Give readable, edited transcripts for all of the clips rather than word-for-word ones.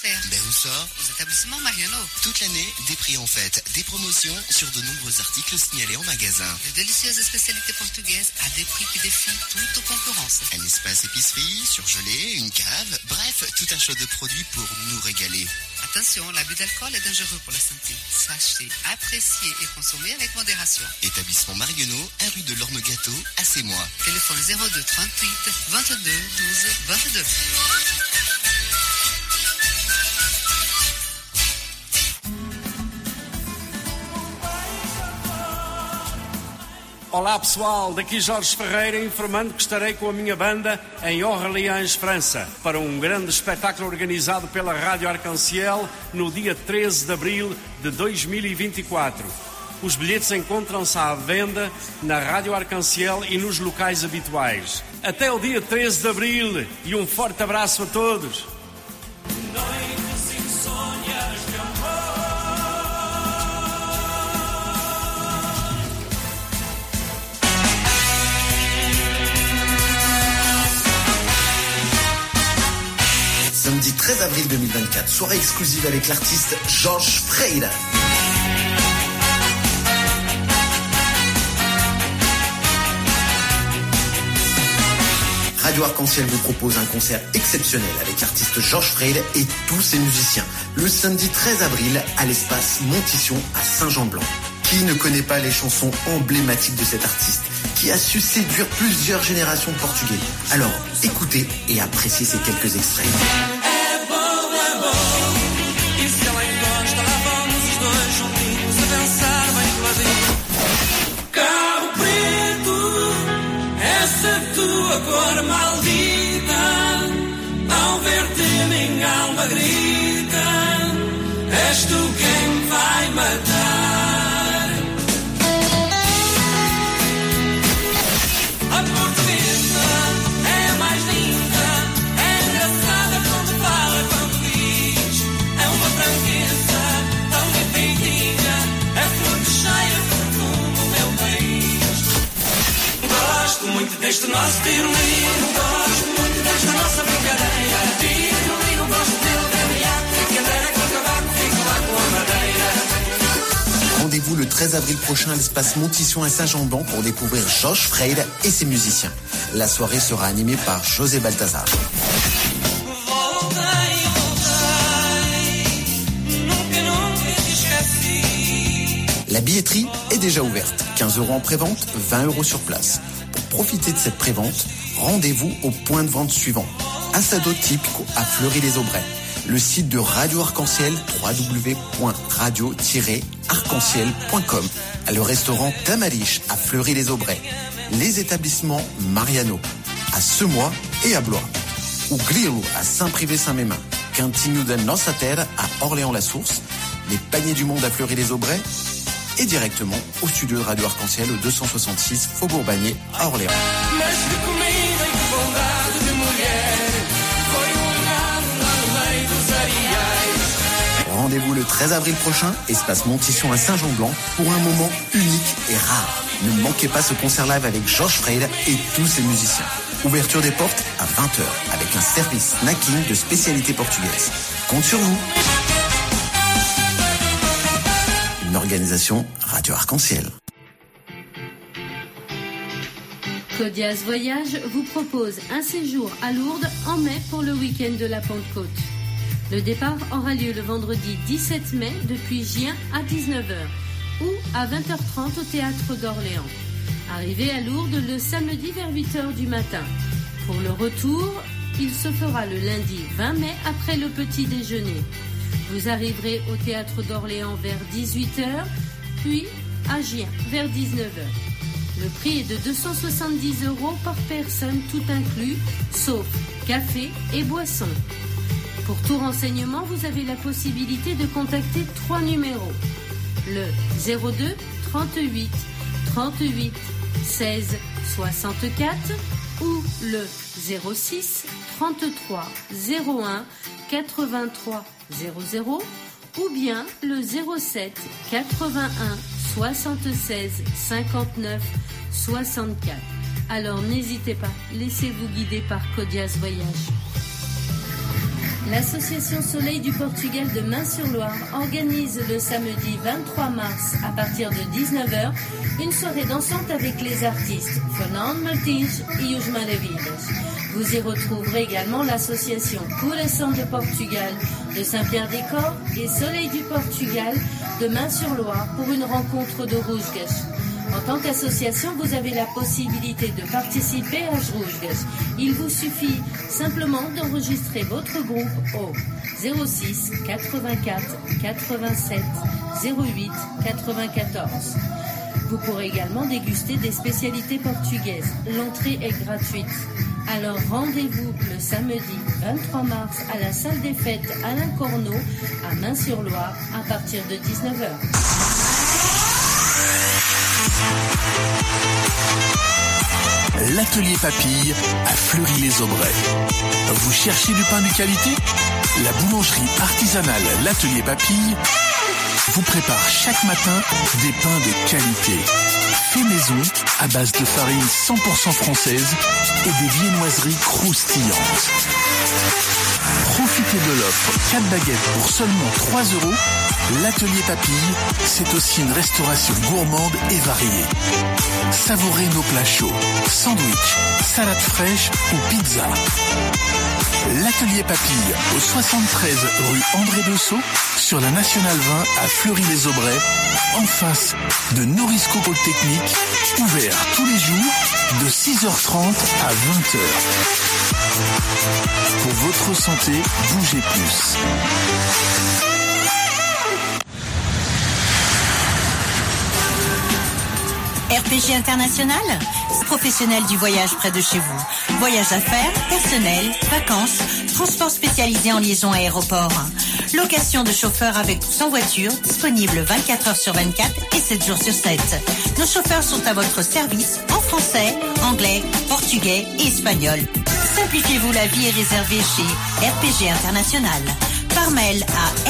faire. Ben où ça? Aux établissements Mariano. Toute l'année, des prix en fête, des promotions sur de nombreux articles signalés en magasin. De délicieuses spécialités portugaises à des prix qui défient toute concurrence. Un espace épicerie, surgelé, une cave, bref, tout un choix de produits pour nous régaler. Attention, l'abus d'alcool est dangereux pour la santé. Sachez, apprécier et consommer avec modération. Établissement Mariano, 1 rue de l'Orme-Gâteau, à Sémois. Téléphone 02 38 22 12 22. Olá pessoal, daqui Jorge Ferreira informando que estarei com a minha banda em Orleans, França, para um grande espetáculo organizado pela Rádio Arc-en-Ciel no dia 13 de abril de 2024. Os bilhetes encontram-se à venda na Rádio Arc-en-Ciel e nos locais habituais. Até o dia 13 de abril e um forte abraço a todos. Samedi 13 avril 2024, soirée exclusive avec l'artiste Jorge Freire. Radio Arc-en-Ciel vous propose un concert exceptionnel avec l'artiste Jorge Freire et tous ses musiciens. Le samedi 13 avril à l'espace Montition à Saint-Jean-Blanc. Qui ne connaît pas les chansons emblématiques de cet artiste qui a su séduire plusieurs générations de Portugais? Alors, écoutez et appréciez ces quelques extraits. Carro preto, essa tua cor maldita, ao ver-te minha alma grita, és tu quem me vai matar. A portuguesa é a mais linda, é engraçada quando fala, quando diz, é uma franqueza tão bem feitinha, é flor cheia de perfume o meu país. Gosto muito deste nosso tiro-liro, gosto muito desta nossa brincadeira. Tiro-liro, gosto dele, caminhar, brincadeira com o cavaco, fico lá com a madeira. Rendez-vous le 13 avril prochain à l'espace Montition à Saint-Jean-Blanc pour découvrir Jorge Freire et ses musiciens. La soirée sera animée par José Baltazar. La billetterie est déjà ouverte. 15 € en prévente, 20 € sur place. Pour profiter de cette prévente, rendez-vous au point de vente suivant. Assado Típico à Fleury-les-Aubrais. Le site de Radio Arc-en-Ciel, www.radio-arc-en-ciel.com. Le restaurant Tamariche à Fleury-les-Aubrais. Les établissements Mariano à Semois et à Blois. Ou Grilo à Saint-Privé-Saint-Mémin. Cantinho da Nossa Terra à Orléans-la-Source. Les Paniers du Monde à Fleury-les-Aubrais. Et directement au studio de Radio Arc-en-Ciel au 266 Faubourg Bagné à Orléans. Rendez-vous le 13 avril prochain, espace Montition à Saint-Jean-Blanc, pour un moment unique et rare. Ne manquez pas ce concert live avec Jorge Freire et tous ses musiciens. Ouverture des portes à 20h avec un service snacking de spécialité portugaise. Compte sur vous. Une organisation Radio Arc-en-Ciel. Codiaz Voyage vous propose un séjour à Lourdes en mai pour le week-end de la Pentecôte. Le départ aura lieu le vendredi 17 mai depuis Gien à 19h ou à 20h30 au Théâtre d'Orléans. Arrivez à Lourdes le samedi vers 8h du matin. Pour le retour, il se fera le lundi 20 mai après le petit déjeuner. Vous arriverez au Théâtre d'Orléans vers 18h, puis à Gien vers 19h. Le prix est de 270 € par personne, tout inclus, sauf café et boissons. Pour tout renseignement, vous avez la possibilité de contacter 3 numéros. Le 02 38 38 16 64 ou le 06 33 01 83 00 ou bien le 07 81 76 59 64. Alors n'hésitez pas, laissez-vous guider par Codiaz Voyage. L'association Soleil du Portugal de Mains-sur-Loire organise le samedi 23 mars à partir de 19h une soirée dansante avec les artistes Fernando Martins et Os Maravilhas. Vous y retrouverez également l'association Coração de Portugal de Saint-Pierre-des-Corps et Soleil du Portugal de Mains-sur-Loire pour une rencontre de Rusgas. En tant qu'association, vous avez la possibilité de participer à Rusgas. Il vous suffit simplement d'enregistrer votre groupe au 06 84 87 08 94. Vous pourrez également déguster des spécialités portugaises. L'entrée est gratuite. Alors rendez-vous le samedi 23 mars à la salle des fêtes Alain Corneau à Mains-sur-Loire à partir de 19h. L'atelier Papille à Fleury-les-Aubrais. Vous cherchez du pain de qualité? La boulangerie artisanale L'Atelier Papille vous prépare chaque matin des pains de qualité. Fait maison à base de farine 100% française et des viennoiseries croustillantes. Profitez de l'offre 4 baguettes pour seulement 3 €. L'Atelier Papille, c'est aussi une restauration gourmande et variée. Savourez nos plats chauds, sandwich, salade fraîche ou pizza. L'Atelier Papille au 73 rue André Dessau sur la Nationale 20 à Fleury-les-Aubrais, en face de Norisco Polytechnique, ouvert tous les jours de 6h30 à 20h. Pour votre santé, bougez plus. RPG International, professionnel du voyage près de chez vous. Voyage d'affaires, personnel, vacances, transport spécialisé en liaison aéroport. Location de chauffeurs avec ou sans voiture, disponible 24 heures sur 24 et 7 jours sur 7. Nos chauffeurs sont à votre service en français, anglais, portugais et espagnol. Simplifiez-vous la vie et réservez chez RPG International. Par mail à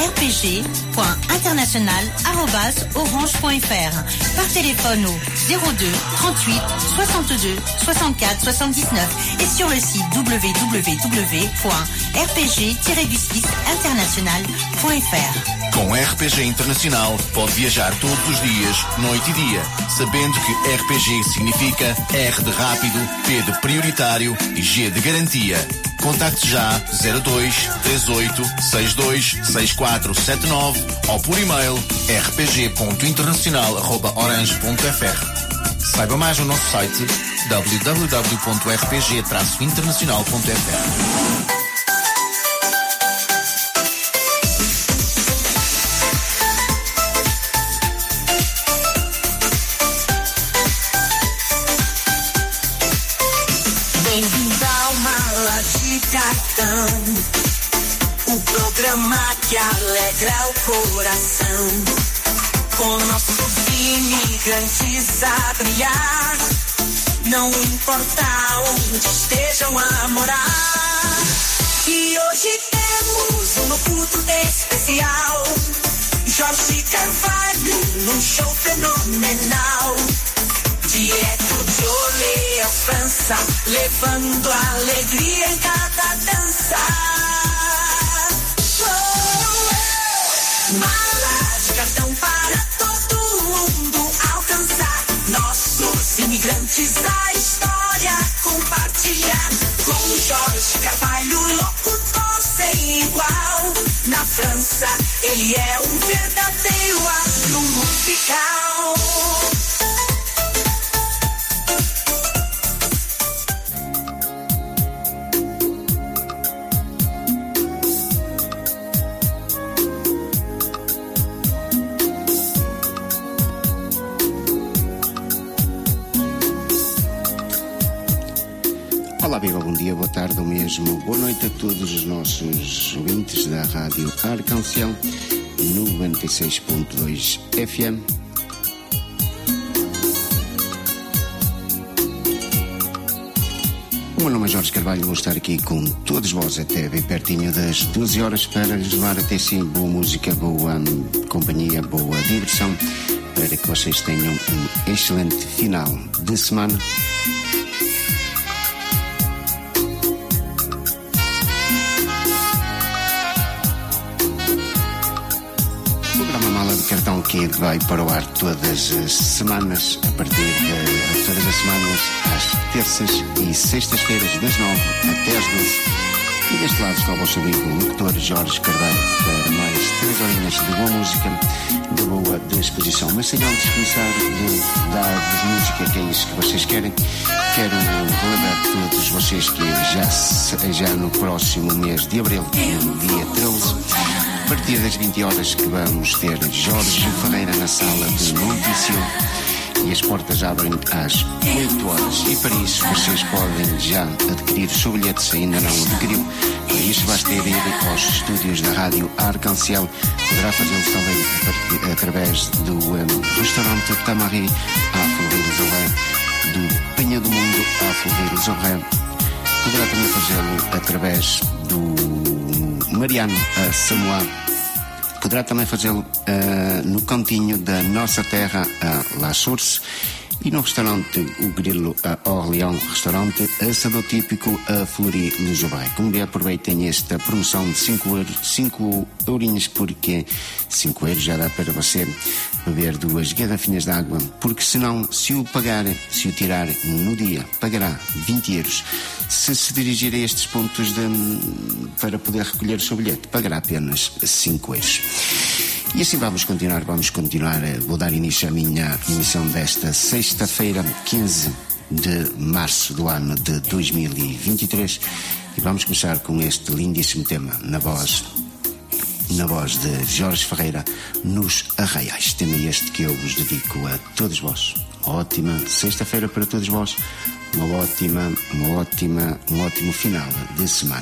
rpg.international@orange.fr. Par téléphone au 02 38 62 64 79 et sur le site www.rpg-international.fr. Com RPG Internacional pode viajar todos os dias, noite e dia, sabendo que RPG significa R de rápido, P de prioritário e G de garantia. Contacte já 02 38 62 6479 ou por e-mail rpg.internacional@orange.fr. Saiba mais no nosso site www.rpg-internacional.fr. O programa que alegra o coração, com nossos imigrantes a brilhar, não importa onde estejam a morar. E hoje temos um locutor especial, Jorge Carvalho, num show fenomenal. Direto de Orleans, França, levando alegria em cada dança. Mala de cartão para todo mundo alcançar. Nossos imigrantes, a história compartilhar. Com Jorge Carvalho, locutor sem igual. Na França, ele é um verdadeiro astro musical. Olá, viva, bom dia, boa tarde ou mesmo boa noite a todos os nossos ouvintes da Rádio Arcanciel 96.2 FM. O meu nome é Jorge Carvalho, vou estar aqui com todos vós até bem pertinho das 12 horas para lhes levar até sim boa música, boa companhia, boa diversão, para que vocês tenham um excelente final de semana. cartão que vai para o ar todas as semanas, todas as semanas, às terças e sextas-feiras, das 9 até às 12. E deste lado está o vosso amigo o locutor Jorge Carvalho para mais 3 horinhas de boa música, de boa disposição. Mas sem antes começar de dar-vos música, que é isso que vocês querem, quero relembrar a todos vocês que já no próximo mês de abril, no dia 13, a partir das 20 horas, que vamos ter Jorge Ferreira na sala de Monticello. E as portas abrem às 8 horas. E para isso vocês podem já adquirir o seu bilhete, se ainda não adquiriu. Para isso basta ir aos estúdios da Rádio Arc-en-Ciel. Poderá fazê-lo também através do restaurante Tamari à Fleury-les-Aubrais, do Penha do Mundo à Fleury-les-Aubrais. Poderá também fazê-lo através do Mariano a Samoa. Poderá também fazê-lo no cantinho da nossa terra, a La Source, e no restaurante O Grilo a Orléans, restaurante assador típico a Fleury-les-Aubrais. Como bem, aproveitem esta promoção de 5 eurinhos, porque 5 euros já dá para você beber 2 garrafinhas de água, porque senão, se o tirar no dia, pagará 20 euros. Se dirigir a estes pontos para poder recolher o seu bilhete, pagará apenas 5 euros. E assim vamos continuar. Vou dar início à minha emissão desta sexta-feira, 15 de março do ano de 2023. E vamos começar com este lindíssimo tema, na voz de Jorge Ferreira, Nos Arraiais. Tema este que eu vos dedico a todos vós. Uma ótima sexta-feira para todos vós. Um ótimo final de semana.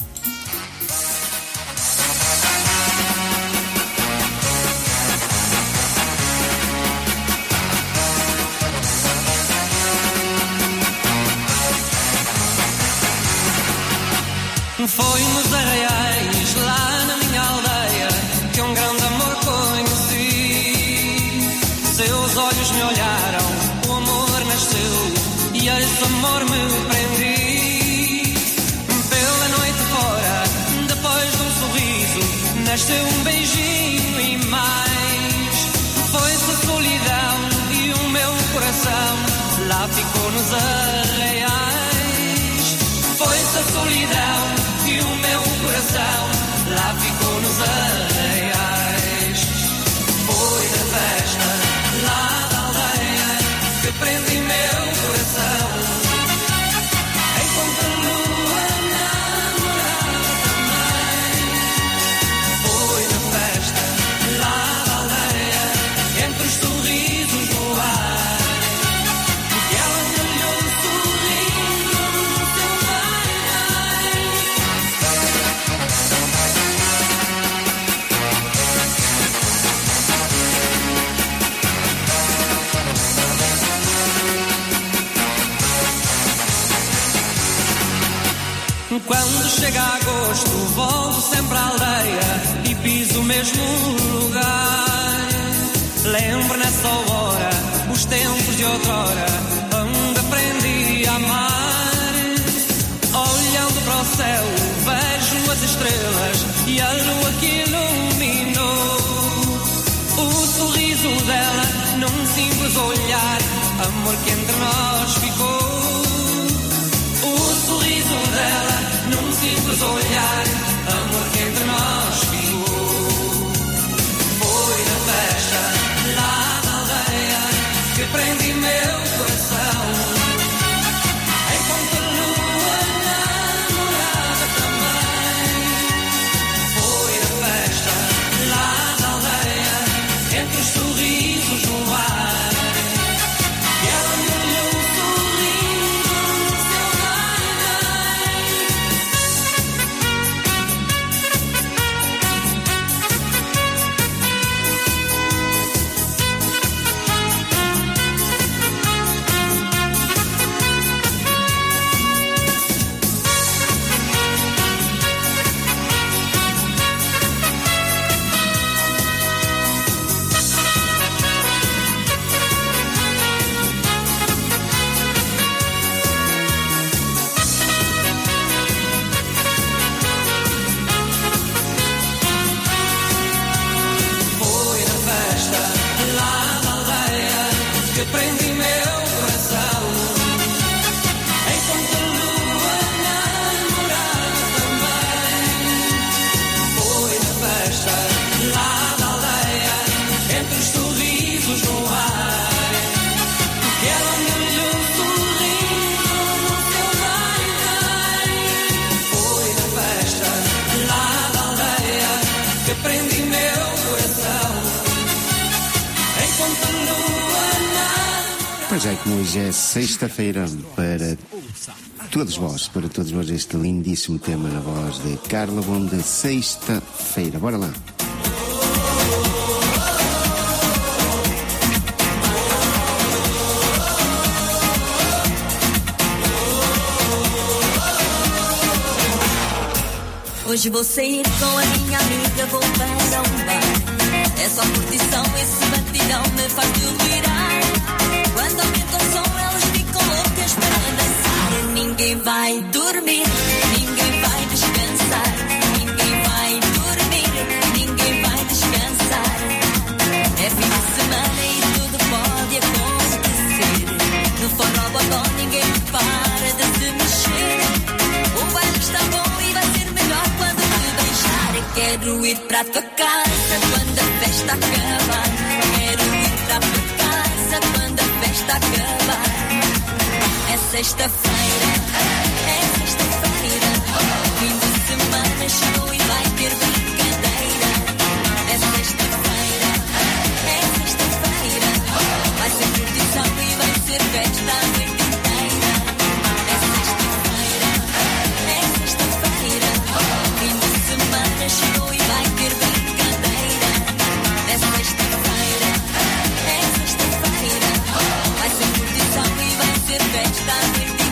Foi nos Arraiais, lá na minha aldeia, que um grande amor conheci. Seus olhos me olharam, o amor nasceu, e a esse amor me prendi. Pela noite fora, depois de um sorriso, nasceu um beijinho e mais. Foi-se a solidão e o meu coração lá ficou nos Arraiais. Foi-se a solidão e o meu coração lá ficou nos Arraiais. Foi na festa lá da aldeia que prendi meu coração. Encontrei lua namorada também. Foi na festa lá da aldeia, entre os sorrisos no ar, que ela me olhou sorrindo no seu bem. Quando chega agosto, volto sempre à aldeia e piso o mesmo lugar. Lembro nessa hora os tempos de outrora, onde aprendi a amar. Olhando para o céu, vejo as estrelas e a lua que iluminou. O sorriso dela num simples olhar, amor que entre nós ficou. O sorriso dela num simples olhar, amor que entre nós ficou. Foi na festa lá da aldeia que prendi meu coração. Encontrei lua namorada também. Foi na festa lá da aldeia, entre os sorrisos no ar, que ela me olhou sorrindo no seu bem. Pois é, como hoje é sexta-feira, para todos vós, este lindíssimo tema na voz de Carla Bonde, sexta-feira. Bora lá. Hoje vou sair com a minha amiga, vou para um bar. É só curtição, esse batidão me faz delirar. Quando aumenta o som, elas ficam loucas para dançar. Ninguém vai dormir, ninguém vai descansar. Ninguém vai dormir, ninguém vai descansar. É fim de semana e tudo pode acontecer. No forró bodó ninguém para de se mexer. O baile está bom e vai ser melhor quando te deixar. Quero ir para a tua casa quando a festa acabar. Quero ir para a tua casa quando a festa acabar. É sexta-feira, é sexta-feira. Fim de semana chegou e vai ter brincadeira. É sexta-feira, é sexta-feira. Vai ser curtição e vai ser festa a noite inteira. É sexta-feira, é sexta-feira. Fim de semana chegou e vai ter brincadeira. É sexta-feira, é sexta-feira. Vai ser curtição e vai ser festa a noite inteira.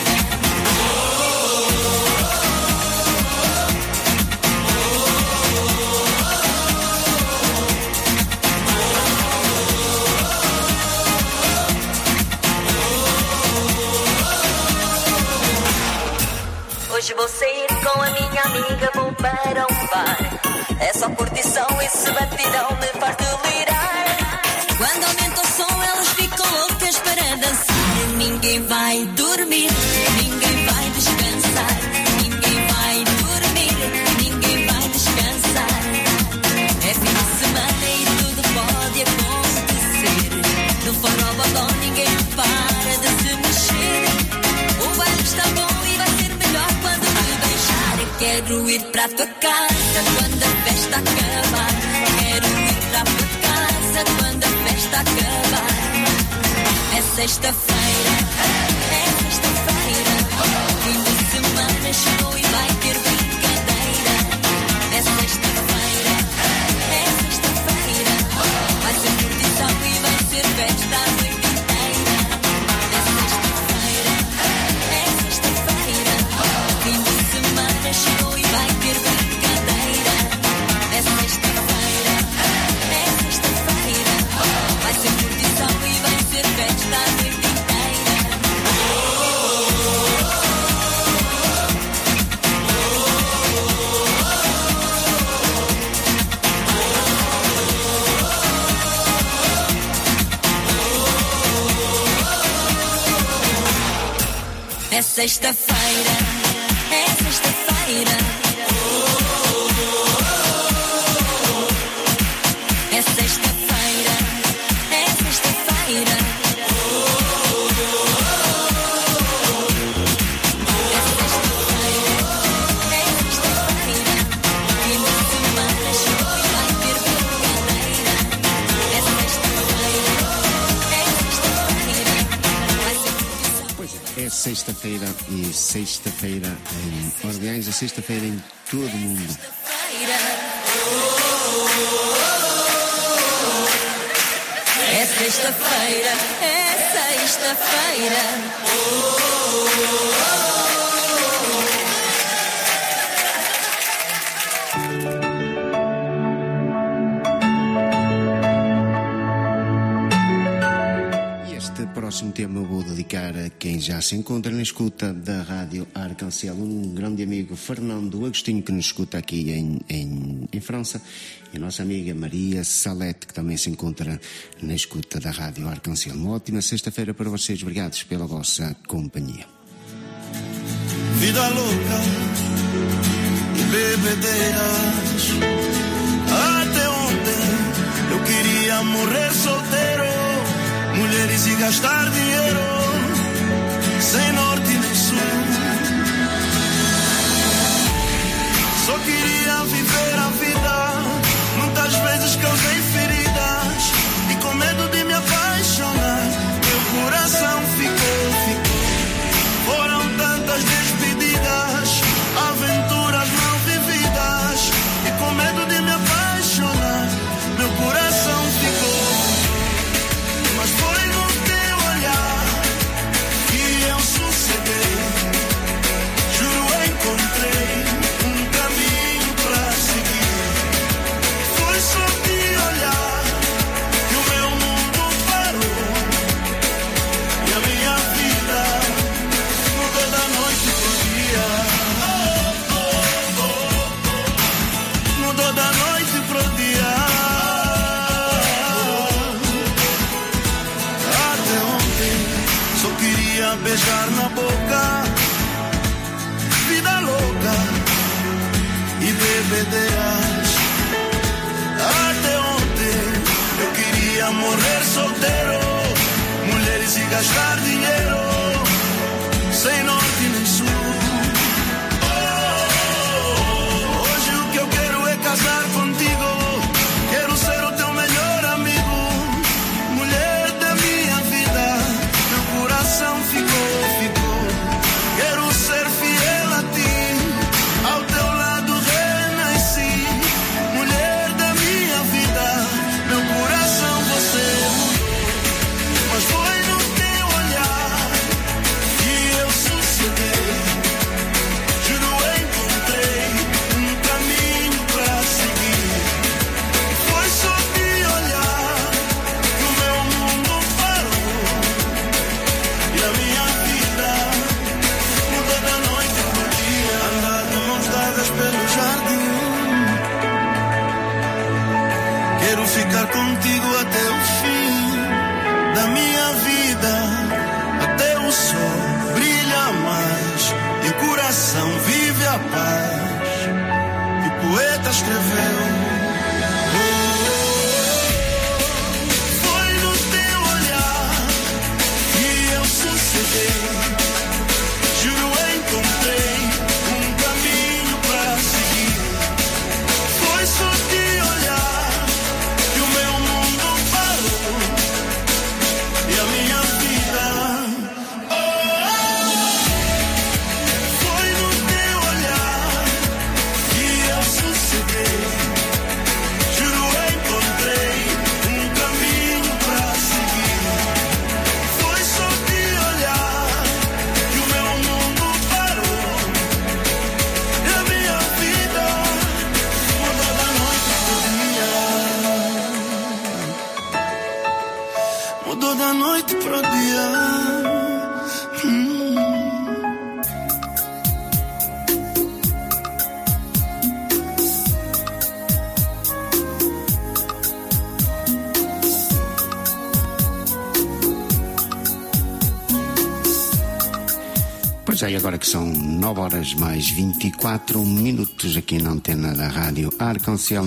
Hoje vou sair com a minha amiga, vou para um bar. É só curtição, esse batidão me faz delirar. Quando aumenta o som, elas ficam loucas para dançar. Ninguém vai dormir, ninguém vai descansar. Ninguém vai dormir, ninguém vai descansar. É fim de semana e tudo pode acontecer. No forró bodó ninguém para de se mexer. O baile está bom e vai ser melhor quando te deixar. Quero ir para a tua casa quando a festa acabar. Quero ir para a tua casa quando a festa acabar. É sexta-feira, é sexta-feira. Fim de semana chegou e vai ter brincadeira. É sexta-feira, é sexta-feira. Vai ser curtição e vai ser festa a noite inteira. É sexta-feira, é sexta-feira. Fim de semana chegou e vai ter brincadeira. É sexta-feira, é sexta-feira. Vai ser curtição e vai ser festa a noite inteira. É sexta-feira, é sexta-feira. É sexta-feira, é sexta-feira. É sexta-feira, é sexta-feira. Fim de semana chegou e vai ter brincadeira. É sexta-feira, é sexta-feira. Vai ser curtição. Pois é sexta-feira e sexta-feira em Orleans, é sexta-feira em todo o mundo. É sexta-feira, é sexta-feira. Este próximo tema eu vou dedicar a quem já se encontra na escuta da Rádio Arc-en-Ciel, um grande amigo, Fernando Agostinho, que nos escuta aqui em França, e a nossa amiga Maria Salete, que também se encontra na escuta da Rádio Arc-en-Ciel. Uma ótima sexta-feira para vocês, obrigados pela vossa companhia. Vida louca e bebedeiras, até ontem eu queria morrer solteiro. Mulheres e gastar dinheiro, sem norte nem sul. Só queria viver a vida. Muitas vezes causei feridas, e com medo de me apaixonar, eu por beijar na boca, vida louca e bebedeiras. Até ontem eu queria morrer solteiro, mulheres e gastar dinheiro, sem norte nem sul. Hoje o que eu quero é casar contigo, quero ser o teu melhor amigo, mulher da minha vida, meu coração ficou. Quero ser fiel a ti, ao teu lado renasci, mulher da minha vida, meu coração você mudou. Mas foi no teu olhar que eu sosseguei, juro encontrei um caminho pra seguir. Foi só te olhar que o meu mundo parou e a minha vida mudou da noite pro dia. Andar de mãos dadas pelo jardim, quero ficar contigo até o fim da minha vida, até o sol brilha mais e o coração vive a paz que o poeta escreveu. Foi no teu olhar que eu sosseguei, juro encontrei um caminho pra seguir. Foi só te olhar que o meu mundo parou e a minha vida. Foi no teu olhar que eu sosseguei, juro encontrei um caminho pra seguir. Foi só te olhar que o meu mundo parou e a minha vida mudou da noite pro dia. Mudou da noite pro dia. Pois é, agora que são 9 horas mais 24 minutos aqui na antena da Rádio Arconcel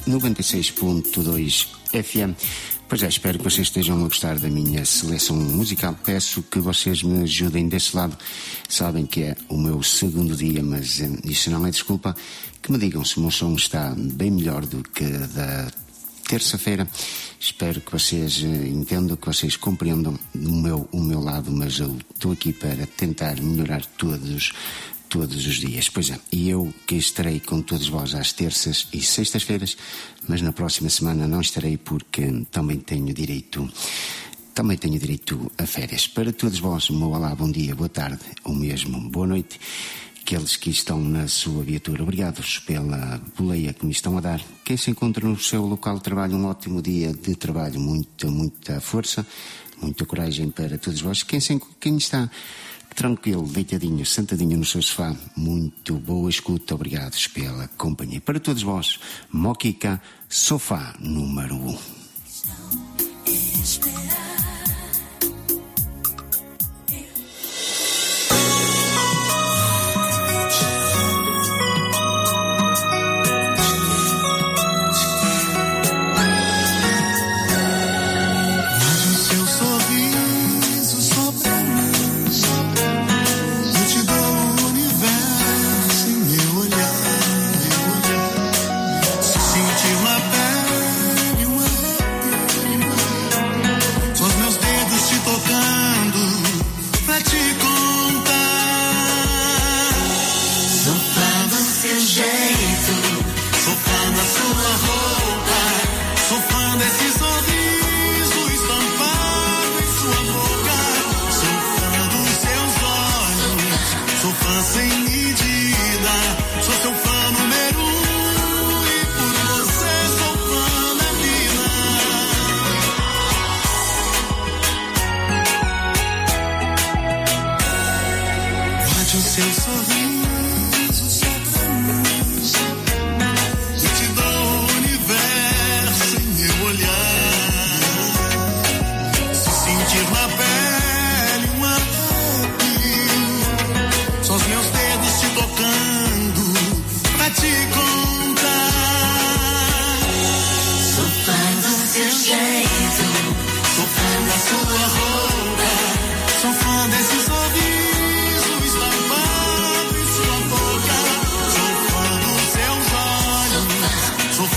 96.2 FM. Pois é, espero que vocês estejam a gostar da minha seleção musical. Peço que vocês me ajudem desse lado. Sabem que é o meu segundo dia, mas isso não é desculpa. Que me digam se o meu som está bem melhor do que da terça-feira. Espero que vocês entendam, que vocês compreendam o meu lado, mas eu estou aqui para tentar melhorar todos os dias. Pois é, e eu que estarei com todos vós às terças e sextas-feiras, mas na próxima semana não estarei porque também tenho direito a férias. Para todos vós, meu olá, bom dia, boa tarde, ou mesmo boa noite. Aqueles que estão na sua viatura, obrigados pela boleia que me estão a dar. Quem se encontra no seu local de trabalho, um ótimo dia de trabalho, muita força, muita coragem para todos vós. Quem está tranquilo, deitadinho, sentadinho no seu sofá, muito boa escuta, obrigados pela companhia. Para todos vós, Moquica, sofá número 1. Sentir na pele uma sorriso só pra mim. Eu te dou o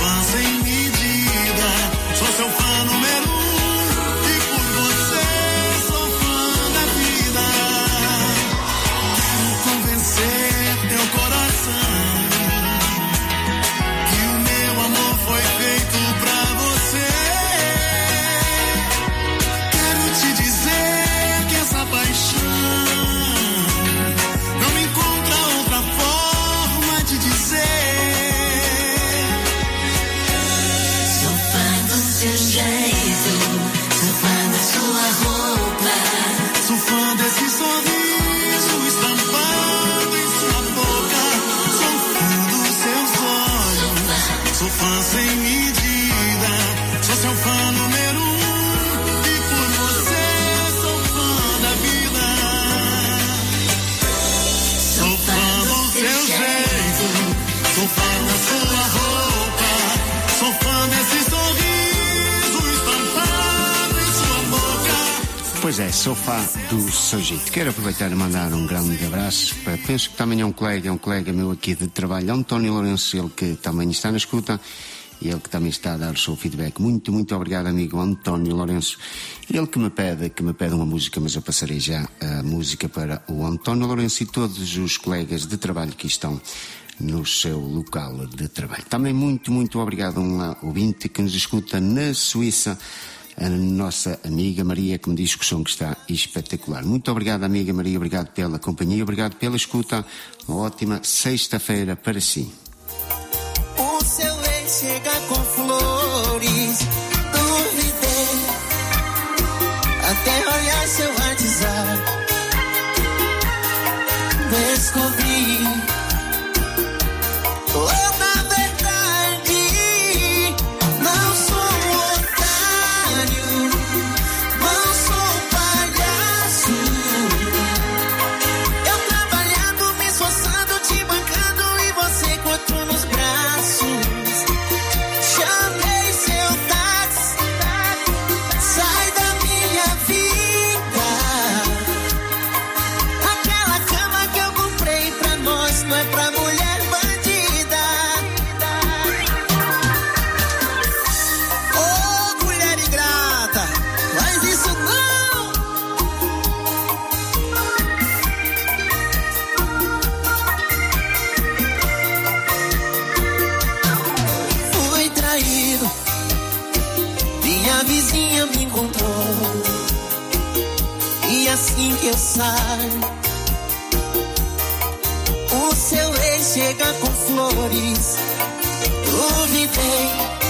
fã sem medida, sou seu fã número 1 e por você sou fã da vida. Quero convencer teu coração que o meu amor foi feito pra você. Quero te dizer que essa paixão não encontra outra forma de dizer. Sou fã do seu jeito, sou fã da sua roupa, sou fã desse sorriso estampado em sua boca, sou fã dos seus olhos, sou fã sem medida, sou seu fã número 1 e por você sou fã da vida. Sou fã do seu jeito, sou fã da sua roupa, sou fã desse sorriso estampado em sua boca. Pois é, sou fã do seu jeito. Quero aproveitar e mandar um grande abraço para, penso que também é um colega meu aqui de trabalho, António Lourenço, ele que também está na escuta e ele que também está a dar o seu feedback. Muito, muito obrigado, amigo António Lourenço. Ele que me pede uma música, mas eu passarei já a música para o António Lourenço e todos os colegas de trabalho que estão no seu local de trabalho. Também muito, muito obrigado a um ouvinte que nos escuta na Suíça, a nossa amiga Maria, que me diz que o som que está espetacular. Muito obrigado, amiga Maria, obrigado pela companhia, obrigado pela escuta. Uma ótima sexta-feira para si. O seu ex chega com flores, duvidei até olhar seu WhatsApp, descobri. Oh, na verdade, não sou um otário, não sou um palhaço. Eu trabalhando, me esforçando, te bancando e você com outro nos braços. Chamei seu táxi, sai da minha vida. Aquela cama que eu comprei pra nós não é pra mulher bandida. Ô, mulher ingrata, faz isso não. Fui traído, minha vizinha me encontrou. E assim que eu saio, o seu ex chega com flores. Duvidei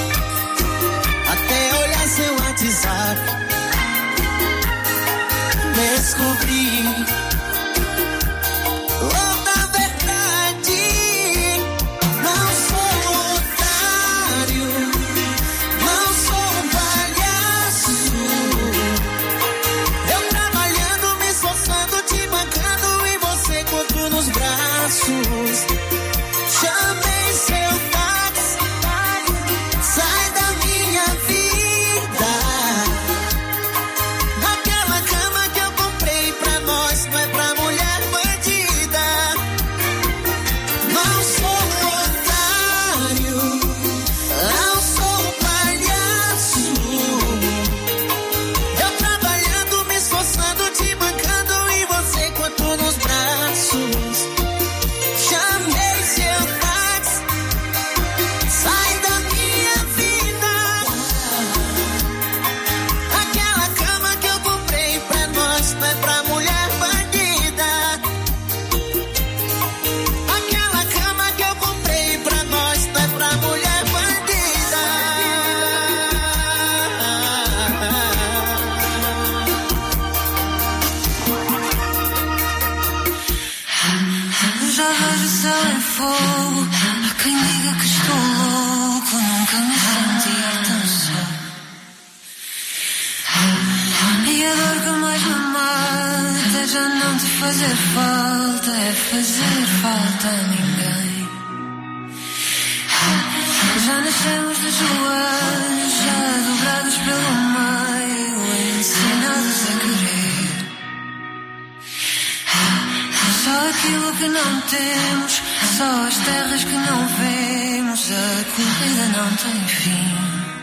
até olhar seu WhatsApp, descobri. Oh, na verdade, não sou um otário, não sou um palhaço. Eu trabalhando, me esforçando, te bancando e você com outro nos braços. Chamei seu táxi, sai da minha vida. Aquela cama que eu comprei pra nós não é pra mulher bandida. Não sou um otário, não sou um palhaço. Eu trabalhando, me esforçando, te bancando e você com outro nos braços. Chamei seu táxi, sai da minha vida. Aquela cama que eu comprei pra nós não é pra mulher bandida. Aquela cama que eu comprei pra nós não é pra mulher bandida. já vejo o céu em fogo. Há quem diga que estou louco, nunca me senti tão só. E a dor que mais me mata é já não te fazer falta, é fazer falta a ninguém. Já nascemos de joelhos, já dobrados pelo meio, ensinados a querer. Só aqui aquilo que não temos, só as terras que não vemos, a corrida não tem fim.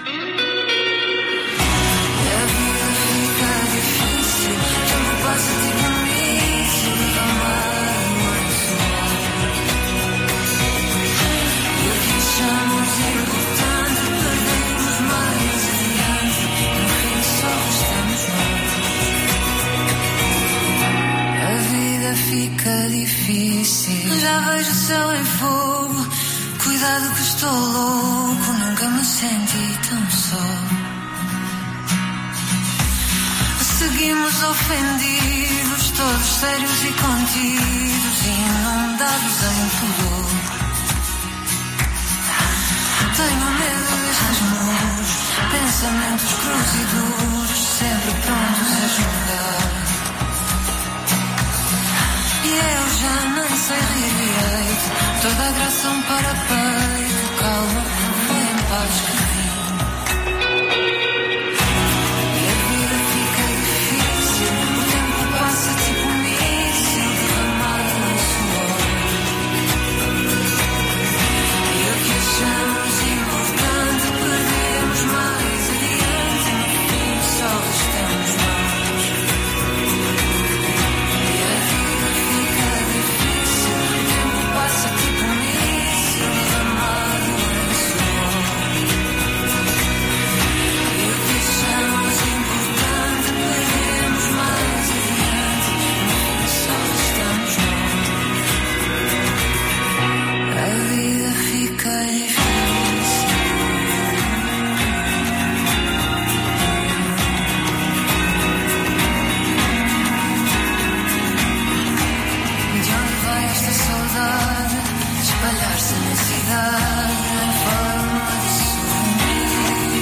E a vida fica difícil, o tempo passa tipo um míssil, derramado em suor. E o que achamos importante, perdemos mais adiante, no fim só restamos nós. A vida fica difícil, já vejo o céu em fogo, cuidado que estou louco, nunca me senti tão só. Seguimos ofendidos, todos sérios e contidos, inundados em pudor. Tenho medo destes muros, pensamentos crus e duros, sempre prontos a julgar. E eu já nem sei rir direito, toda a graça um parapeito, calma, foi em paz que vim. E a vida fica difícil, o tempo passa tipo um míssil, derramado em suor. E o que achamos importante, perdemos mais adiante, no fim só restamos nós. Passa tipo um míssil, derramado em suor. E o que achamos importante, perdemos mais adiante, no fim só estamos nós. A vida fica difícil. De onde vai esta saudade? Espalhar-se na cidade em forma de souvenir.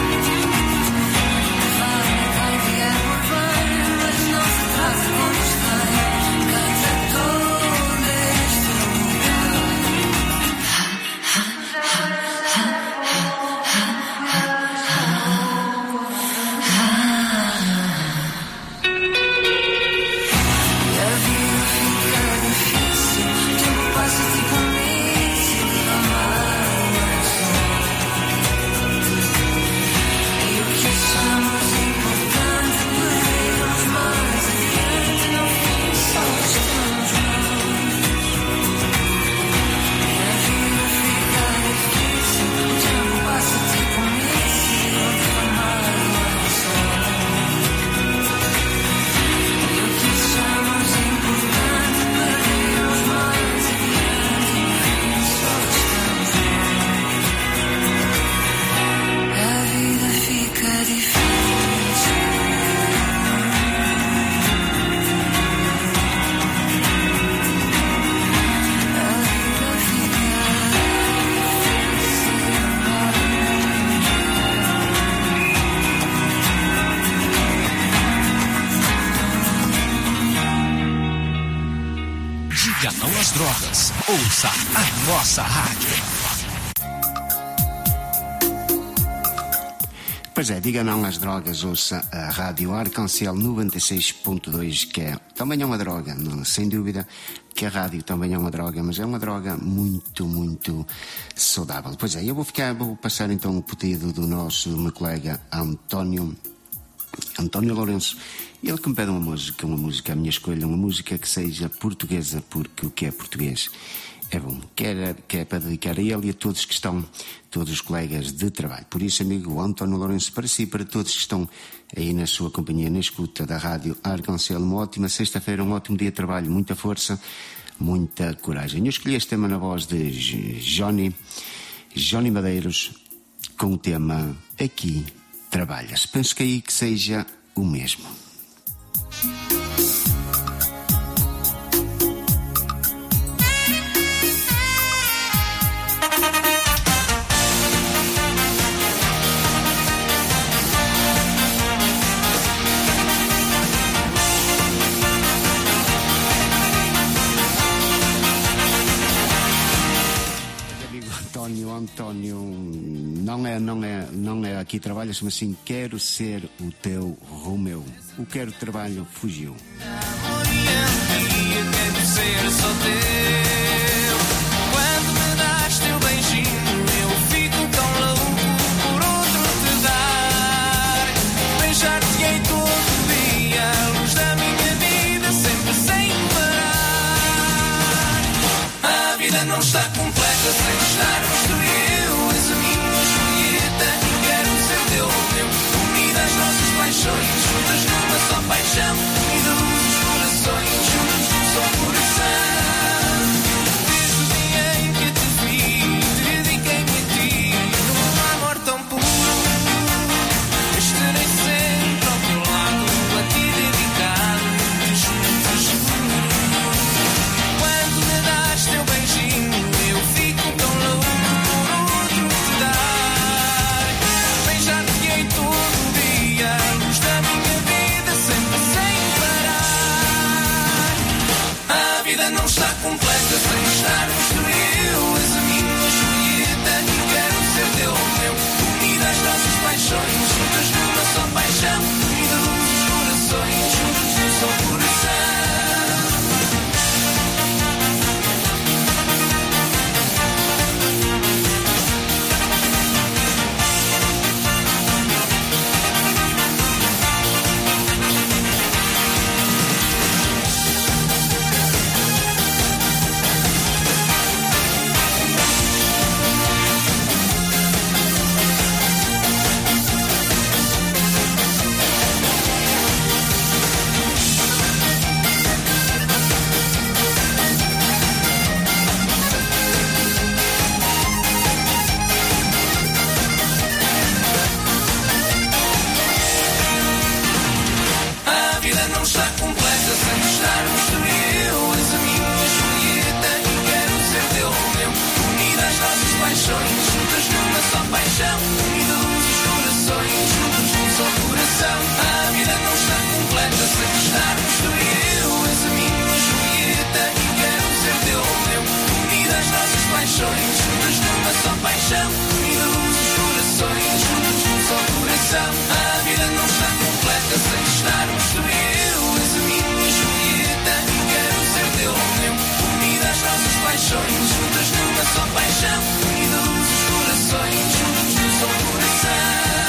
Levar-me quem vier por bem, mas não se trata como está. Quem tratou deste E a vida fica difícil, o tempo passa tipo um míssil, derramado em suor. E o que achamos importante, perdemos mais adiante, no fim só estamos nós. E a vida fica difícil, o tempo passa tipo um míssil, derramado em suor. E o que achamos importante, perdemos mais adiante, no fim só estamos nós. A vida fica difícil. Diga não às drogas. Ouça a nossa rádio. Pois é, diga não às drogas, ouça a Rádio Arcancel 96.2, que é, também é uma droga, não, sem dúvida que a rádio também é uma droga, mas é uma droga muito, muito saudável. Pois é, eu vou passar então o pedido do meu colega António Lourenço, ele que me pede uma música, a minha escolha, uma música que seja portuguesa, porque o que é português é bom, que é para dedicar a ele e a todos que estão, todos os colegas de trabalho. Por isso, amigo António Lourenço, para si, para todos que estão aí na sua companhia, na escuta da Rádio Arcancel, uma ótima sexta-feira, um ótimo dia de trabalho, muita força, muita coragem. Eu escolhi este tema na voz de Johnny Madeiros, com o tema Aqui Trabalhas. Penso que aí que seja o mesmo. António, não é aqui trabalhas, mas sim quero ser o teu Romeu. O quero trabalho fugiu. Hoy en día que ser só teu. Quando me das teu beijinho, eu fico tão louco por outro te dar. Beijar-te-ei todo dia, a luz da minha vida, sempre sem parar. A vida não está completa sem estarmos tu e eu. És a minha Julieta e quero ser teu Romeu. Unidas nossas paixões, juntas numa só paixão. E de luz os corações, juntos num só coração. Desde o dia em que te vi, dediquei-me a ti, num amor tão puro. Estarei sempre ao teu lado, a ti dedicado, te juro, te juro. Quando me das teu beijinho, eu fico tão louco por outro te dar. Beijar-te-ei todo dia, a luz da minha vida, sempre sem parar. A vida não está completa sem estarmos tu e eu. És a minha Julieta e quero ser teu Romeu. Unidas nossas paixões, juntas numa só paixão. E de luz os corações, juntos num só coração. A vida não está completa sem estarmos tu e eu. És a minha Julieta e quero ser teu Romeu. Unidas nossas paixões, juntas numa só paixão. E de luz os corações, juntos num só coração. A vida não está completa sem estarmos tu e eu. És a minha Julieta e quero ser teu Romeu. Unidas nossas paixões, juntas numa só paixão. E de luz os corações, juntos num só coração. A vida não está completa sem estarmos tu e eu. És a minha Julieta e quero ser teu Romeu. Unidas nossas paixões, juntas numa só paixão. E de luz os corações, juntos num só coração.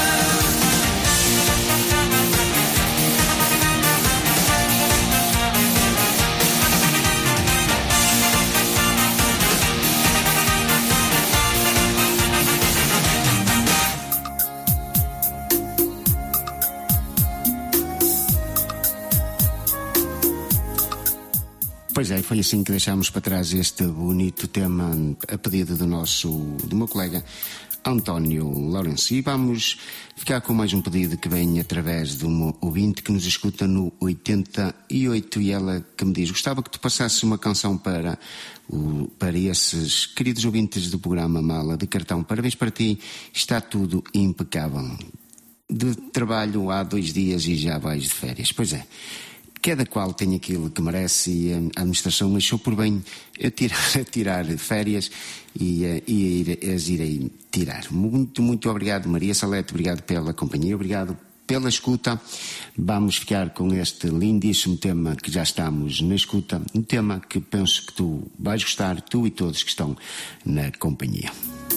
Pois é, foi assim que deixámos para trás este bonito tema a pedido do meu colega António Lourenço. E vamos ficar com mais um pedido que vem através de uma ouvinte que nos escuta no 88 e ela que me diz: gostava que tu passasses uma canção para esses queridos ouvintes do programa Mala de Cartão. Parabéns para ti, está tudo impecável. De trabalho há 2 dias e já vais de férias. Pois é. Cada qual tem aquilo que merece e a administração achou por bem eu tirar férias e as irei tirar. Muito, muito obrigado, Maria Salete, obrigado pela companhia, obrigado pela escuta. Vamos ficar com este lindíssimo tema que já estamos na escuta, um tema que penso que tu vais gostar, tu e todos que estão na companhia.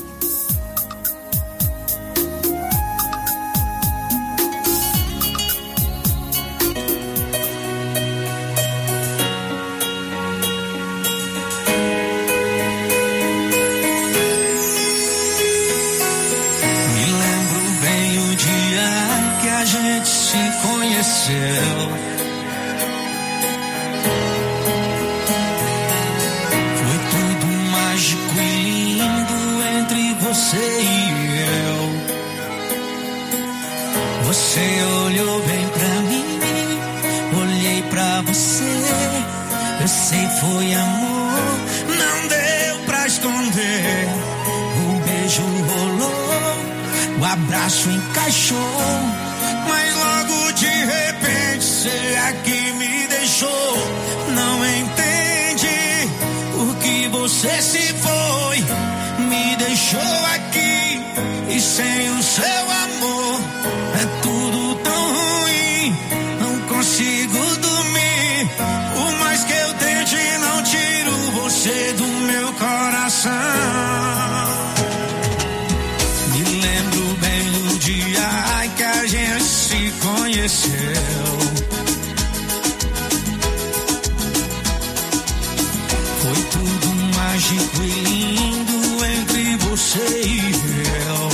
Foi tudo mágico e lindo entre você e eu. Você olhou bem pra mim, olhei pra você. Eu sei foi amor, não deu pra esconder. O beijo rolou, o abraço encaixou, mas logo de repente você aqui me deixou. Não entende por que você se foi, me deixou aqui e sem o seu amor é tudo tão ruim. Não consigo dormir, por mais que eu tente não te conheceu. Foi tudo mágico e lindo entre você e eu.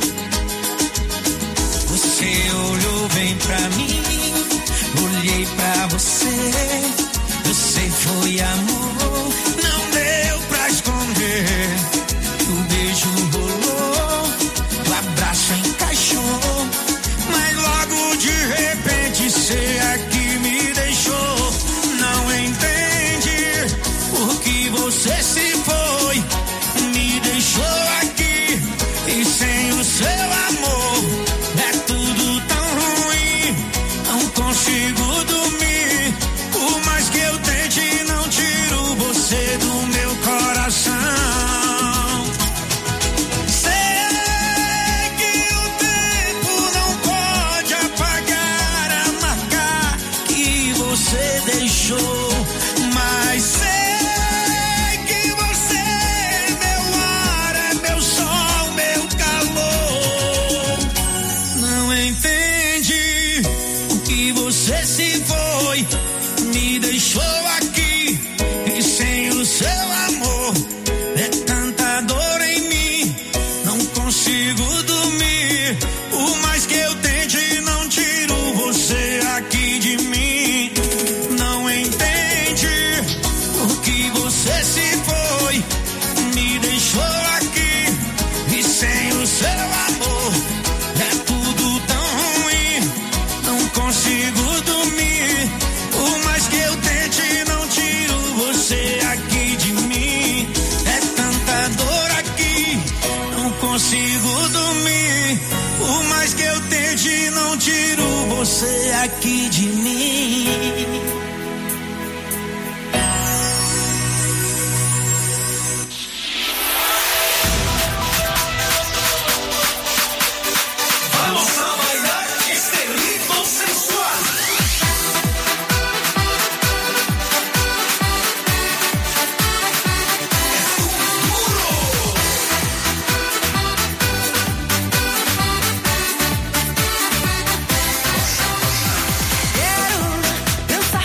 Você olhou bem pra mim, olhei pra você. Você foi amor, não deu pra esconder. O beijo rolou, o abraço encaixou, mas logo de repente cê aqui me deixou. Não entende por que você se foi, me deixou aqui e sem o seu amor é tudo tão ruim. Não consigo dormir, por mais que eu tente não tiro você do meu coração. Sei que o tempo não pode apagar a marca que você deixou, mas sei que você é meu ar, é meu sol, meu calor. Não entende o que você se foi, me deixou aqui e sem o seu amor é tanta dor em mim. Não consigo dormir, por mais que eu tente não tiro você aqui de mim. Não entende por que você se foi, me deixou aqui e sem o seu amor é tudo tão ruim. Não consigo dormir, por mais que eu tente não tiro você aqui de mim. É tanta dor aqui, não consigo dormir, por mais que eu tente não tiro você aqui de mim. Vamos a bailar este ritmo sensual. Quero dançar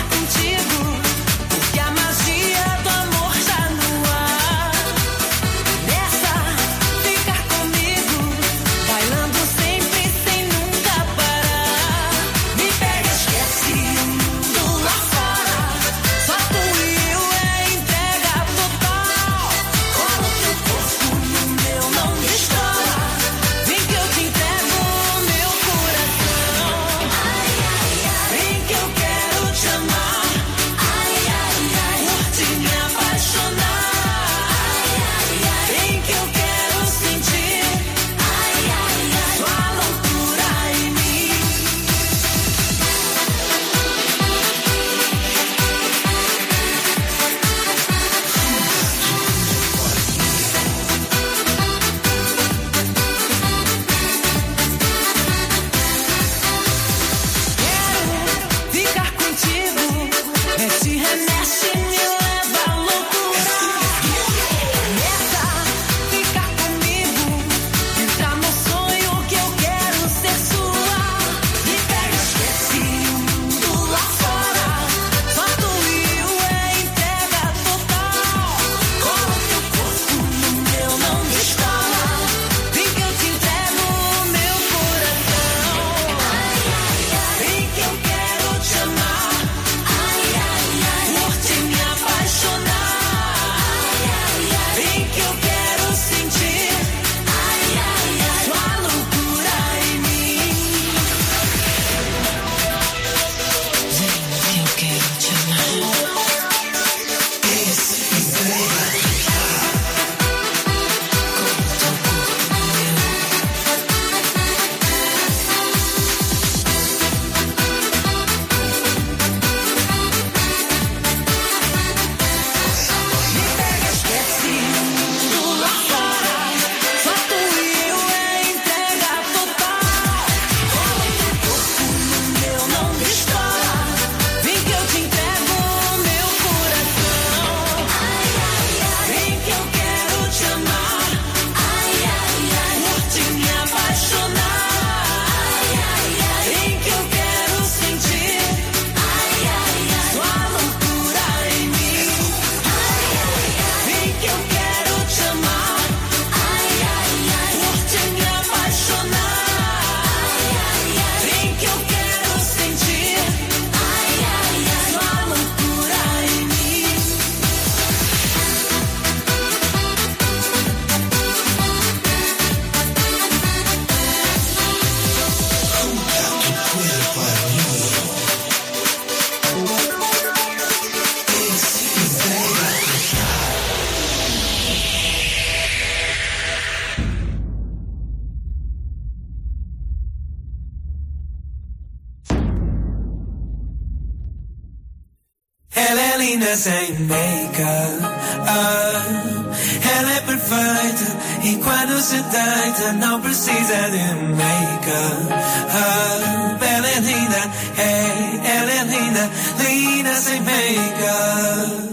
linda sem make-up. Ela é perfeita e quando se deita não precisa de make-up. Ela é linda, ela é linda, linda sem make-up.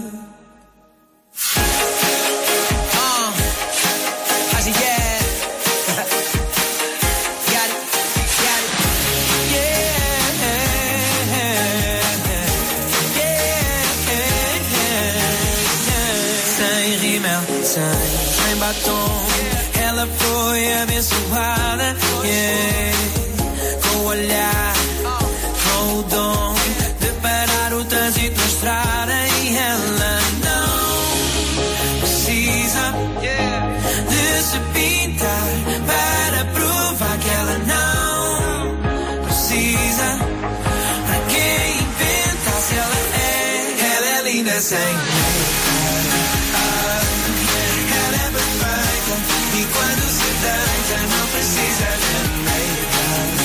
Sem batom, ela foi abençoada, yeah. Com o olhar, com o dom de parar o trânsito na estrada. E ela não precisa de se pintar para provar que ela não precisa. Para quem inventa se ela é linda sem. E quando se deita não precisa de make-up.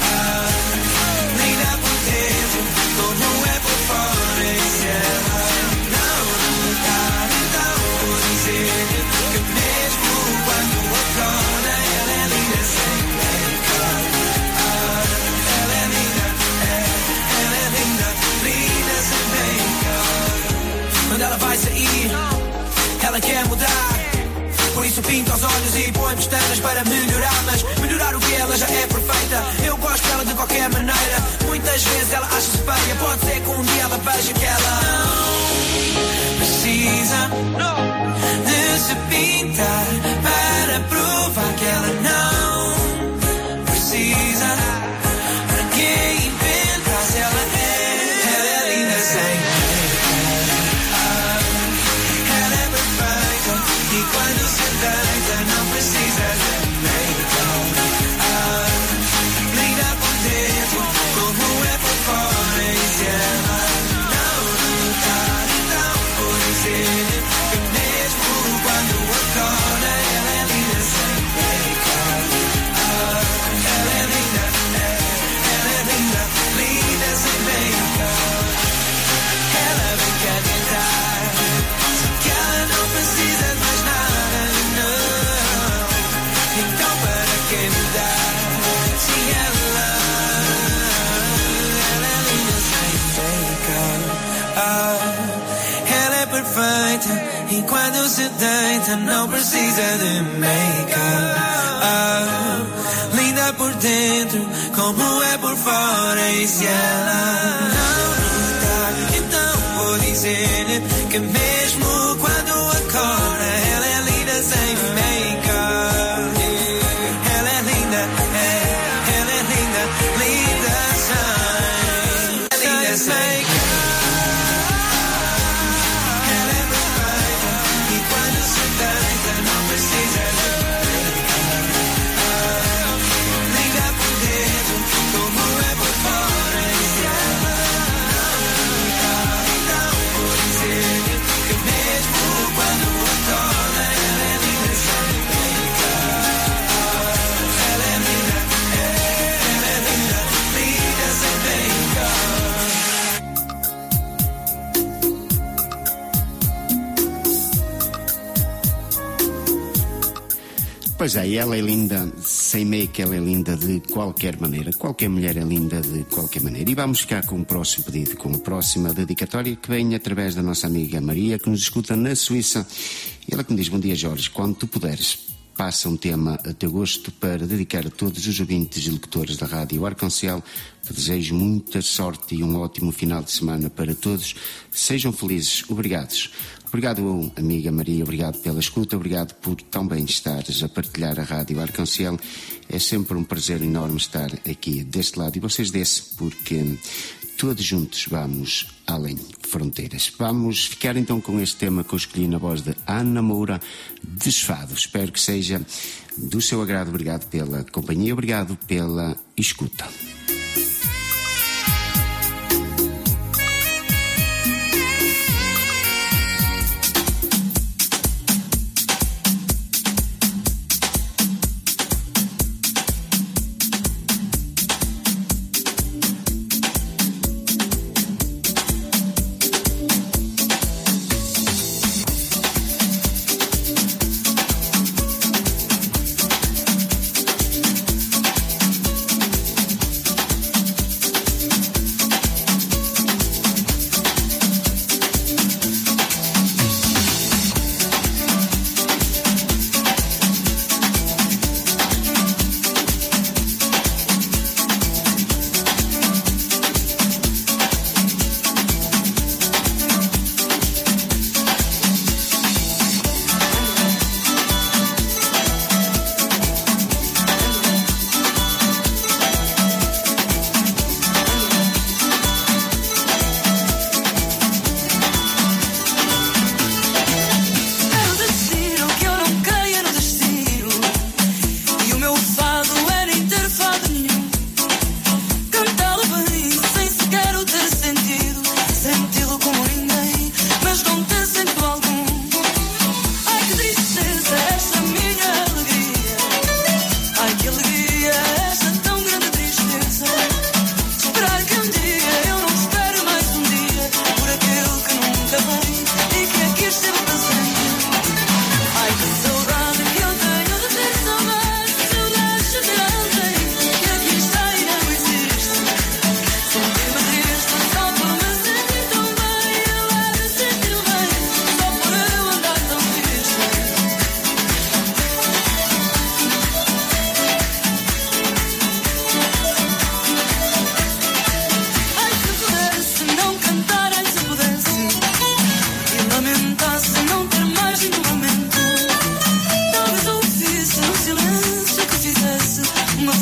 Linda por dentro, como é por fora. E se ela não notar, então vou dizer que mesmo quando acorda, ela é linda sem make-up. Ela é linda, ela é linda, linda sem make-up. Quando ela vai sair, ela quer mudar. Por isso pinta os olhos e põe pestanas para melhorar. Mas melhorar o que? Ela já é perfeita. Eu gosto dela de qualquer maneira. Muitas vezes ela acha-se feia. Pode ser que um dia ela veja que ela não precisa de se pintar para provar que ela não precisa. Para quem inventa se ela é linda sem. E quando se deita não precisa de make-up. Linda por dentro, como é por fora. E se ela não notar, então vou dizer que mesmo quando acorda, ela é linda sem make-up. Ela é linda, ela é linda, linda sem make-up. Ela vem cá tentar, só que ela não precisa de mais nada, não. Então para que mudar? Se ela é linda sem make-up. Ela é perfeita e quando se deita não precisa de make-up. Linda por dentro como é por fora. E se ela não notar, então vou dizer que mesmo quando acorda, ela é linda sem make-up. Ela é linda, ela é linda, linda sem. Linda sem make-up. Ela é perfeita e quando se deita não precisa de make-up. Linda por dentro como é por fora. E se ela não notar, então vou dizer que mesmo quando acorda, ela é linda sem make-up. Ela é linda, linda sem make-up. Pois é, ela é linda sem make, ela é linda de qualquer maneira. Qualquer mulher é linda de qualquer maneira. E vamos ficar com o próximo pedido, com a próxima dedicatória que vem através da nossa amiga Maria, que nos escuta na Suíça. E ela que me diz: bom dia, Jorge, quando tu puderes, passa um tema a teu gosto para dedicar a todos os ouvintes e lectores da Rádio Arconcel. Te desejo muita sorte e um ótimo final de semana para todos. Sejam felizes. Obrigados. Obrigado, amiga Maria, obrigado pela escuta, obrigado por tão bem estares a partilhar a Rádio Arconcel. É sempre um prazer enorme estar aqui deste lado e vocês desse, porque todos juntos vamos além fronteiras. Vamos ficar então com este tema que eu escolhi na voz de Ana Moura, Desfado. Espero que seja do seu agrado. Obrigado pela companhia, obrigado pela escuta.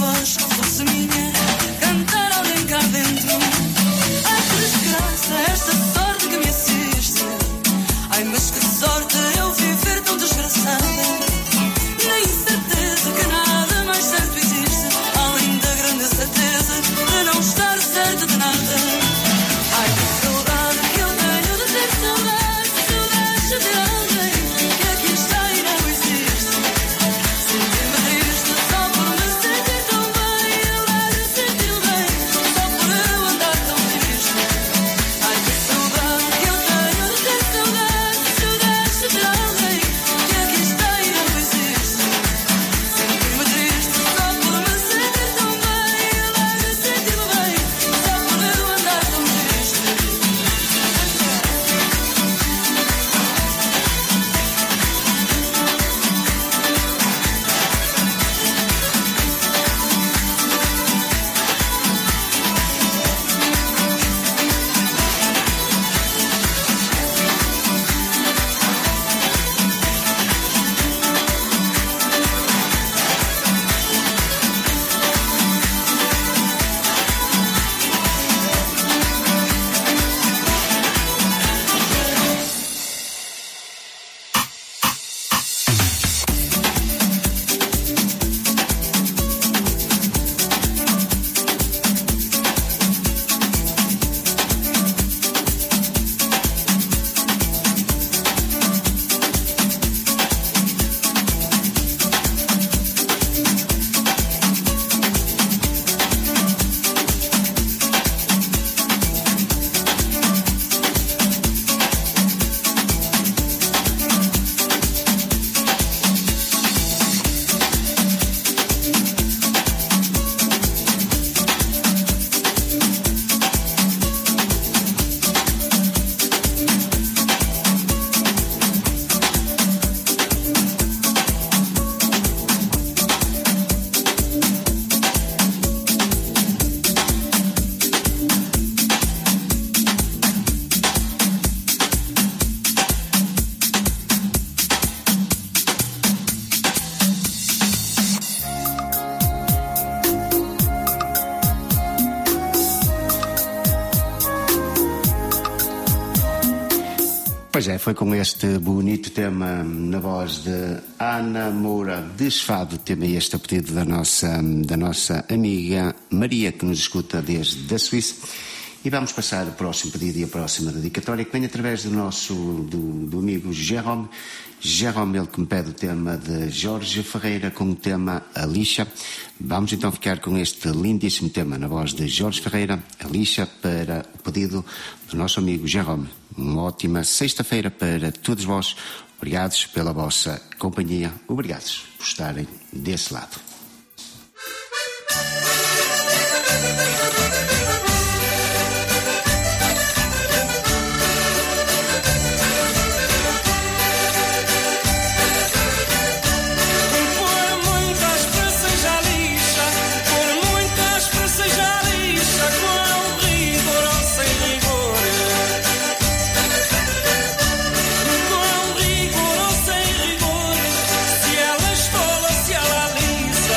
voz que fosse minha, cantar alguém cá dentro. Ai que desgraça, esta sorte que me assiste. Ai mas que sorte eu viver tão desgraçada. Na incerteza que nada mais certo existe, além da grande certeza de não estar certo de nada. Ai que saudade que eu tenho de ter saudade, saudades de ter alguém que aqui está e não existe. Sentir-me triste só por me sentir tão bem, eu era sentir bem só por eu andar tão triste. Ai que saudade que eu tenho de ter saudade, saudades de ter alguém que aqui está e não existe. Sentir-me triste só por me sentir tão bem, eu era sentir-me bem só por eu andar tão triste. Pois é, foi com este bonito tema na voz de Ana Moura Desfado, tema este a pedido da nossa amiga Maria, que nos escuta desde a Suíça. E vamos passar o próximo pedido e a próxima dedicatória, que vem através do amigo Jérôme. Jérôme, ele que me pede o tema de Jorge Ferreira com o tema Alicia. Vamos então ficar com este lindíssimo tema na voz de Jorge Ferreira, Alicia, para o pedido do nosso amigo Jérôme. Uma ótima sexta-feira para todos vós. Obrigados pela vossa companhia. Obrigados por estarem desse lado. Se ela esfola, se ela alisa,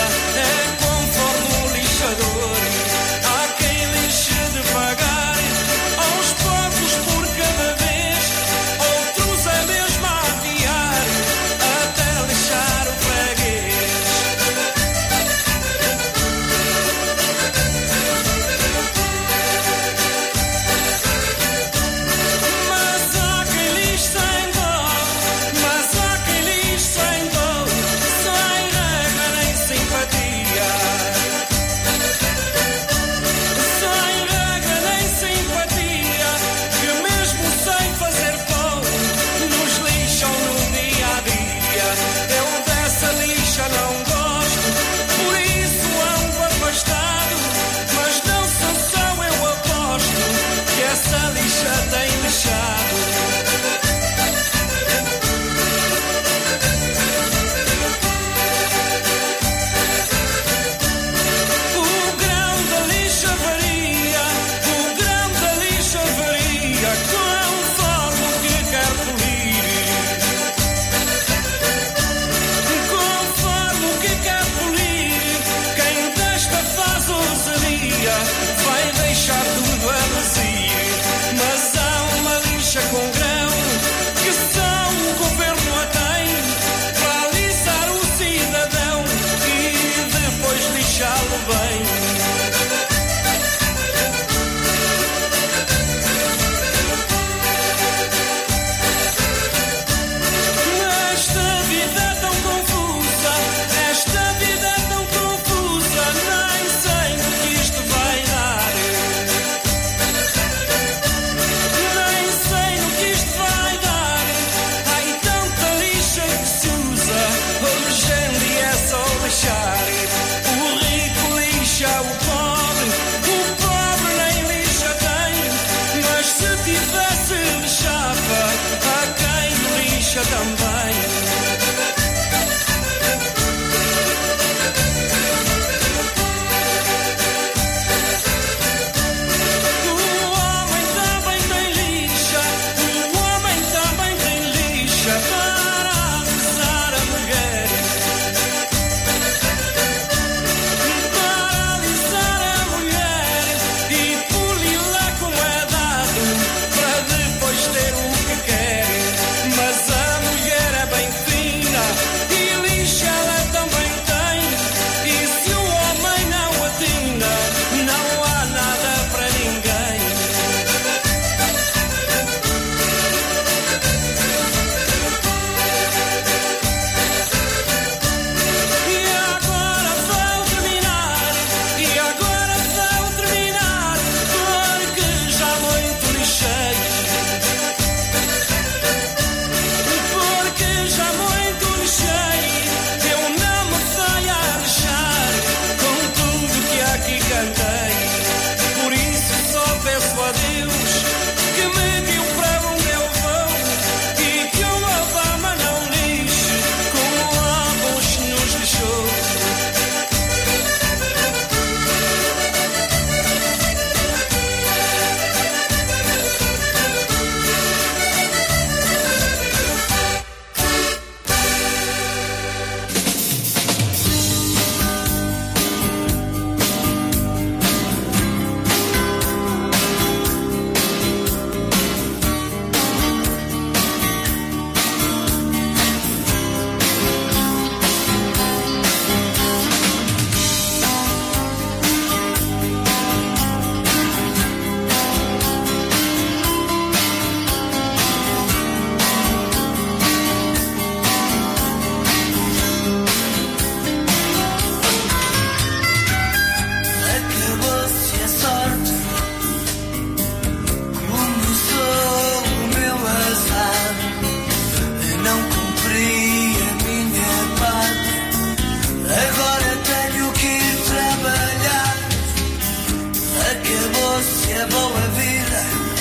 a boa vida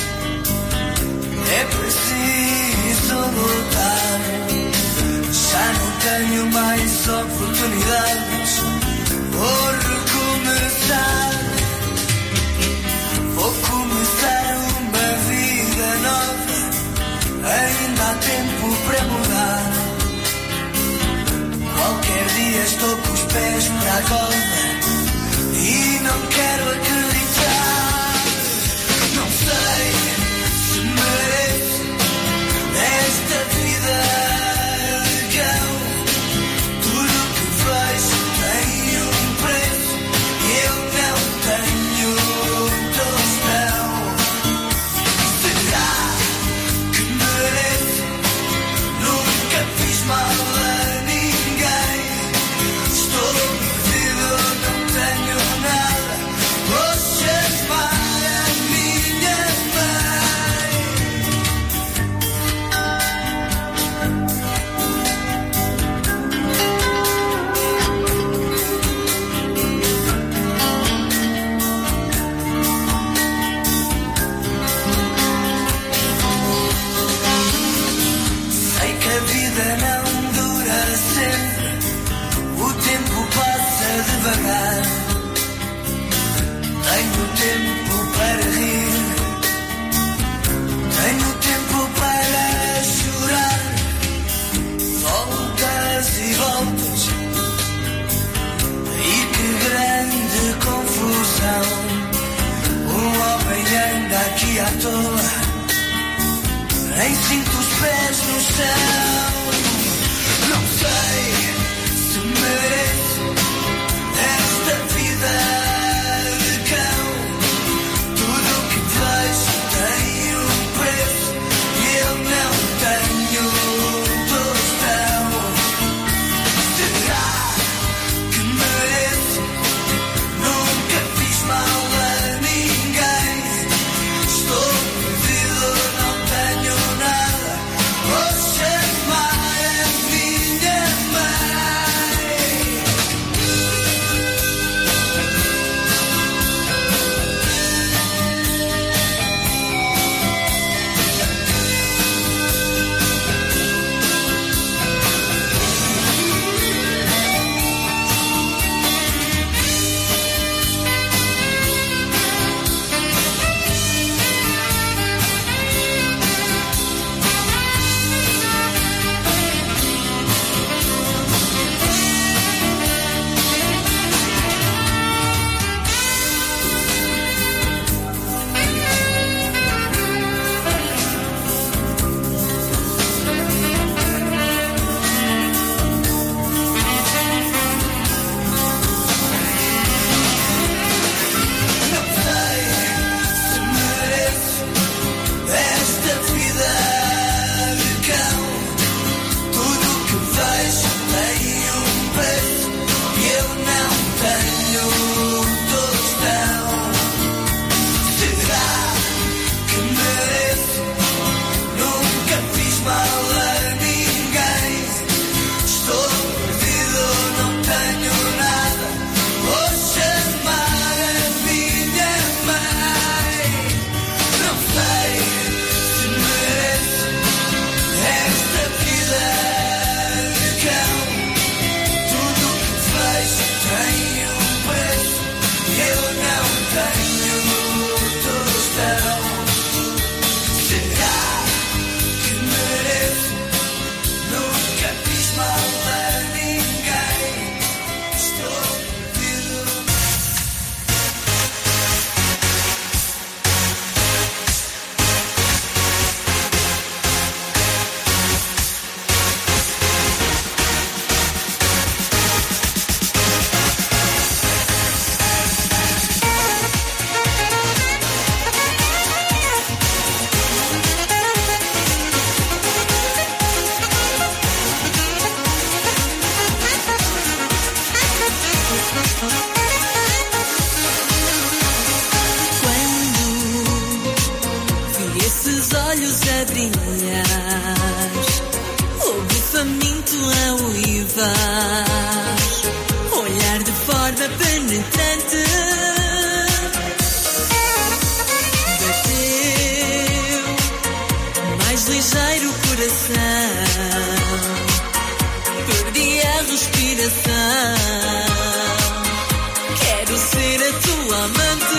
é preciso lutar. Já não tenho mais oportunidades, vou recomeçar. Vou começar uma vida nova, ainda há tempo para mudar. Qualquer dia estou com os pés para a cova e não quero acreditar. Não sei se mereço esta vida de cão. Tudo que vejo tem um preço e eu não tenho tostão. Será que mereço? Nunca fiz mal a ninguém. Estou perdido, não tenho nada. Vou chamar a minha mãe. Sei que a vida não dura sempre, o tempo passa devagar. Tenho tempo para rir, tenho tempo para chorar. Voltas e voltas, e que grande confusão. Um homem anda aqui à toa, nem sinto os pés no chão. Não sei se mereço esta vida de cão. Tudo o que vejo tem um preço e eu não tenho tostão. Será que mereço? Nunca fiz mal a ninguém. Estou perdido, não tenho nada. Vou chamar a minha mãe. Não sei se mereço esta vida de cão. Tudo o que vejo tem um preço e eu não tenho tostão. Será que mereço? Nunca fiz mal a ninguém. Estou perdido, não tenho nada. Vou chamar a minha mãe. Não sei se mereço esta vida de cão. Tudo o que vejo tem um preço e eu não tenho tostão. Será que mereço? Nunca fiz mal a ninguém. Estou perdido. coração. Perdi a respiração. Quero ser a tua amante.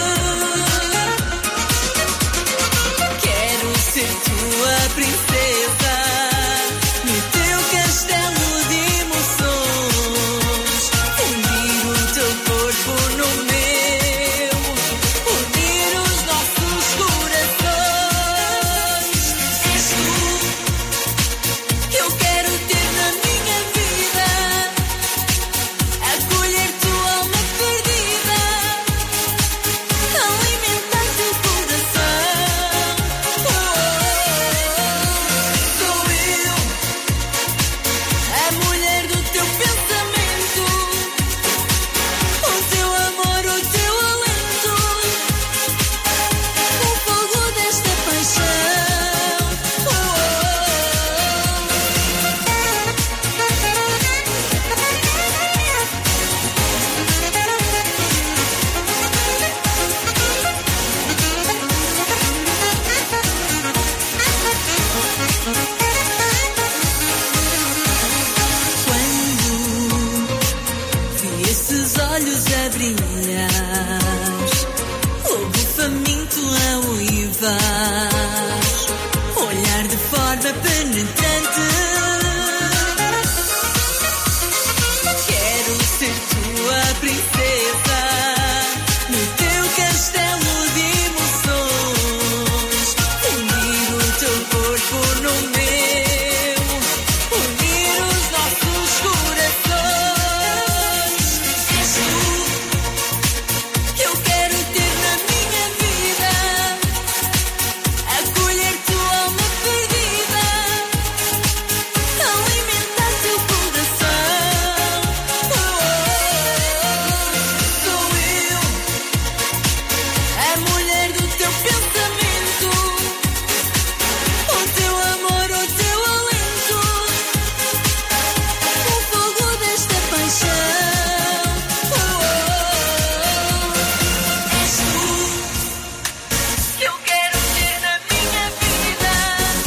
Quero ser tua princesa. No teu castelo de emoções. Unir o teu corpo no meu. Unir os nossos corações. És tu que eu quero ter na minha vida. Acolher tua alma perdida. Alimentar teu coração. Sou eu, a mulher do teu pensamento. O teu amor, o teu alento. O fogo desta paixão. Quando vi esses olhos a brilhar, lobo faminto a uivar, olhar de forma penetrante. Quero ser tua princesa. No teu castelo de emoções. Unir o teu corpo no meu. Unir os nossos corações. És tu que eu quero ter na minha vida. Acolher tua alma perdida. Alimentar teu coração. Sou eu, a mulher do teu pensamento. O teu amor, o teu alento. O fogo desta paixão. És tu que eu quero ter na minha vida.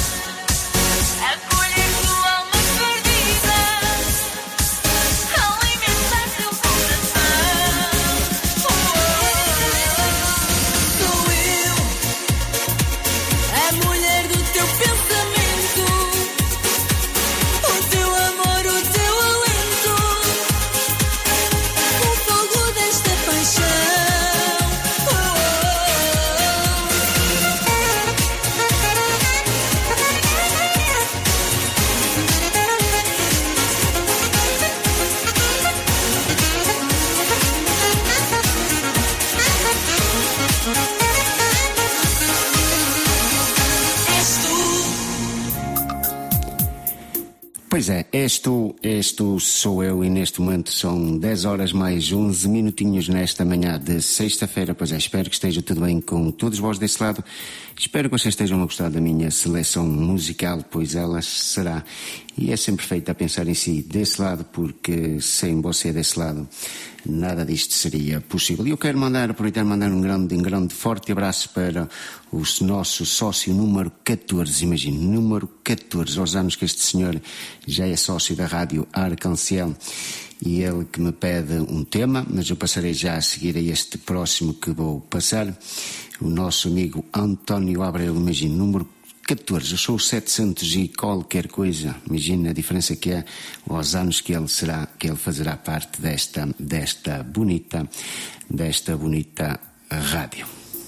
Acolher tua alma perdida. Alimentar teu coração. Sou eu, a mulher do teu pensamento. O teu amor, o teu alento. O fogo desta paixão. És tu. Pois é, és tu, sou eu, e neste momento são 10 horas mais 11 minutinhos nesta manhã de sexta-feira. Pois é, espero que esteja tudo bem com todos vós desse lado. Espero que vocês estejam a gostar da minha seleção musical, pois ela será, e é sempre feita a pensar em si desse lado, porque sem você desse lado nada disto seria possível. E eu quero aproveitar e mandar um grande forte abraço para o nosso sócio número 14, imagine, número 14, aos anos que este senhor já é sócio da Rádio Arcanciel, e ele que me pede um tema, mas eu passarei já a seguir a este próximo que vou passar. O nosso amigo António Abreu, imagine, número 14, eu sou o 700 e qualquer coisa, imagina a diferença que é aos anos que ele fazerá parte desta bonita rádio.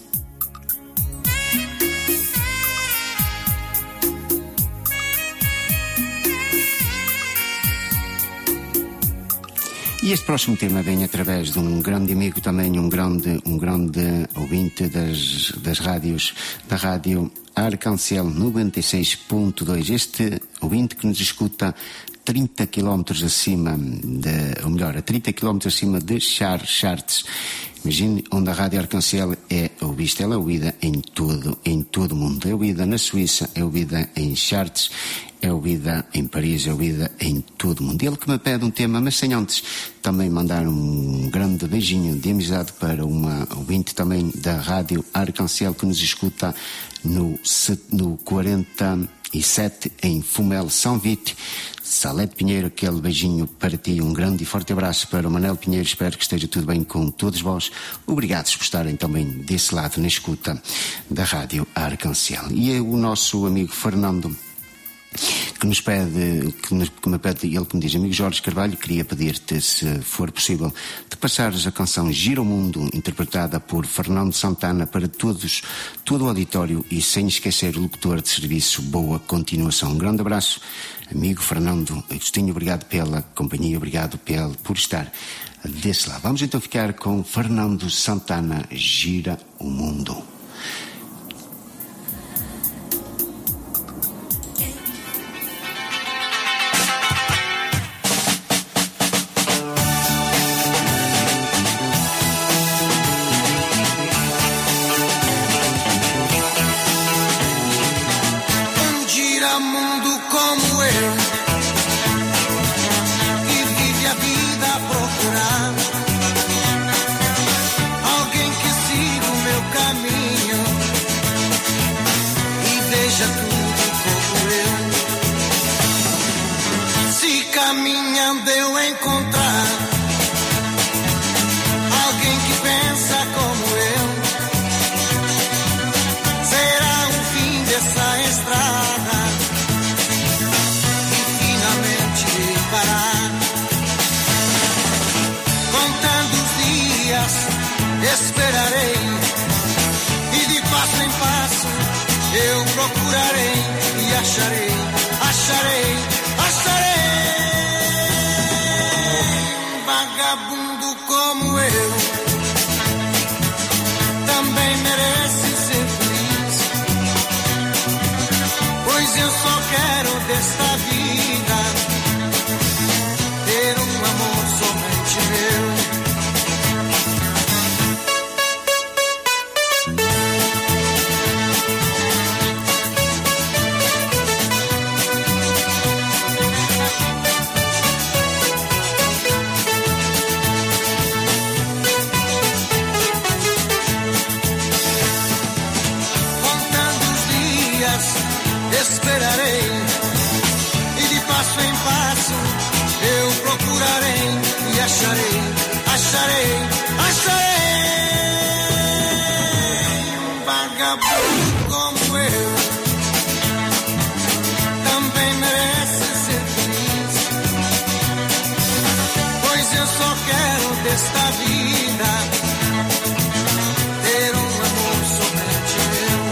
E este próximo tema vem através de um grande amigo também, um grande ouvinte das rádios, da Rádio Arcanciel 96.2. Este ouvinte que nos escuta 30 km acima a 30 km acima de Chartres. Imagine onde a Rádio Arcanciel é ouvida. Ela é ouvida em todo o mundo. É ouvida na Suíça, é ouvida em Chartres, é ouvida em Paris, é ouvida em todo o mundo. Ele que me pede um tema, mas sem antes também mandar um grande beijinho de amizade para uma ouvinte também da Rádio Arcanciel que nos escuta no 40 e 7 em Fumel, São Vite. Salete Pinheiro, aquele beijinho para ti, um grande e forte abraço para o Manel Pinheiro, espero que esteja tudo bem com todos vós. Obrigados por estarem também desse lado na escuta da Rádio Arcanciel. E o nosso amigo Fernando, que me pede, ele que me diz: amigo Jorge Carvalho, queria pedir-te, se for possível, de passares a canção Gira o Mundo, interpretada por Fernando Santana, para todo o auditório, e sem esquecer o locutor de serviço. Boa continuação. Um grande abraço, amigo Fernando Agostinho, obrigado pela companhia, obrigado por estar desse lado. Vamos então ficar com Fernando Santana, Gira o Mundo. Caminhando eu encontrar alguém que pensa como eu, será o fim dessa estrada e finalmente parar. Contando os dias esperarei, e de passo em passo eu procurarei e acharei. Vagabundo como eu também merece ser feliz, pois eu só quero desta vida ter um amor somente meu. Esperarei, e de passo em passo eu procurarei e acharei. Um vagabundo como eu também merece ser feliz, pois eu só quero desta vida ter um amor somente meu.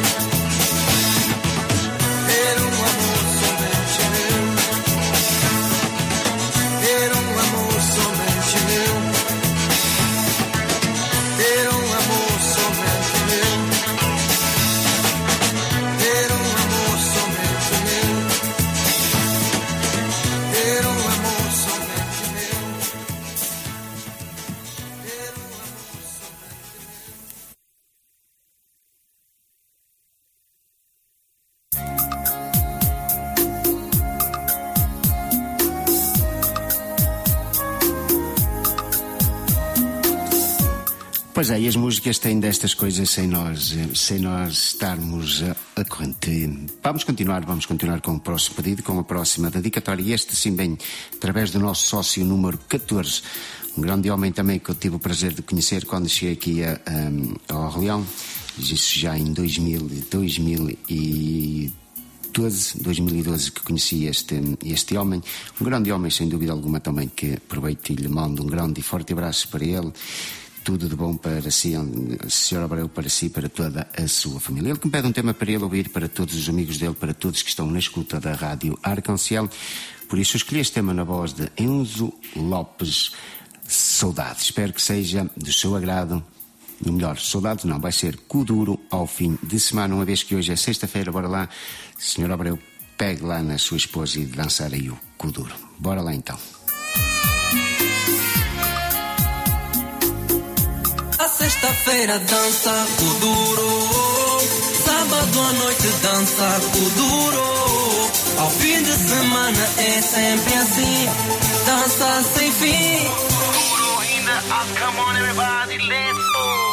Pois é, e as músicas têm destas coisas sem nós estarmos a corrente. Vamos continuar com o próximo pedido, com a próxima dedicatória, e este sim bem através do nosso sócio número 14, um grande homem também que eu tive o prazer de conhecer quando cheguei aqui ao Orleão, isso já em 2012 que conheci este homem, um grande homem sem dúvida alguma também, que aproveito e lhe mando um grande e forte abraço para ele. Tudo de bom para si, Sr. Abreu, para si e para toda a sua família. Ele que me pede um tema para ele ouvir, para todos os amigos dele, para todos que estão na escuta da Rádio Arcanciel. Por isso eu escolhi este tema na voz de Enzo Lopes, Saudade. Espero que seja do seu agrado. No melhor, Saudade não, vai ser Kuduro ao fim de semana, uma vez que hoje é sexta-feira. Bora lá, Sr. Abreu, pegue lá na sua esposa e dançar aí o Kuduro. Bora lá então. A sexta-feira dança Kuduro, sábado à noite dança Kuduro, ao fim de semana é sempre assim, dança sem fim. Kuduro in the house, come on everybody, let's go.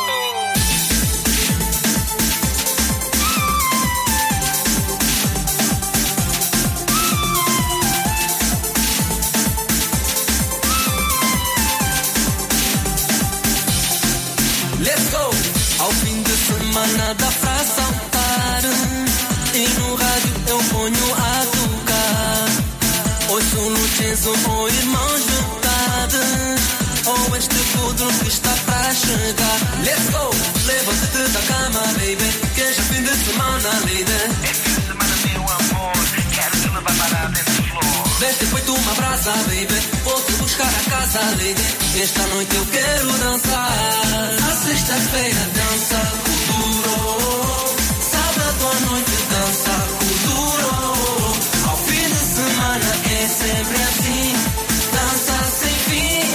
nada pra saltar. E no rádio eu ponho a tocar. Ouço Lucenzo ou Irmãos Metade, ou este podre que está pra chegar. Let's go! Levanta-te da cama, baby, que já fim de semana, lady. É fim de semana, meu amor, quero te levar para dentro de flor. Veste feito uma brasa, baby, vou-te buscar a casa, lady. Esta noite eu quero dançar. À sexta-feira dança duro, sábado à noite dança duro. Ao fim de semana é sempre assim, dança sem fim.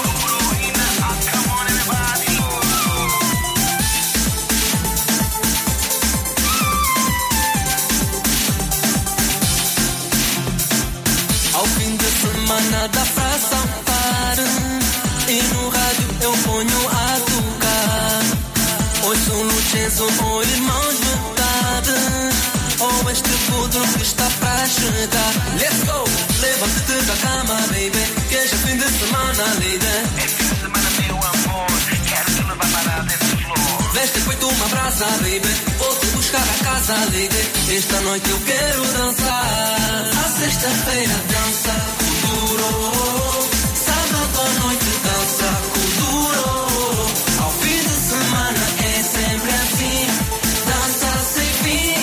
Ao fim de semana dá pra saltar. E no rádio eu ponho a tocar. Ouço Lucenzo ou Irmãos Metade, ou este podre que está pra chegar. Let's go! Levanta-te da cama, baby, que já fim de semana, lady. É fim de semana, meu amor, quero te levar para dentro de flor. Veste feito uma brasa, baby, vou-te buscar a casa, lady. Esta noite eu quero dançar. À sexta-feira dança duro, sábado à noite dança duro. Ao fim de semana é sempre assim, dança sem fim.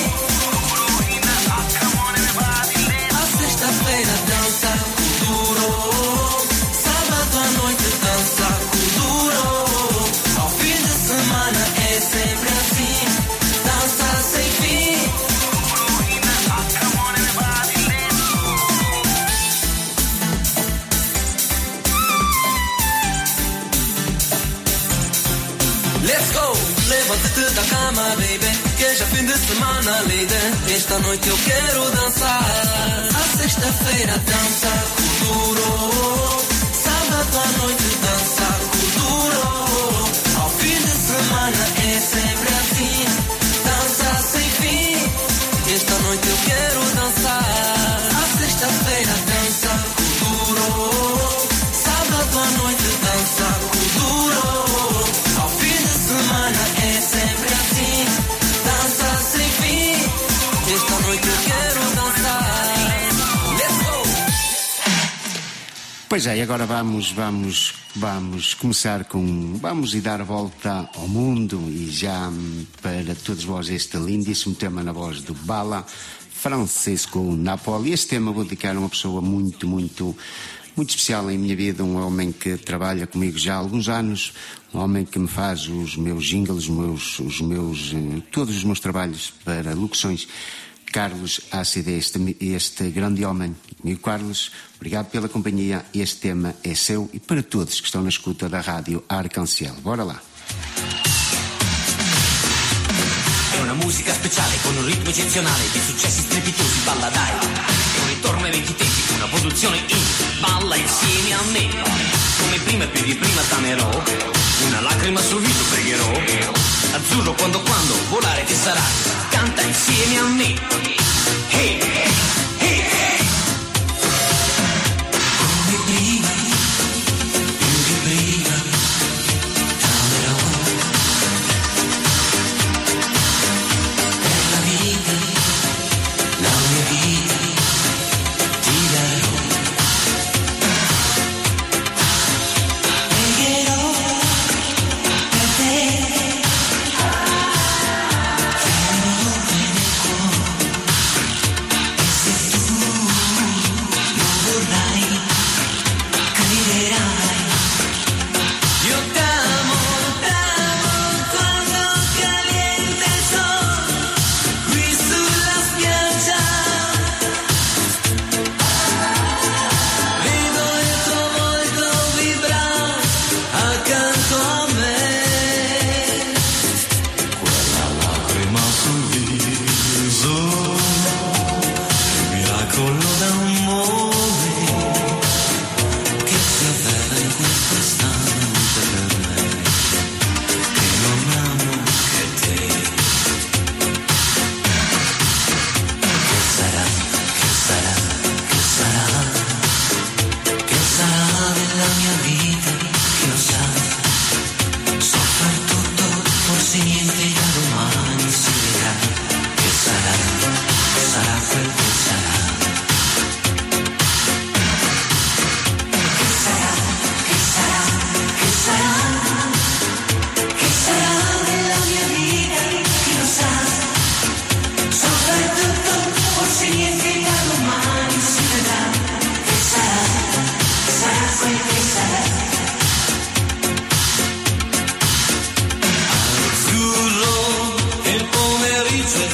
À sexta-feira dança duro, sábado à noite dança duro. Ao fim de semana é sempre assim, dança sem fim. Let's go! Levanta-te da cama, baby, que já fim de semana, lady. Esta noite eu quero dançar. À sexta-feira dança duro, sábado à noite dança duro. Ao fim de semana é sempre assim, dança sem fim. Esta noite eu quero dançar. À sexta-feira dança duro, sábado à noite dança duro. Ao fim de semana é sempre assim, dança sem fim. Esta noite eu quero dançar. Let's go! Pois é, e agora vamos começar com... Vamos e dar a volta ao mundo, e já para todos vós este lindíssimo tema na voz do Bala, Francesco Napoli. Este tema vou dedicar a uma pessoa muito especial em minha vida, um homem que trabalha comigo já há alguns anos, um homem que me faz os meus jingles, todos os meus trabalhos para locuções. Carlos ACD, este grande homem. Amigo Carlos, obrigado pela companhia. Este tema é seu e para todos que estão na escuta da rádio Arcangel. Bora lá. È una musica speciale con un ritmo eccezionale, di successi strepitosi, balla dai. È un ritorno ai vecchi tempi, una produzione in balla insieme a me. Come prima e più di prima t'amerò, una lacrima sul viso pregherò. Azzurro quando volare che sarà, canta insieme a me. Hey, hey, hey, hey. Come prima, più di prima, t'amerò. Per la vita, la mia vita, ti darò. Pregherò per te.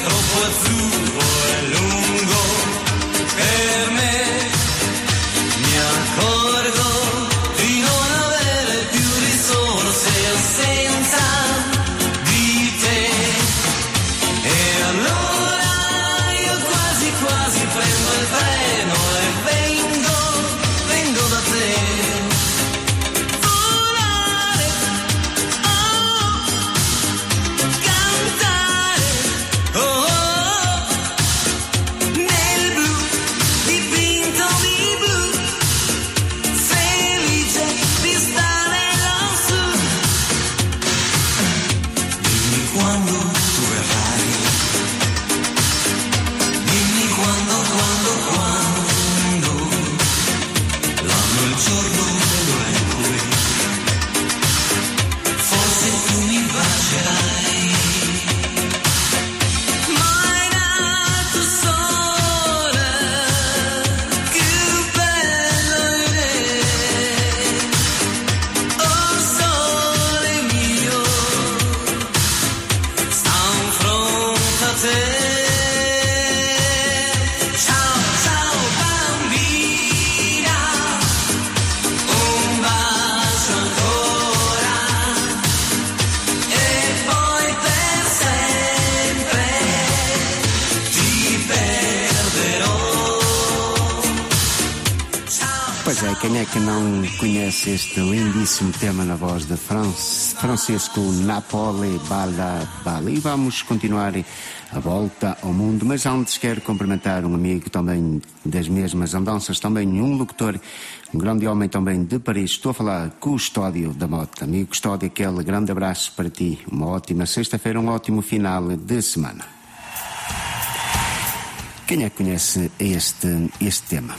troppo azzurro e lungo per me. Mi accorgo di non avere più risorse senza di te. E allora io quasi quasi prendo il treno e vengo da te. Volare, oh, cantare, oh, nel blu, dipinto di blu, felice di stare lassù. Dimmi quando tu verrai, dimmi quando, l'anno, il giorno e l'ora in cui forse tu mi bacerai. Mai nato sole, più bello di te. Oh sole mio, sta in fronte a te. Ciao, ciao bambina, un bacio ancora e poi per sempre ti perderò. Pois é, quem é que não conhece este lindíssimo tema na voz de Francisco Napoli Balla Balla? E vamos continuar a volta ao mundo, mas antes quero cumprimentar um amigo também das mesmas andanças, também um locutor, um grande homem também de Paris. Estou a falar Custódio da Mota. Amigo Custódio, aquele grande abraço para ti, uma ótima sexta-feira, um ótimo final de semana. Quem é que conhece este tema?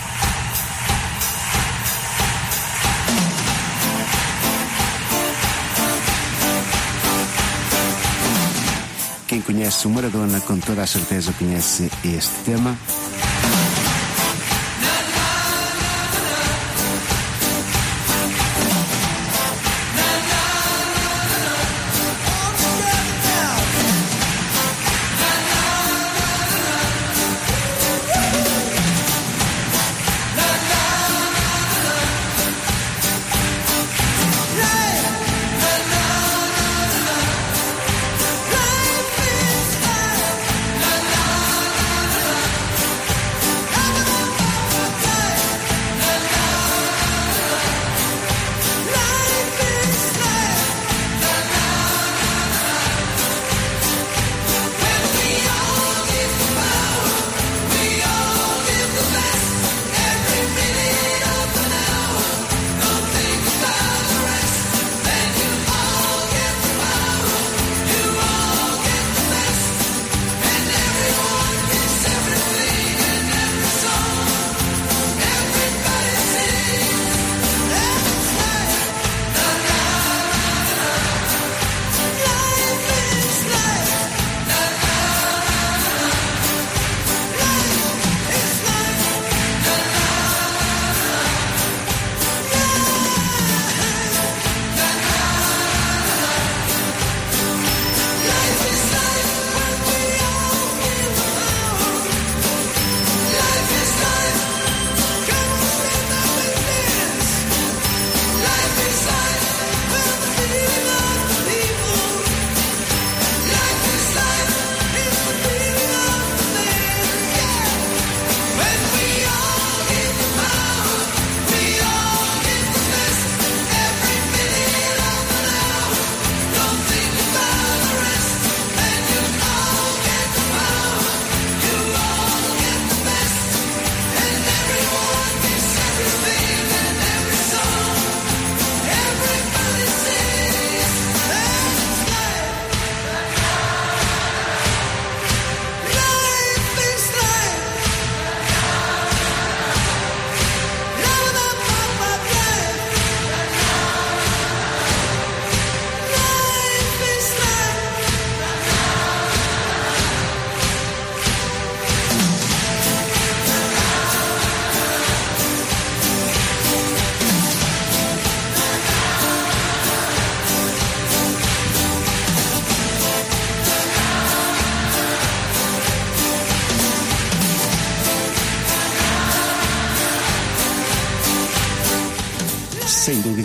Quem conhece o Maradona com toda a certeza conhece este tema.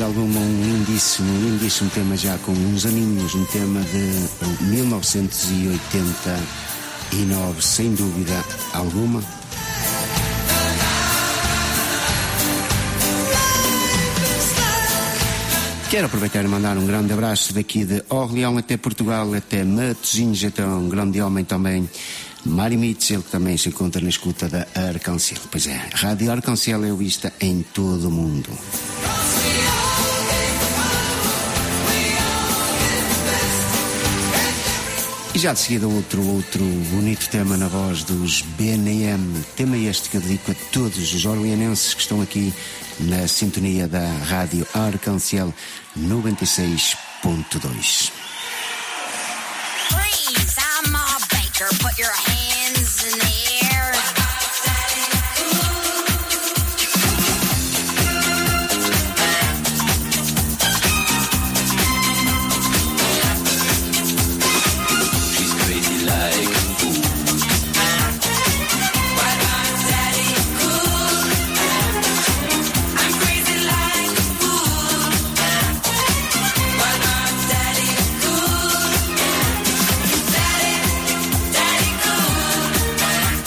alguma um lindíssimo tema já com uns aninhos, um tema de 1989, sem dúvida alguma. Quero aproveitar e mandar um grande abraço daqui de Orleão até Portugal, até Matosinhos, até um grande homem também, Mário Mitz, ele que também se encontra na escuta da Arcanciel. Pois é, a Rádio Arcanciel é vista em todo o mundo. E já de seguida outro bonito tema na voz dos B&M, tema este que eu dedico a todos os orleanenses que estão aqui na sintonia da Rádio Arcanciel 96.2. Please, I'm a baker, put your hands in the air. She's crazy like a fool. But my daddy cool. I'm crazy like a fool. But my daddy cool. Daddy cool.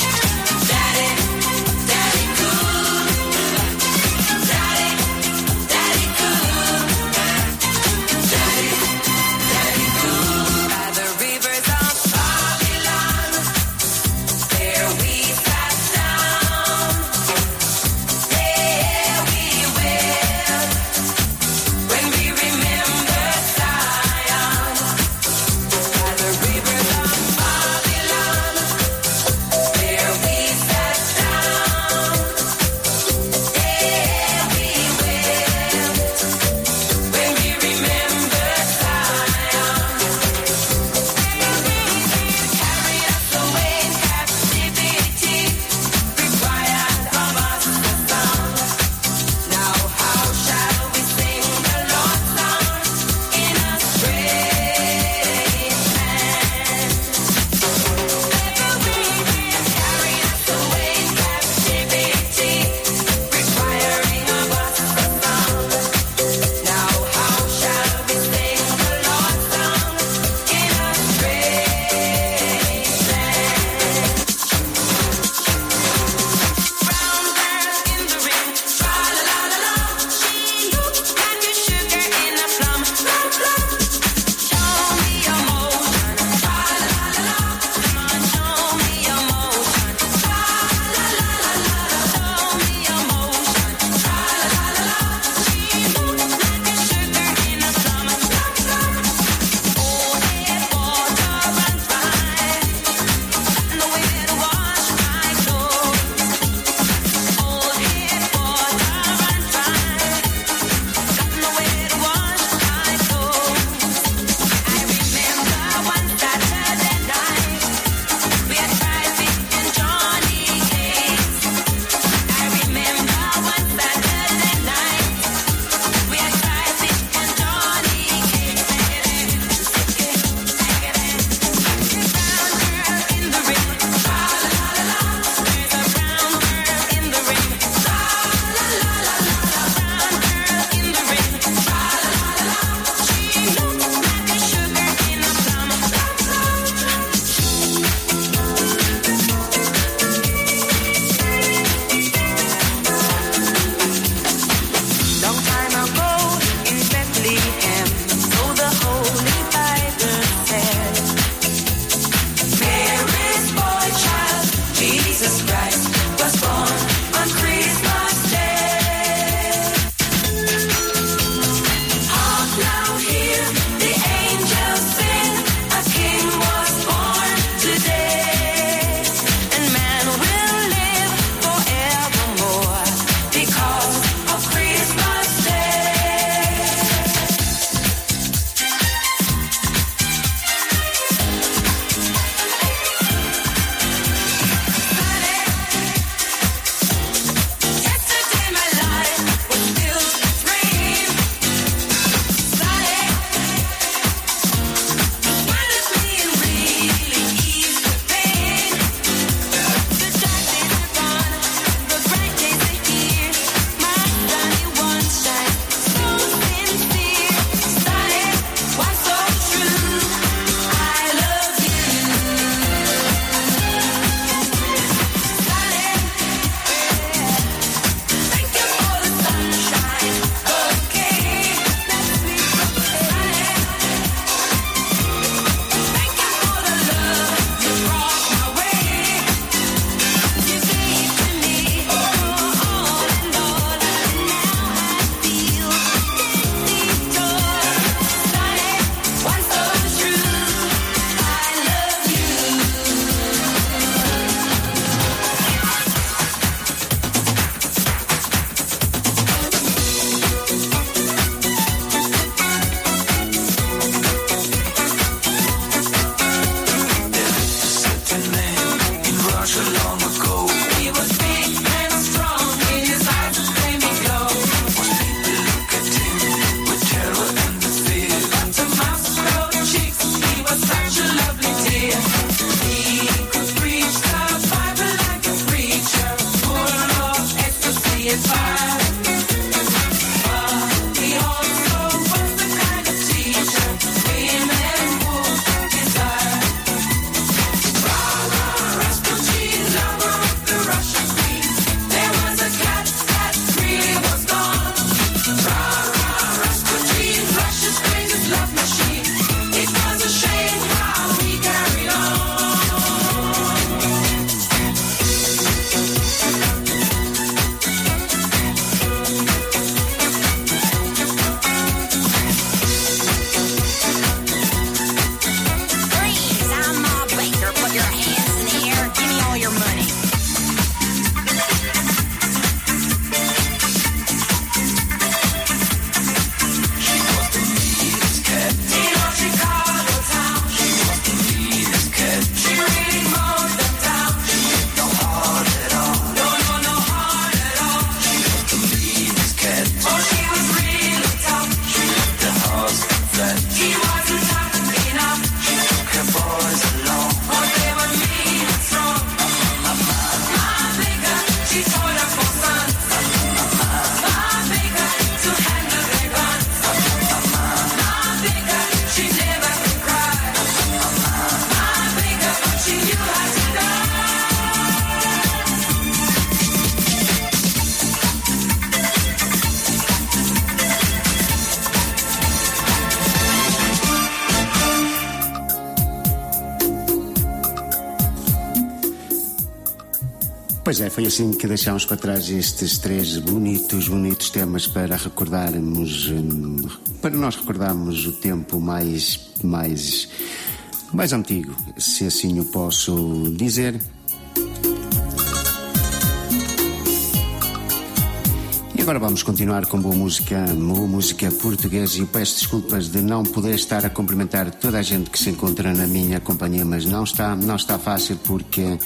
Pois é, foi assim que deixámos para trás estes 3 bonitos temas para recordarmos, para nós recordarmos o tempo mais antigo, se assim o posso dizer. E agora vamos continuar com boa música portuguesa, e peço desculpas de não poder estar a cumprimentar toda a gente que se encontra na minha companhia, mas não está fácil porque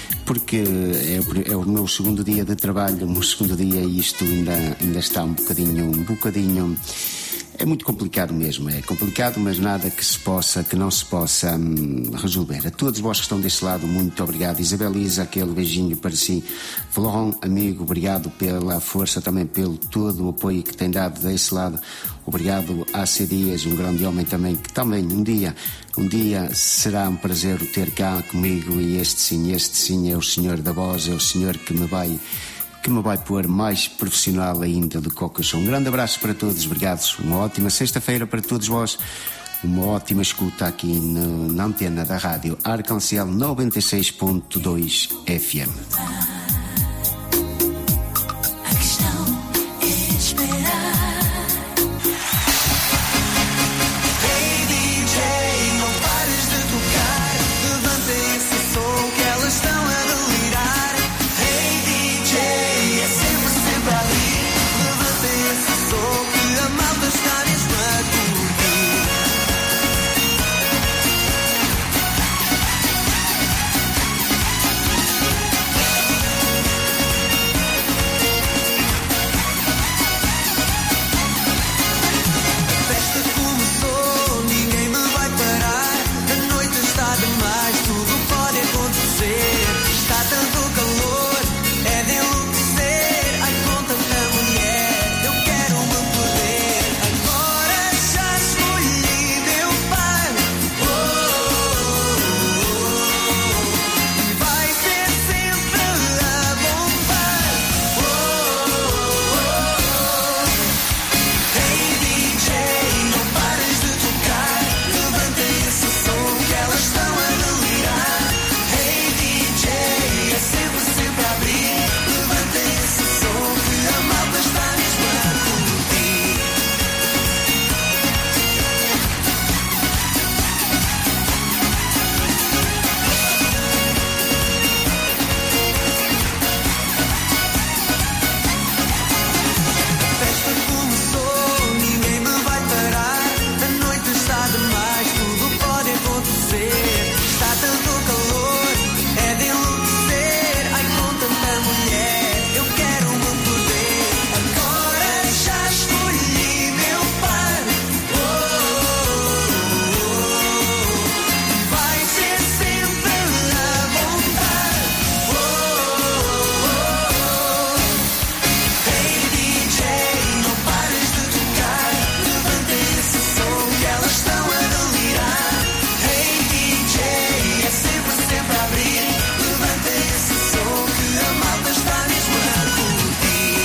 é o meu segundo dia de trabalho, o meu segundo dia, e isto ainda está um bocadinho. É muito complicado mesmo, é complicado, mas nada que não se possa resolver. A todos vós que estão deste lado, muito obrigado. Isabel Isa, aquele beijinho para si. Florent, amigo, obrigado pela força, também pelo todo o apoio que tem dado desse lado. Obrigado a AC Dias, um grande homem também, que também um dia será um prazer o ter cá comigo, e este sim é o senhor da voz, é o senhor que me vai pôr mais profissional ainda do que eu sou. Um grande abraço para todos, obrigado. Uma ótima sexta-feira para todos vós. Uma ótima escuta aqui na antena da rádio Arcancel 96.2 FM. A questão é esperar. Hey DJ, não pares de tocar. Levanta esse som que elas estão a delirar. Hey DJ, é sempre a abrir. Levanta esse som que a malta está mesmo a curtir. A festa começou, ninguém me vai parar. A noite está demais, tudo pode acontecer. Está tanto calor, é de enlouquecer. Ai, com tanta mulher, eu quero me perder. Agora já escolhi meu par. Vai ser sempre a bombar. Hey DJ, não pares de tocar. Levanta esse som que elas estão a delirar. Hey DJ, é sempre a abrir. Levanta esse som que a malta está mesmo a curtir. A festa começou, ninguém me vai parar. A noite está demais, tudo pode acontecer. Está tanto calor, é de enlouquecer. Ai, com tanta mulher, eu quero me perder. Agora já escolhi meu par. Vai ser sempre a bombar. Hey DJ, não pares de tocar. Levanta esse som que elas estão a delirar. Hey DJ, é sempre a abrir. Levanta esse som que a malta está mesmo a curtir.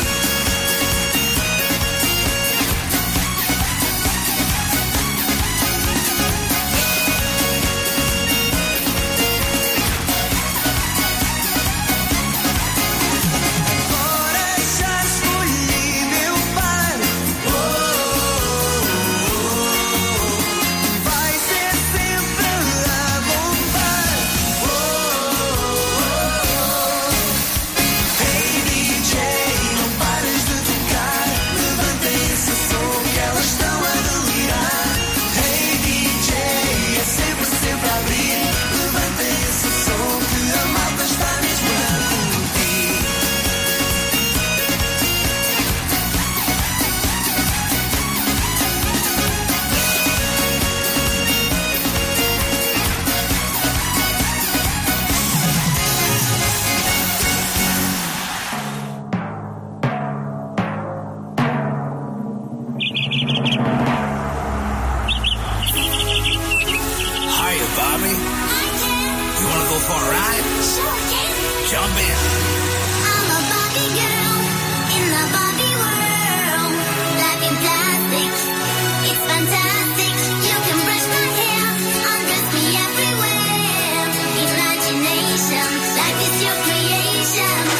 Agora já escolhi meu par. Vai ser sempre a bombar. Hey DJ, não pares de tocar. Levanta esse som que elas estão a delirar. Hey DJ, é sempre a abrir. Levanta esse som que a malta está mesmo a curtir. Hiya, Bobby. You wanna go for a ride? Jump in. I'm a Barbie girl in the Barbie world. Life in plastic, it's fantastic. You can brush my hair, undress me everywhere. Imagination, life is your creation.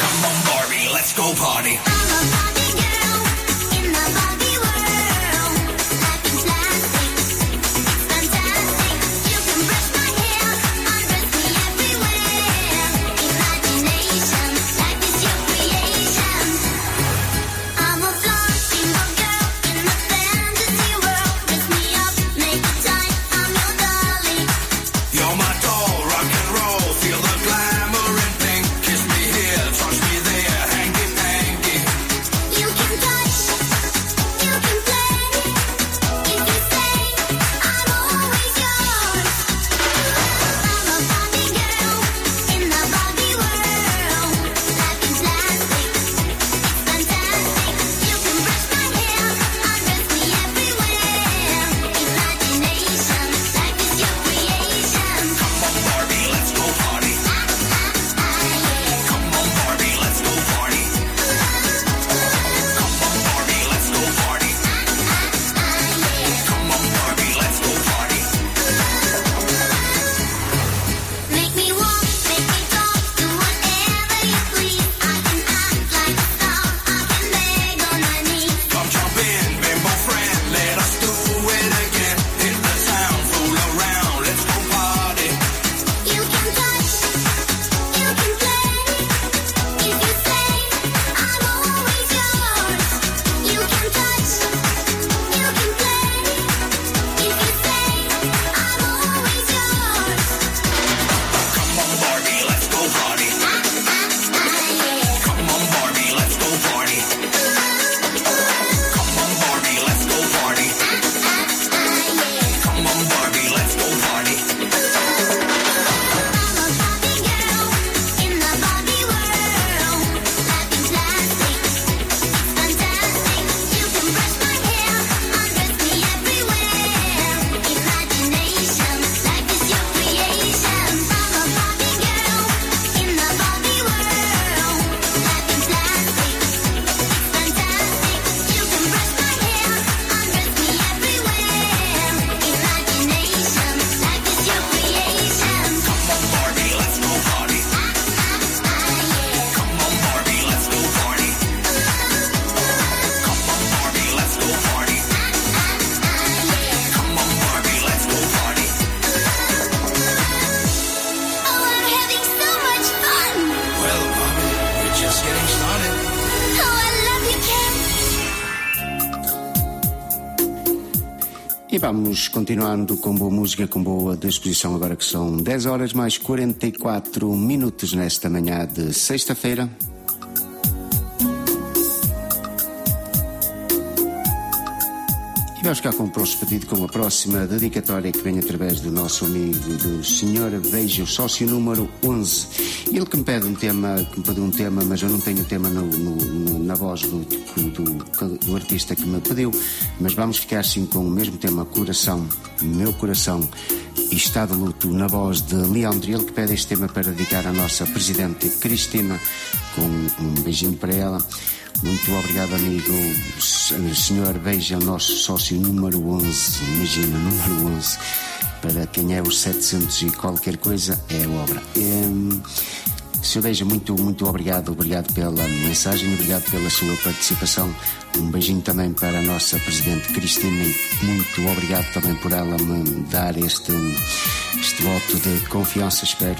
E vamos continuando com boa música, com boa disposição, agora que são 10 horas mais 44 minutos nesta manhã de sexta-feira. E vamos ficar com o próximo pedido, com a próxima dedicatória que vem através do nosso amigo, do Sr. Veja, o sócio número 11. Ele que me pede um tema, mas eu não tenho o tema na voz do artista que me pediu. Mas vamos ficar assim com o mesmo tema, Coração, Meu Coração e Está de Luto, na voz de Leandro. Ele que pede este tema para dedicar à nossa Presidente Cristina, com um beijinho para ela. Muito obrigado, amigo. O senhor Veja, o nosso sócio número 11, imagina, número 11, para quem é os 700 e qualquer coisa, é a obra. Senhor Veja, muito obrigado pela mensagem, obrigado pela sua participação. Um beijinho também para a nossa Presidente Cristina e muito obrigado também por ela me dar este voto de confiança. Espero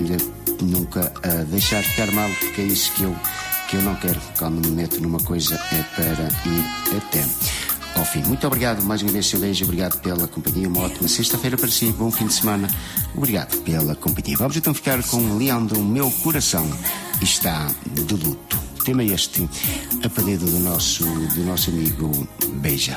nunca deixar ficar mal, porque é isso que eu não quero. Quando me meto numa coisa é para ir até ao fim. Muito obrigado mais uma vez, Sr. Veja. Obrigado pela companhia. Uma ótima sexta-feira para si. Bom fim de semana. Obrigado pela companhia. Vamos então ficar com Leandro, Meu Coração Está de Luto. Tema este a pedido do nosso amigo Beija.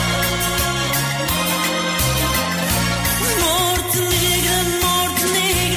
Morte negra,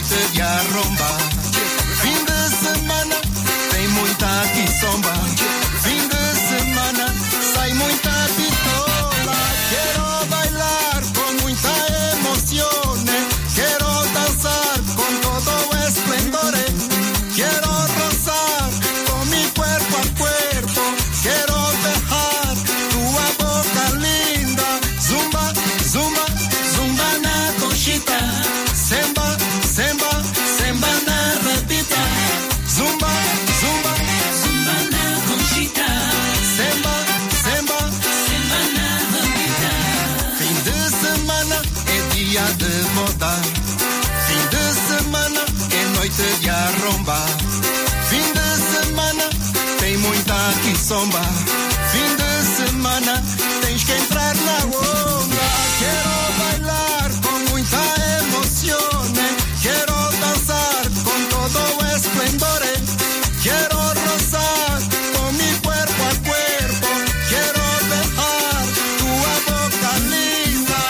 noite de arromba. Fim de semana tem muita quiçomba. Fim de semana sai muita pitola. Quero bailar com muita emoção. Quero dançar com todo o esplendor. Quero rozar con mi cuerpo a cuerpo. Quiero dejar tua boca linda. Zumba, zumba, zumba na conchita. Semba, semba, semba na repita. Zumba, zumba, zumba na conchita. Semba, semba, semba na repita. Fim de semana é dia de moda. Fim de semana é noite de arromba. Fim de semana tem muita quiçomba. Fim de semana tens que entrar na onda. Quero bailar com muita emoção. Quero dançar com todo o esplendor. Quero rozar com mi cuerpo a cuerpo. Quero dejar tua boca linda.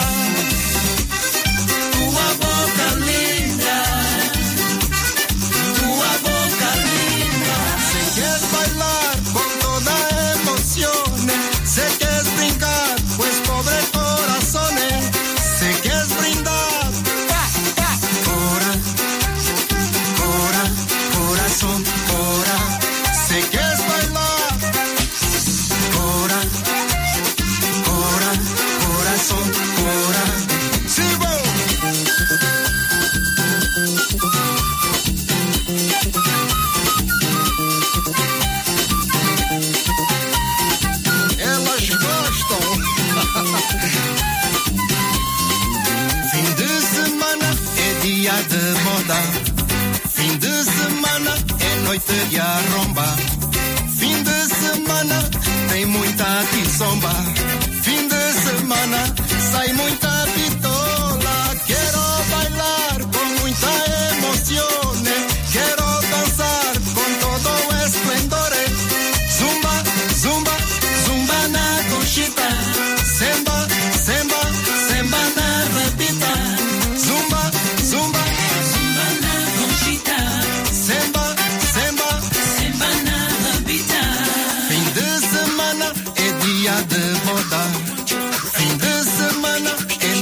Tua boca linda. Tua boca linda. Se queres bailar con toda emoción, se queres brincar, pues pobre corazón. Se queres brindar, cora, cora, corazón, cora. Se queres bailar, cora, cora, corazón, cora. Sigo. Elas gostam. Fim de semana é dia de moda. Fim de semana é noite de arromba. Fim de semana tem muita quiçomba. Fim de semana sai muita pitola. Quero bailar com muita emoção. Quero dançar com todo o esplendor. Zumba, zumba, zumba na conchita. Semba, semba, semba na repita. Zumba, zumba, zumba na conchita. Semba, semba, semba na repita. Fim de semana é dia de moda. Fim de semana é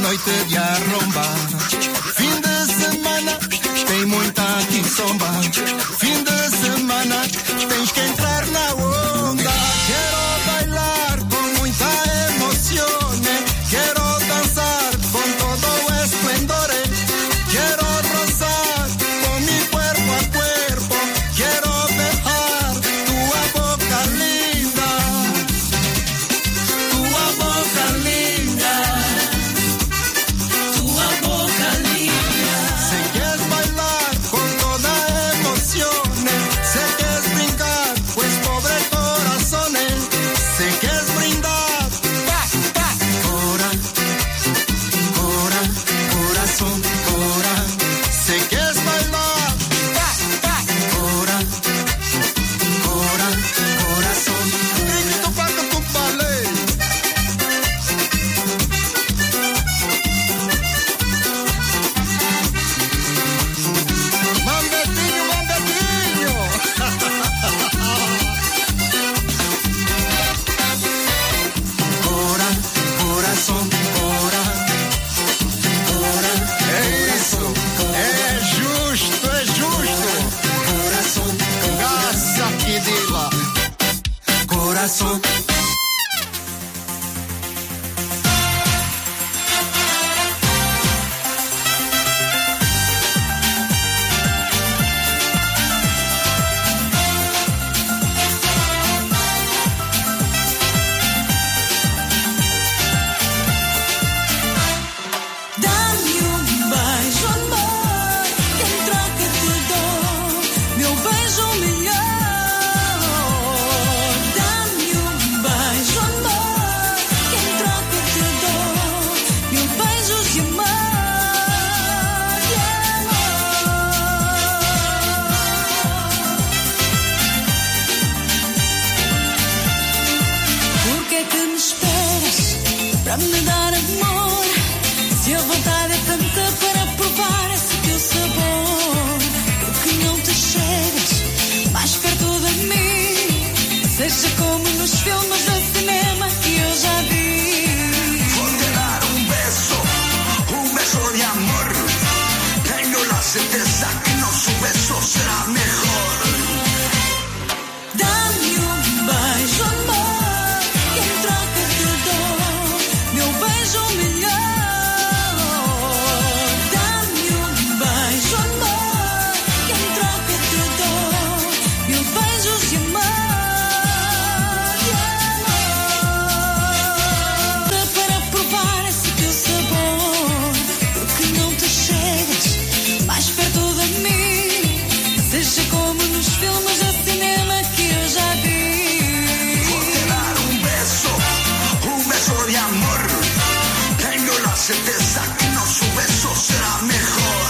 perto de mim. Seja como nos filmes de cinema que eu já vi. Vou te dar beso de amor. Tengo la certeza que nosso beso será mejor.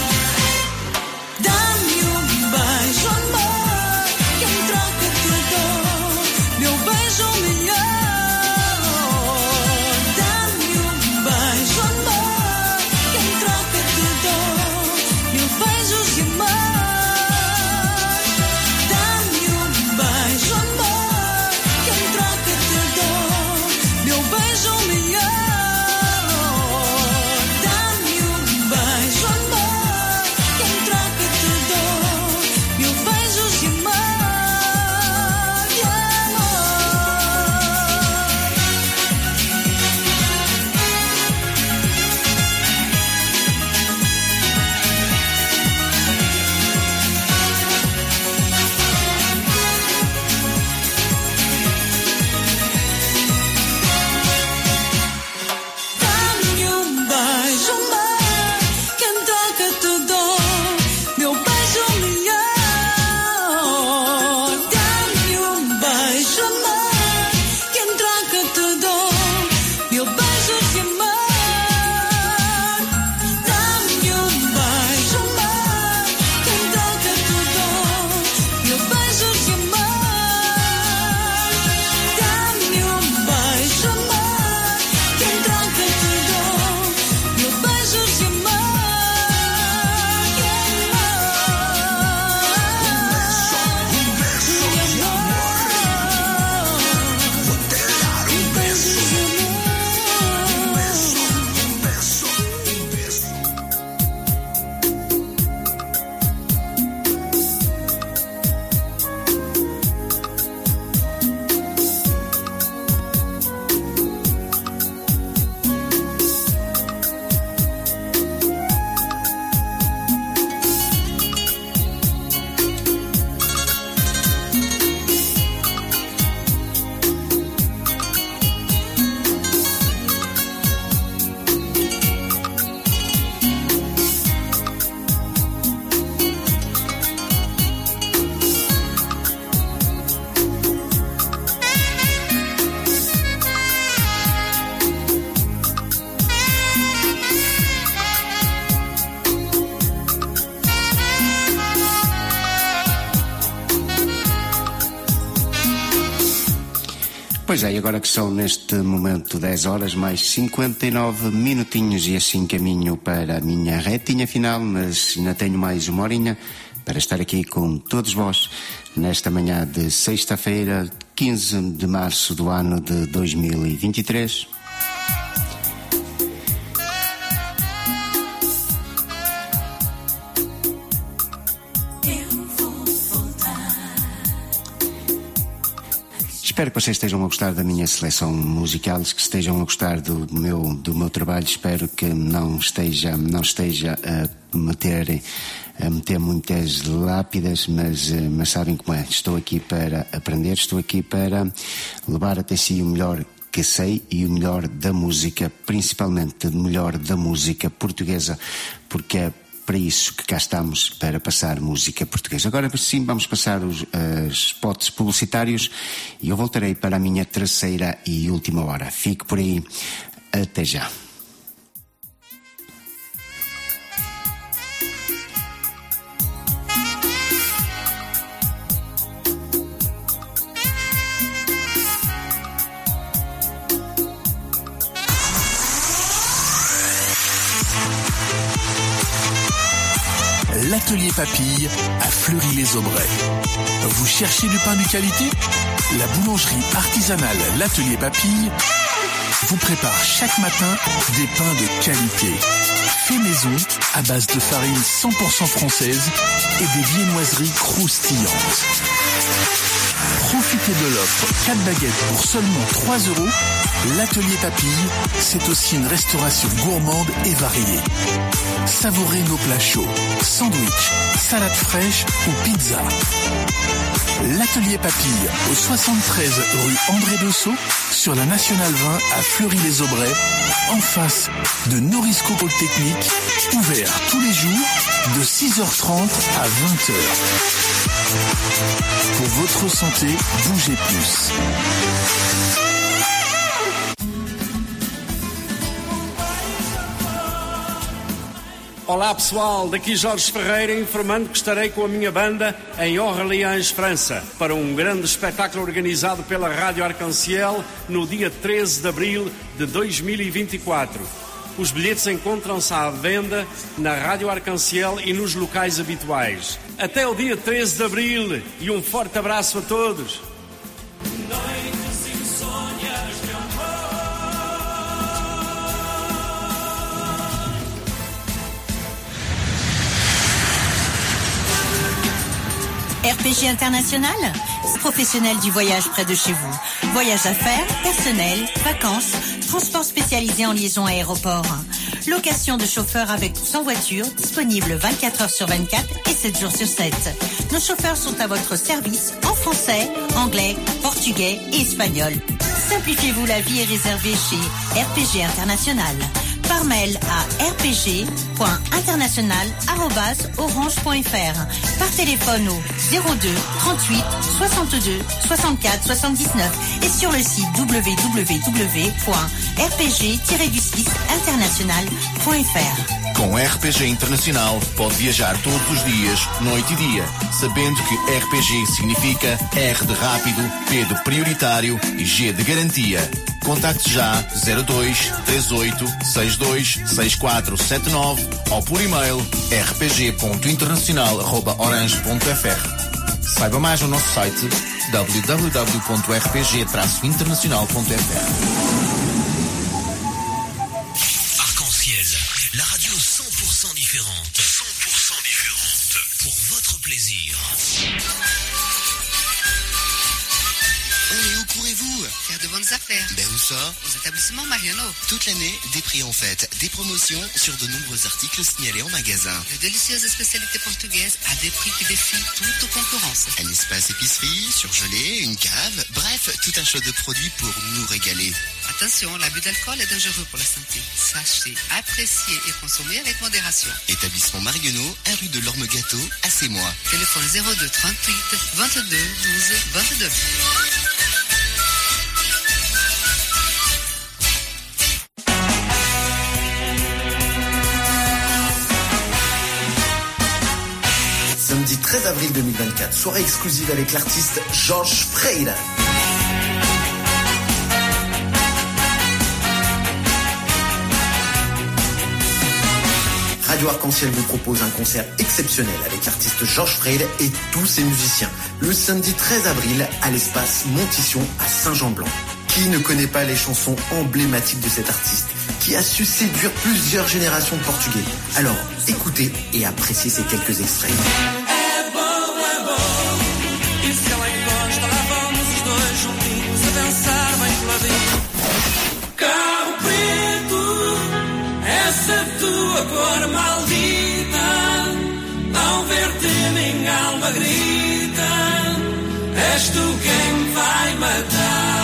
Dá-me beijo, amor, que em troca te dou meu beijo melhor. Dá-me beijo, amor, que em troca te dou mil beijos de amor. Dá-me beijo, amor, que em troca te dou meu beijo melhor. Dá-me beijo, amor, que em troca te dou mil beijos de amor. Dá-me beijo, amor, que em troca te dou meu beijo melhor. Dá-me beijo, amor, que em troca te dou mil beijos de amor. Dá-me beijo, amor, que em troca te dou mil beijos de amor. Dá-me beijo, amor, que em troca te dou mil beijos de amor. Vou te dar beso de Pois é, e agora que são neste momento 10 horas mais 59 minutinhos e assim caminho para a minha retinha final, mas ainda tenho mais uma horinha para estar aqui com todos vós nesta manhã de sexta-feira, 15 de março do ano de 2023. Espero que vocês estejam a gostar da minha seleção musical, que estejam a gostar do meu trabalho. Espero que não esteja a meter muitas lápidas, mas sabem como é. Estou aqui para aprender, estou aqui para levar até si o melhor que sei e o melhor da música, principalmente o melhor da música portuguesa, porque é para isso que cá estamos, para passar música portuguesa. Agora sim, vamos passar os spots publicitários e eu voltarei para a minha terceira e última hora. Fique por aí, até já. L'atelier Papille à Fleury-les-Aubrais. Vous cherchez du pain de qualité? La boulangerie artisanale L'atelier Papille vous prépare chaque matin des pains de qualité. Fait maison à base de farine 100% française et des viennoiseries croustillantes. Profitez de l'offre 4 baguettes pour seulement 3 €. L'atelier Papille, c'est aussi une restauration gourmande et variée. Savourez nos plats chauds, sandwich, salade fraîche ou pizza. L'atelier Papille au 73 rue André Dessau sur la Nationale 20 à Fleury-les-Aubrais, en face de Norisco Polytechnique, ouvert tous les jours de 6h30 à 20h. Pour votre santé, bougez plus. Olá pessoal, daqui Jorge Ferreira informando que estarei com a minha banda em Orleans, França, para um grande espetáculo organizado pela Rádio Arc-en-Ciel no dia 13 de abril de 2024. Os bilhetes encontram-se à venda na Rádio Arc-en-Ciel e nos locais habituais. Até o dia 13 de abril e um forte abraço a todos. RPG International, professionnel du voyage près de chez vous. Voyage d'affaires, personnel, vacances, transport spécialisé en liaison aéroport. Location de chauffeurs avec ou sans voiture, disponible 24 heures sur 24 et 7 jours sur 7. Nos chauffeurs sont à votre service en français, anglais, portugais et espagnol. Simplifiez-vous la vie et réservez chez RPG International. Par mail à rpg.international@orange.fr. Par téléphone au 02 38 62 64 79 et sur le site www.rpg-international.fr. Com RPG Internacional pode viajar todos os dias, noite e dia, sabendo que RPG significa R de rápido, P de prioritário e G de garantia. Contacte já 02 38 62 6479 ou por e-mail rpg.internacional@orange.fr. Saiba mais no nosso site www.rpg-internacional.fr. Arc-en-Ciel, la radio 100% différente. 100% différente. Pour votre plaisir. Et où courez-vous? Faire de bonnes affaires. Ben où ça? Aux établissements Mariano. Toute l'année, des prix en fête, des promotions sur de nombreux articles signalés en magasin. De délicieuses spécialités portugaises à des prix qui défient toute concurrence. Un espace épicerie, surgelé, une cave, bref, tout un choix de produits pour nous régaler. Attention, l'abus d'alcool est dangereux pour la santé. Sachez, apprécier et consommer avec modération. Établissement Marionneau, 1 rue de l'Orme-Gâteau, à Sémois. Téléphone 02 38 22 12 22. Samedi 13 avril 2024, soirée exclusive avec l'artiste Jorge Ferreira. Radio Arc-en-Ciel vous propose un concert exceptionnel avec l'artiste Jorge Ferreira et tous ses musiciens. Le samedi 13 avril à l'espace Montition à Saint-Jean-Blanc. Qui ne connaît pas les chansons emblématiques de cet artiste qui a su séduire plusieurs générations de Portugais? Alors, écoutez et appréciez ces quelques extraits. É bom, e se ela encosta, lá vamos os dois juntinhos a dançar bem peladinho. Carro preto, essa tua cor maldita, ao ver-te minha alma grita, és tu quem me vai matar.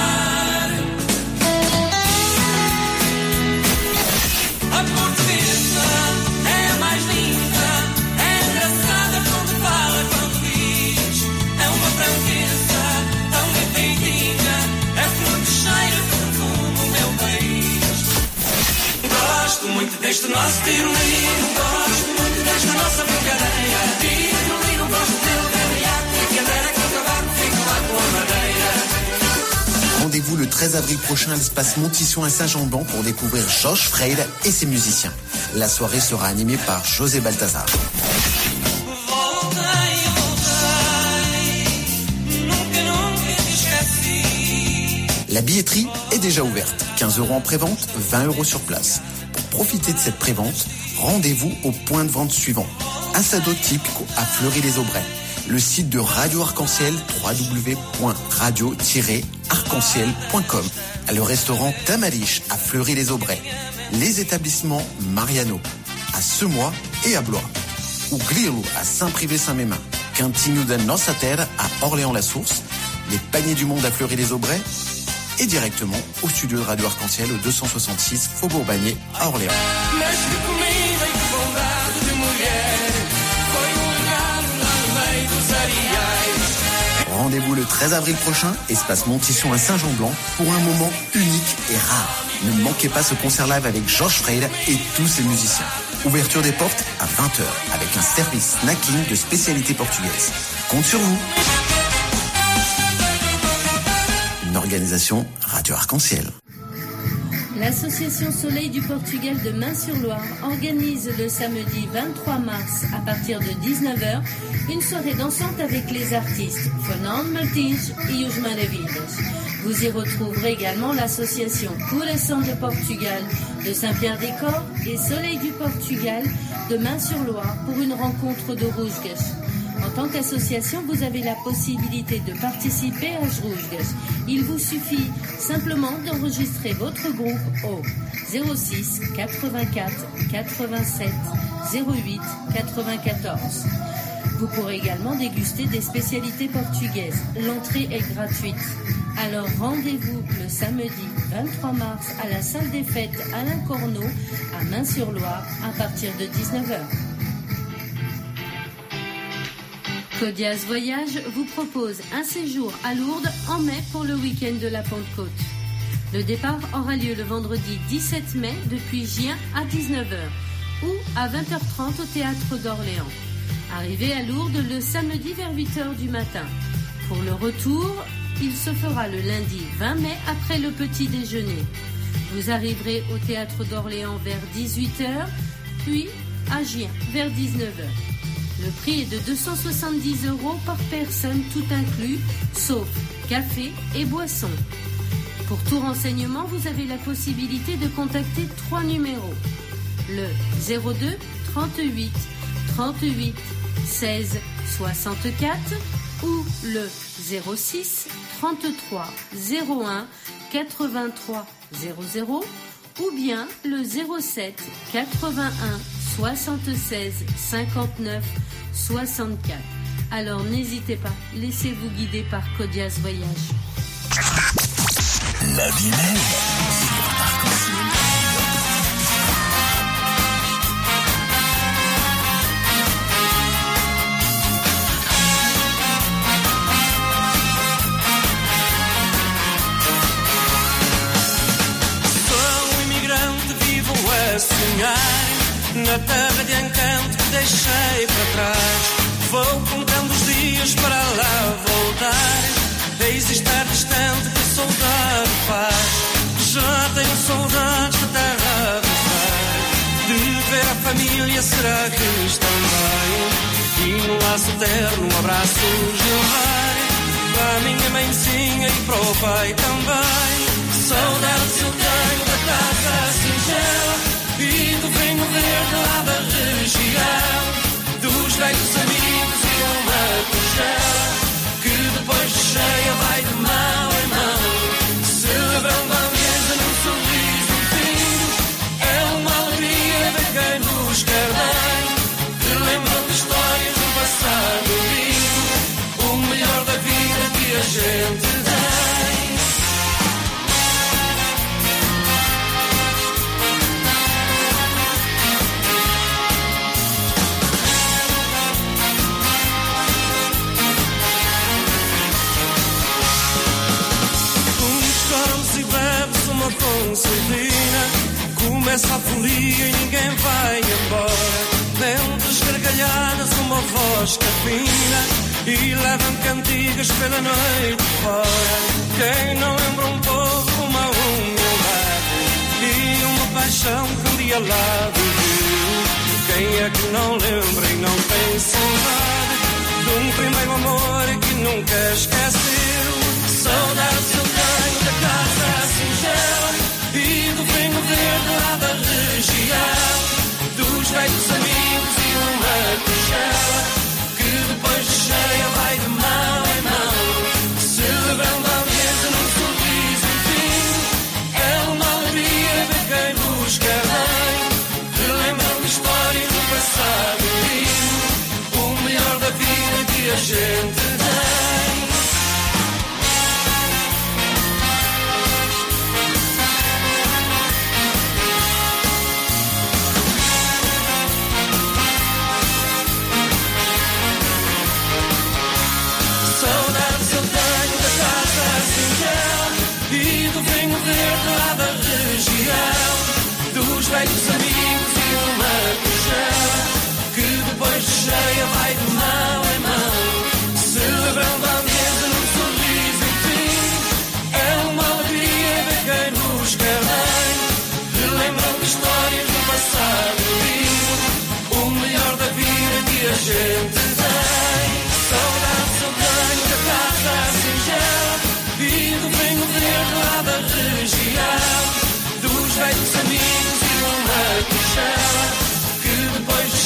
A portuguesa é a mais linda, é engraçada quando fala, quando diz. É uma franqueza tão bem feitinha, é flor que cheira de perfume o meu país. Gosto muito deste nosso tirolino, gosto muito desta nossa brincadeira. Tirolino, gosto dele, ganhar, e que era que o cavaco fica lá com a madeira. Rendez-vous le 13 avril prochain à l'espace Montition à Saint-Jean-Blanc pour découvrir Jorge Ferreira et ses musiciens. La soirée sera animée par José Baltazar. La billetterie est déjà ouverte. 15 € en prévente, 20 € sur place. Pour profiter de cette prévente, rendez-vous au point de vente suivant. Assado Típico à Fleury-les-Aubrais. Le site de Radio Arc-en-Ciel, www.radio-arc-en-ciel.com. Le restaurant Tamariche à Fleury-les-Aubrais. Les établissements Mariano à Semois et à Blois. Ou Grilo à Saint-Privé-Saint-Mémin. Cantinho da Nossa Terra à Orléans-la-Source. Les Paniers du Monde à Fleury-les-Aubrais. Et directement au studio de Radio Arc-en-Ciel au 266 Faubourg Bagné à Orléans. Mas que comida e que bondade de mulher. 13 avril prochain, espace Montisson à Saint-Jean-Blanc, pour un moment unique et rare. Ne manquez pas ce concert live avec Georges Freire et tous ses musiciens. Ouverture des portes à 20h avec un service snacking de spécialité portugaise. Compte sur vous. Une organisation Radio Arc-en-Ciel. L'Association Soleil du Portugal de Main-sur-Loire organise le samedi 23 mars à partir de 19h une soirée dansante avec les artistes Fernando Martins et Os Maravilhas. Vous y retrouverez également l'association Coração de Portugal de Saint-Pierre-des-Corps et Soleil du Portugal de Main-sur-Loire pour une rencontre de Rusgas. En tant qu'association, vous avez la possibilité de participer à Rusgas. Il vous suffit simplement d'enregistrer votre groupe au 06 84 87 08 94. Vous pourrez également déguster des spécialités portugaises. L'entrée est gratuite. Alors rendez-vous le samedi 23 mars à la salle des fêtes Alain Corneau à Main-sur-Loire à partir de 19h. Codiaz Voyage vous propose un séjour à Lourdes en mai pour le week-end de la Pentecôte. Le départ aura lieu le vendredi 17 mai depuis Gien à 19h ou à 20h30 au Théâtre d'Orléans. Arrivez à Lourdes le samedi vers 8h du matin. Pour le retour, il se fera le lundi 20 mai après le petit déjeuner. Vous arriverez au Théâtre d'Orléans vers 18h, puis à Gien vers 19h. Le prix est de 270 € par personne, tout inclus, sauf café et boisson. Pour tout renseignement, vous avez la possibilité de contacter 3 numéros. Le 02 38 38 16 64 ou le 06 33 01 83 00 ou bien le 07 81 76 59 64. Alors n'hésitez pas, laissez-vous guider par Codiaz Voyage. La vie belle. Sou imigrante, vivo a sonhar na terra de encanto que deixei para trás. Vou contando os dias para lá voltar. Eis estar distante que a saudade faz. Já tenho saudades da terra roçar. De ver a família será que estão bem. E no laço terno um abraço levar. Para a minha mãezinha e para o pai também. Saudades eu tenho da casa singela e do vinho verde lá da região, dos velhos amigos e uma congela que depois de cheia vai de mão em mão, celebrando a mesa num sorriso lindo. É uma alegria ver quem nos quer bem, relembrando histórias do passado lindo, o melhor da vida que a gente tem. Concertina, começa a folia e ninguém vai embora. Entre as gargalhadas uma voz capina e levam cantigas pela noite fora. Quem não lembra um povo, uma humildade e uma paixão que um dia lá viveu? Quem é que não lembra e não tem saudade de um primeiro amor que nunca esqueceu? Saudades eu tenho da casa singela e do vinho verde lá da região, dos velhos amigos e uma congela que depois de cheia vai de mão em mão, celebrando a mesa num sorriso lindo. É uma alegria ver quem nos quer bem, relembrando histórias do passado lindo, o melhor da vida que a gente tem. Saudades eu tenho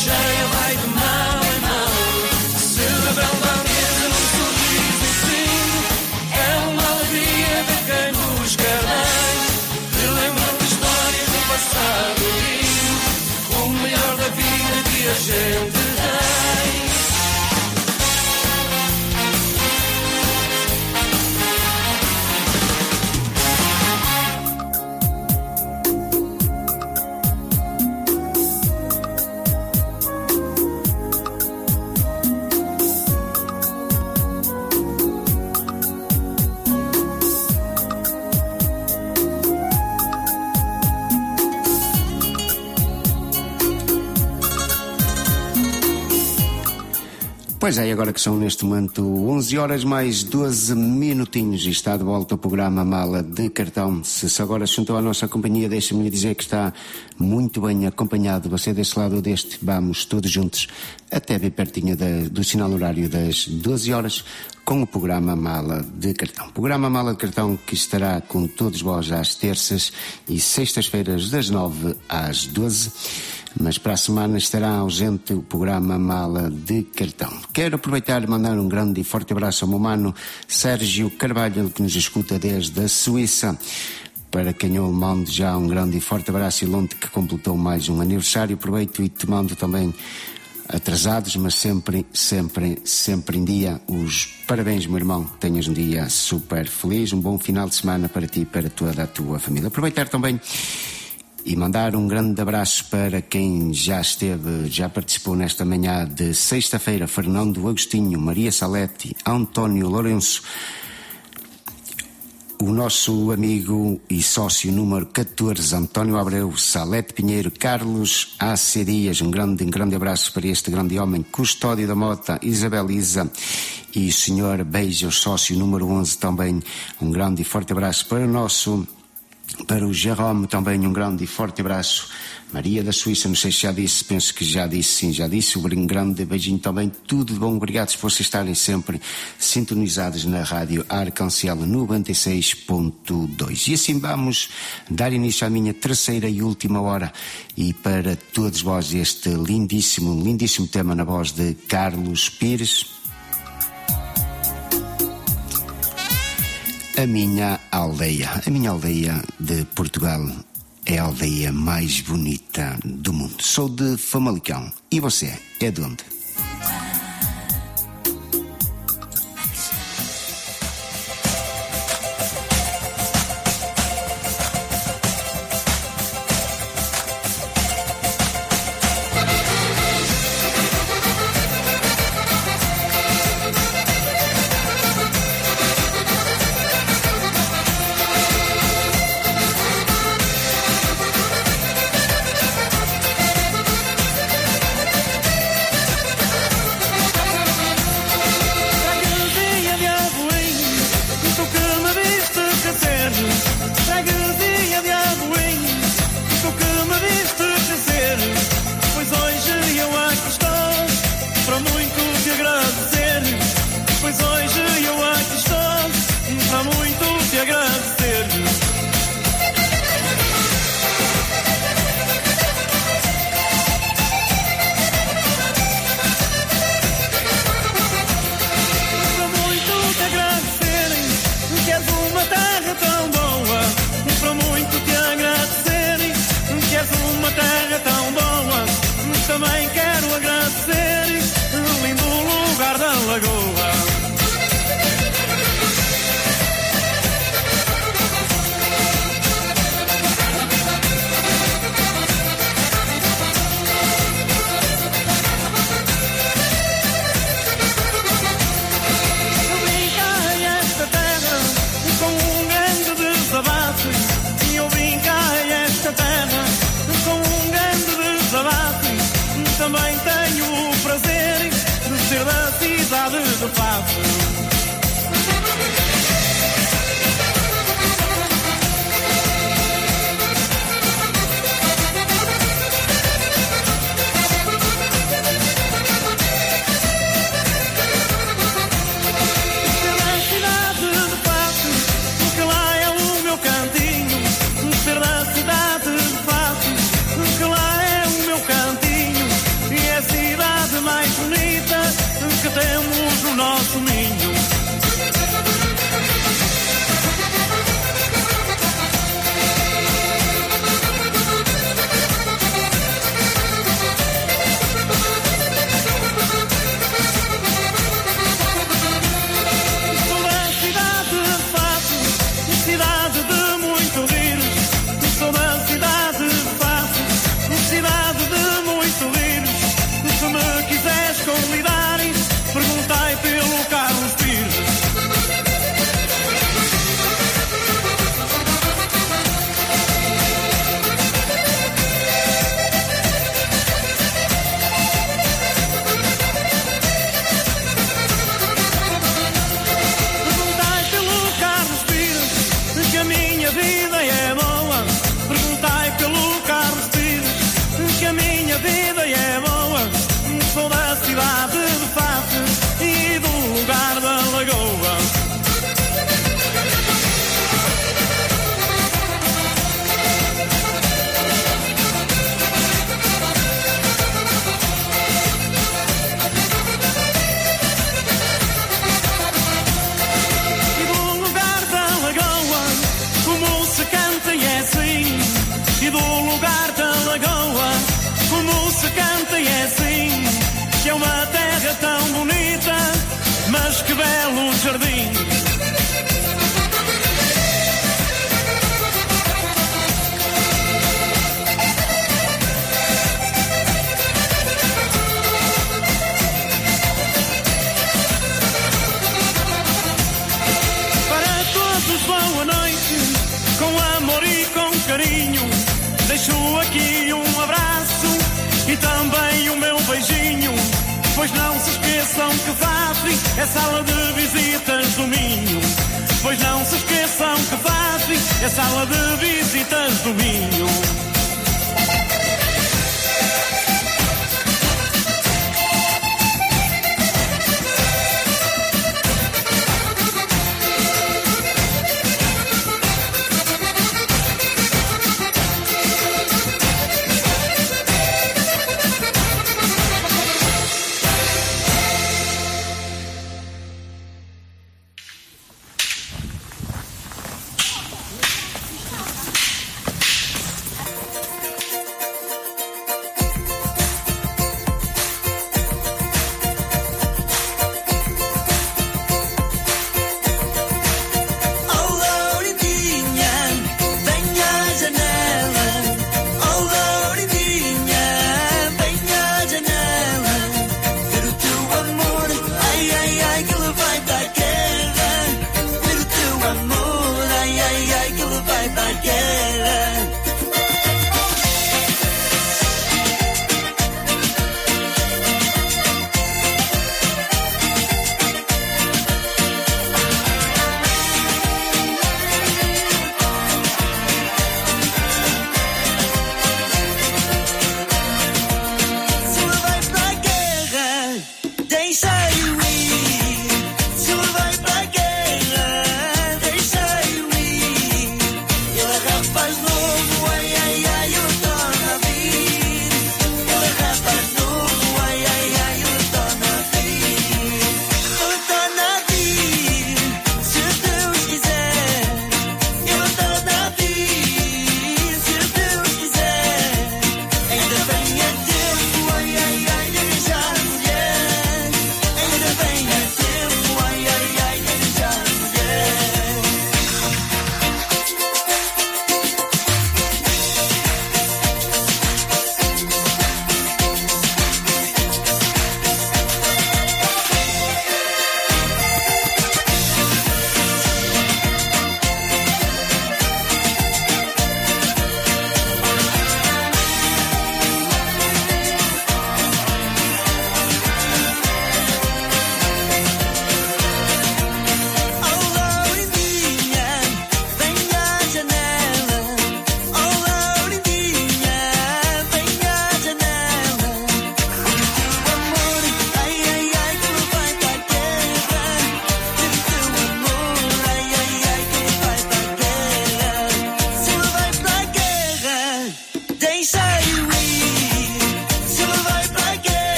cheia vai de mão em mão. Se a bela mesa num sorriso sim, é uma alegria de quem busca bem. Relembram histórias do passado lindo, o melhor da vida que a gente tem. Pois é, agora que são neste momento 11 horas mais 12 minutinhos e está de volta o programa Mala de Cartão. Se agora se juntou à nossa companhia, deixa-me dizer que está muito bem acompanhado. Você desse lado ou deste, vamos todos juntos até bem pertinho do sinal horário das 12 horas com o programa Mala de Cartão. Programa Mala de Cartão que estará com todos vós às terças e sextas-feiras das 9 às 12. Mas para a semana estará ausente o programa Mala de Cartão. Quero aproveitar e mandar um grande e forte abraço ao meu mano Sérgio Carvalho, que nos escuta desde a Suíça. Para quem eu mando já um grande e forte abraço, e Lonte que completou mais um aniversário. Aproveito e te mando também, atrasados, mas sempre em dia, os parabéns, meu irmão. Tenhas um dia super feliz, um bom final de semana para ti e para toda a tua família. Aproveitar também e mandar um grande abraço para quem já participou nesta manhã de sexta-feira: Fernando Agostinho, Maria Salete, António Lourenço, o nosso amigo e sócio número 14, António Abreu, Salete Pinheiro, Carlos A.C. Dias, um grande abraço para este grande homem, Custódio da Mota, Isabel Isa e o senhor Beijo, sócio número 11 também, um grande e forte abraço para o Jerome também, um grande e forte abraço. Maria da Suíça, não sei se já disse, penso que já disse, um grande beijinho também, tudo de bom, obrigado por vocês estarem sempre sintonizados na rádio Arcanciel 96.2. E assim vamos dar início à minha terceira e última hora, e para todos vós este lindíssimo tema na voz de Carlos Pires. A minha aldeia de Portugal é a aldeia mais bonita do mundo. Sou de Famalicão. E você é de onde? Ser da cidade de Patos, que lá é o meu cantinho, e é nosso ninho. Perguntai pelo Carlos Pires. Perguntai pelo Carlos Pires que a minha vida é boa. Perguntai pelo Carlos Pires que a minha vida é boa. Sou da cidade de Faf e do lugar da Lagoa. E do lugar da Lagoa, como se canta e é assim. E do lugar da Lagoa, como se canta e é assim. Que é uma terra tão bonita, mas que belo jardim. Para todos boa noite, com amor e com carinho. Deixo aqui um abraço e também o meu beijinho. Pois não se esqueçam que Fafri é sala de visitas do Minho. Pois não se esqueçam que Fafri é sala de visitas do Minho.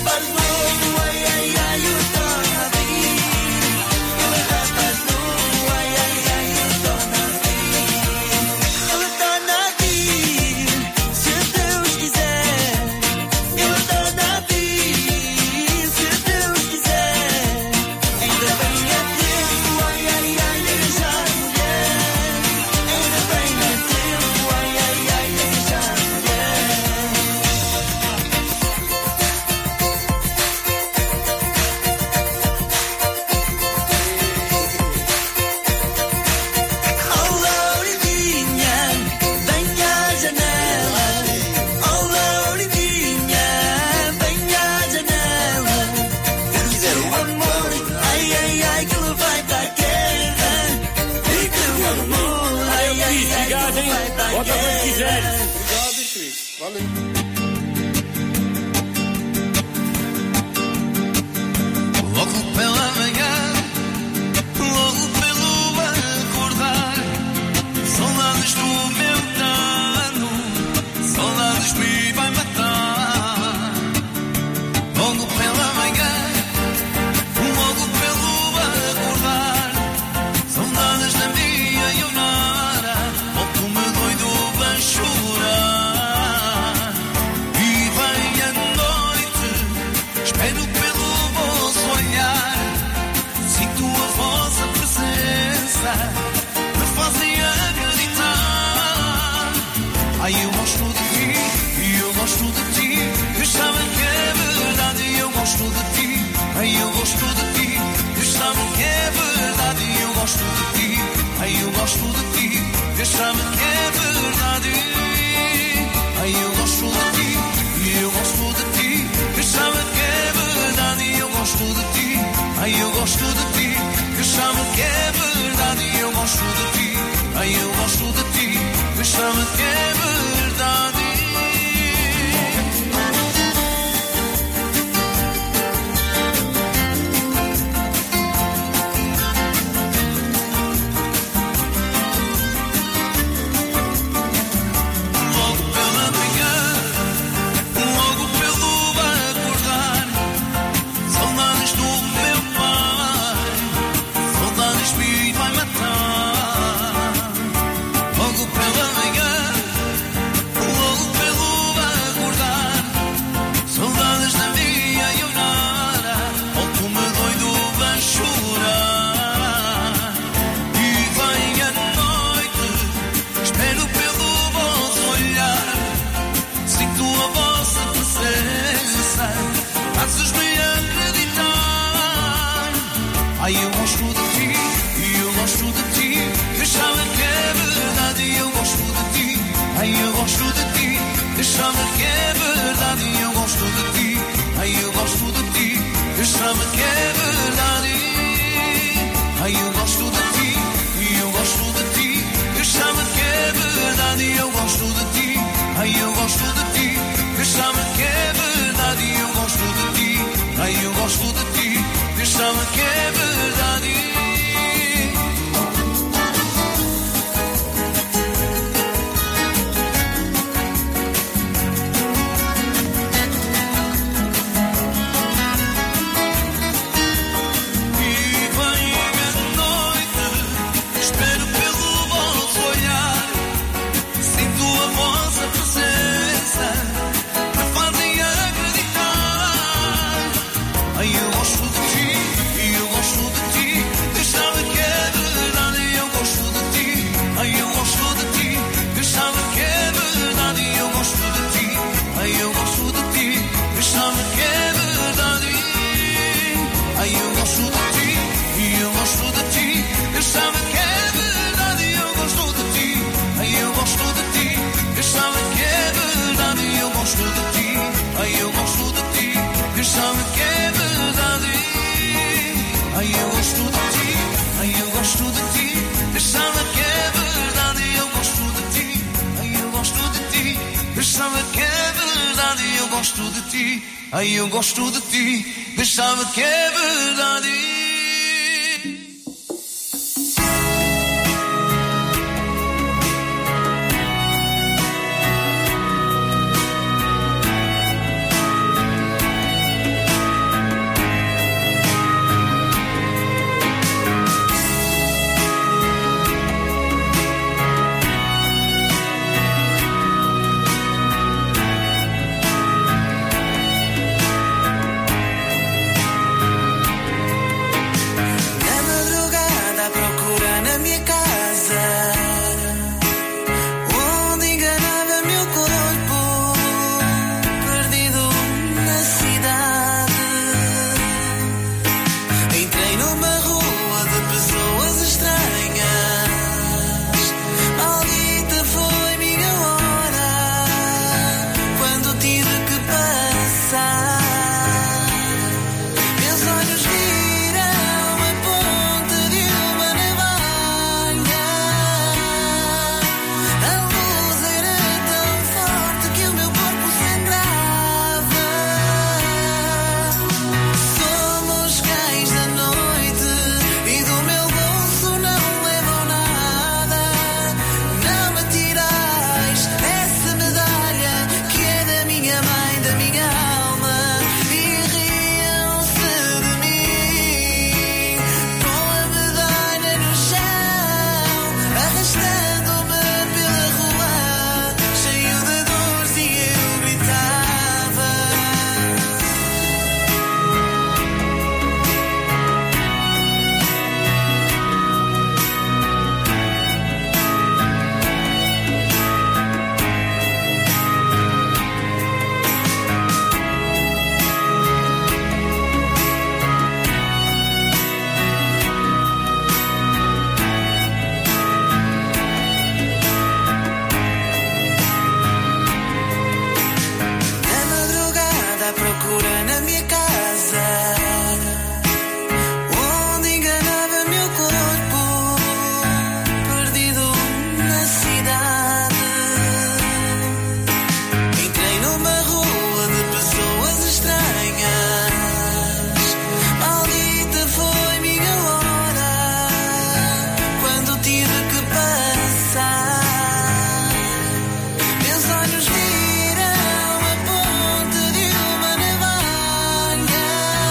faz novo, ai, ai, ai, eu torno a vir. Ele já faz novo, ai, ai, ai, eu torno a vir. Ele torna a vir, se Deus quiser. Ele torna a vir, se Deus quiser. Ainda bem é tempo, ai, ai, ai, deixar mulher. Ainda bem é tempo, ai, ai, ai, deixar mulher. Oh, Lourinha, venha à janela. Oh, Lourinha, venha à janela. Dizer o amor, ai, ai, ai, que ele vai para a guerra. E que o amor, ai, ai, ai, que ele vai para a Bota quando quiser. guerra. Obrigado, Cris. Valeu. Logo pela manhã, logo pelo acordar, saudades do meu dano, saudades me vai matar. Logo pela manhã, logo pelo acordar, saudades da minha Ionara, volto-me doido a chorar. E vem a noite, espero pelo vosso olhar, sinto a vossa presença, me fazem acreditar. Ai, eu gosto de ti, eu gosto de ti, eu sabe que é verdade, eu gosto de ti. Ai, eu gosto de ti, eu sabe que é verdade, eu gosto de ti. Ai, eu gosto de ti, eu sabe que é verdade. Ai, eu gosto de ti, eu gosto de ti, eu sabe que é verdade, eu gosto de ti. Ai, eu gosto de ti, eu sabe que é verdade, eu gosto de ti. Ai, eu gosto de ti, eu sabe que é verdade. Logo pela manhã, logo pelo acordar, saudades do meu pai, saudades me vai matar. Logo pela manhã, logo pelo acordar, saudades da minha Ionara, volto-me doido a chorar. E vem a noite, espero pelo vosso olhar, sinto a vossa presença, fazes-me acreditar. Ai, eu gosto de ti, eu gosto de ti, eu sabe que é verdade, eu gosto de ti. Ai, eu gosto de ti, eu sabe que é verdade, eu gosto de ti. Ai, eu gosto de ti, eu sabe que é verdade. Ai, eu gosto de ti, eu gosto de ti, eu sabe que é verdade, eu gosto de ti. Ai, eu gosto de ti, eu sabe que é verdade, eu gosto de ti. Ai, eu gosto de ti, eu sabe que é verdade. E vem a noite, espero pelo vosso olhar, sinto a vossa presença, me fazem acreditar. Ai, eu gosto de ti, eu gosto de ti, Deus sabe que é verdade, eu gosto de ti. Ai, eu gosto de ti, Deus sabe que é verdade, eu gosto de ti. Ai, eu gosto de ti, Deus sabe que é verdade. Ai, eu gosto de ti, eu gosto de ti, Deus sabe que é verdade, eu gosto de ti. Ai, eu gosto de ti, Deus sabe que é verdade, eu gosto de ti. Ai, eu gosto de ti, Deus sabe que é verdade. Ai, eu gosto de ti, ai, eu gosto de ti, Deus sabe que é verdade, eu gosto de ti. Ai, eu gosto de ti, Deus sabe que é verdade, eu gosto de ti. Ai, eu gosto de ti, Deus sabe que é verdade. minha alma e riam-se de mim, com a medalha no chão, arrastando-me pela rua, cheio de dores, e eu gritava. Na madrugada à procura na minha casa, onde enganava meu corpo, perdido na cidade. Entrei numa rua de pessoas estranhas, maldita foi minha hora, quando tive que passar. Meus olhos viram a ponte de uma navalha.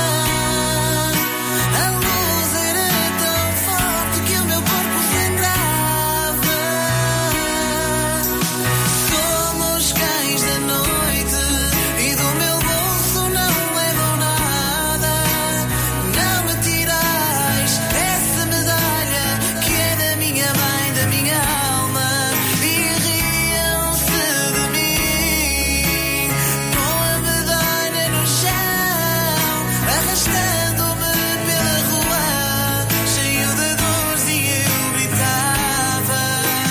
A luz era tão forte que o meu corpo sangrava. Somos cães da noite e do meu bolso não levam nada. Não me tirais essa medalha que é da minha mãe, da minha alma, e riam-se de mim, com a medalha no chão, arrastando-me pela rua, cheio de dores, e eu gritava.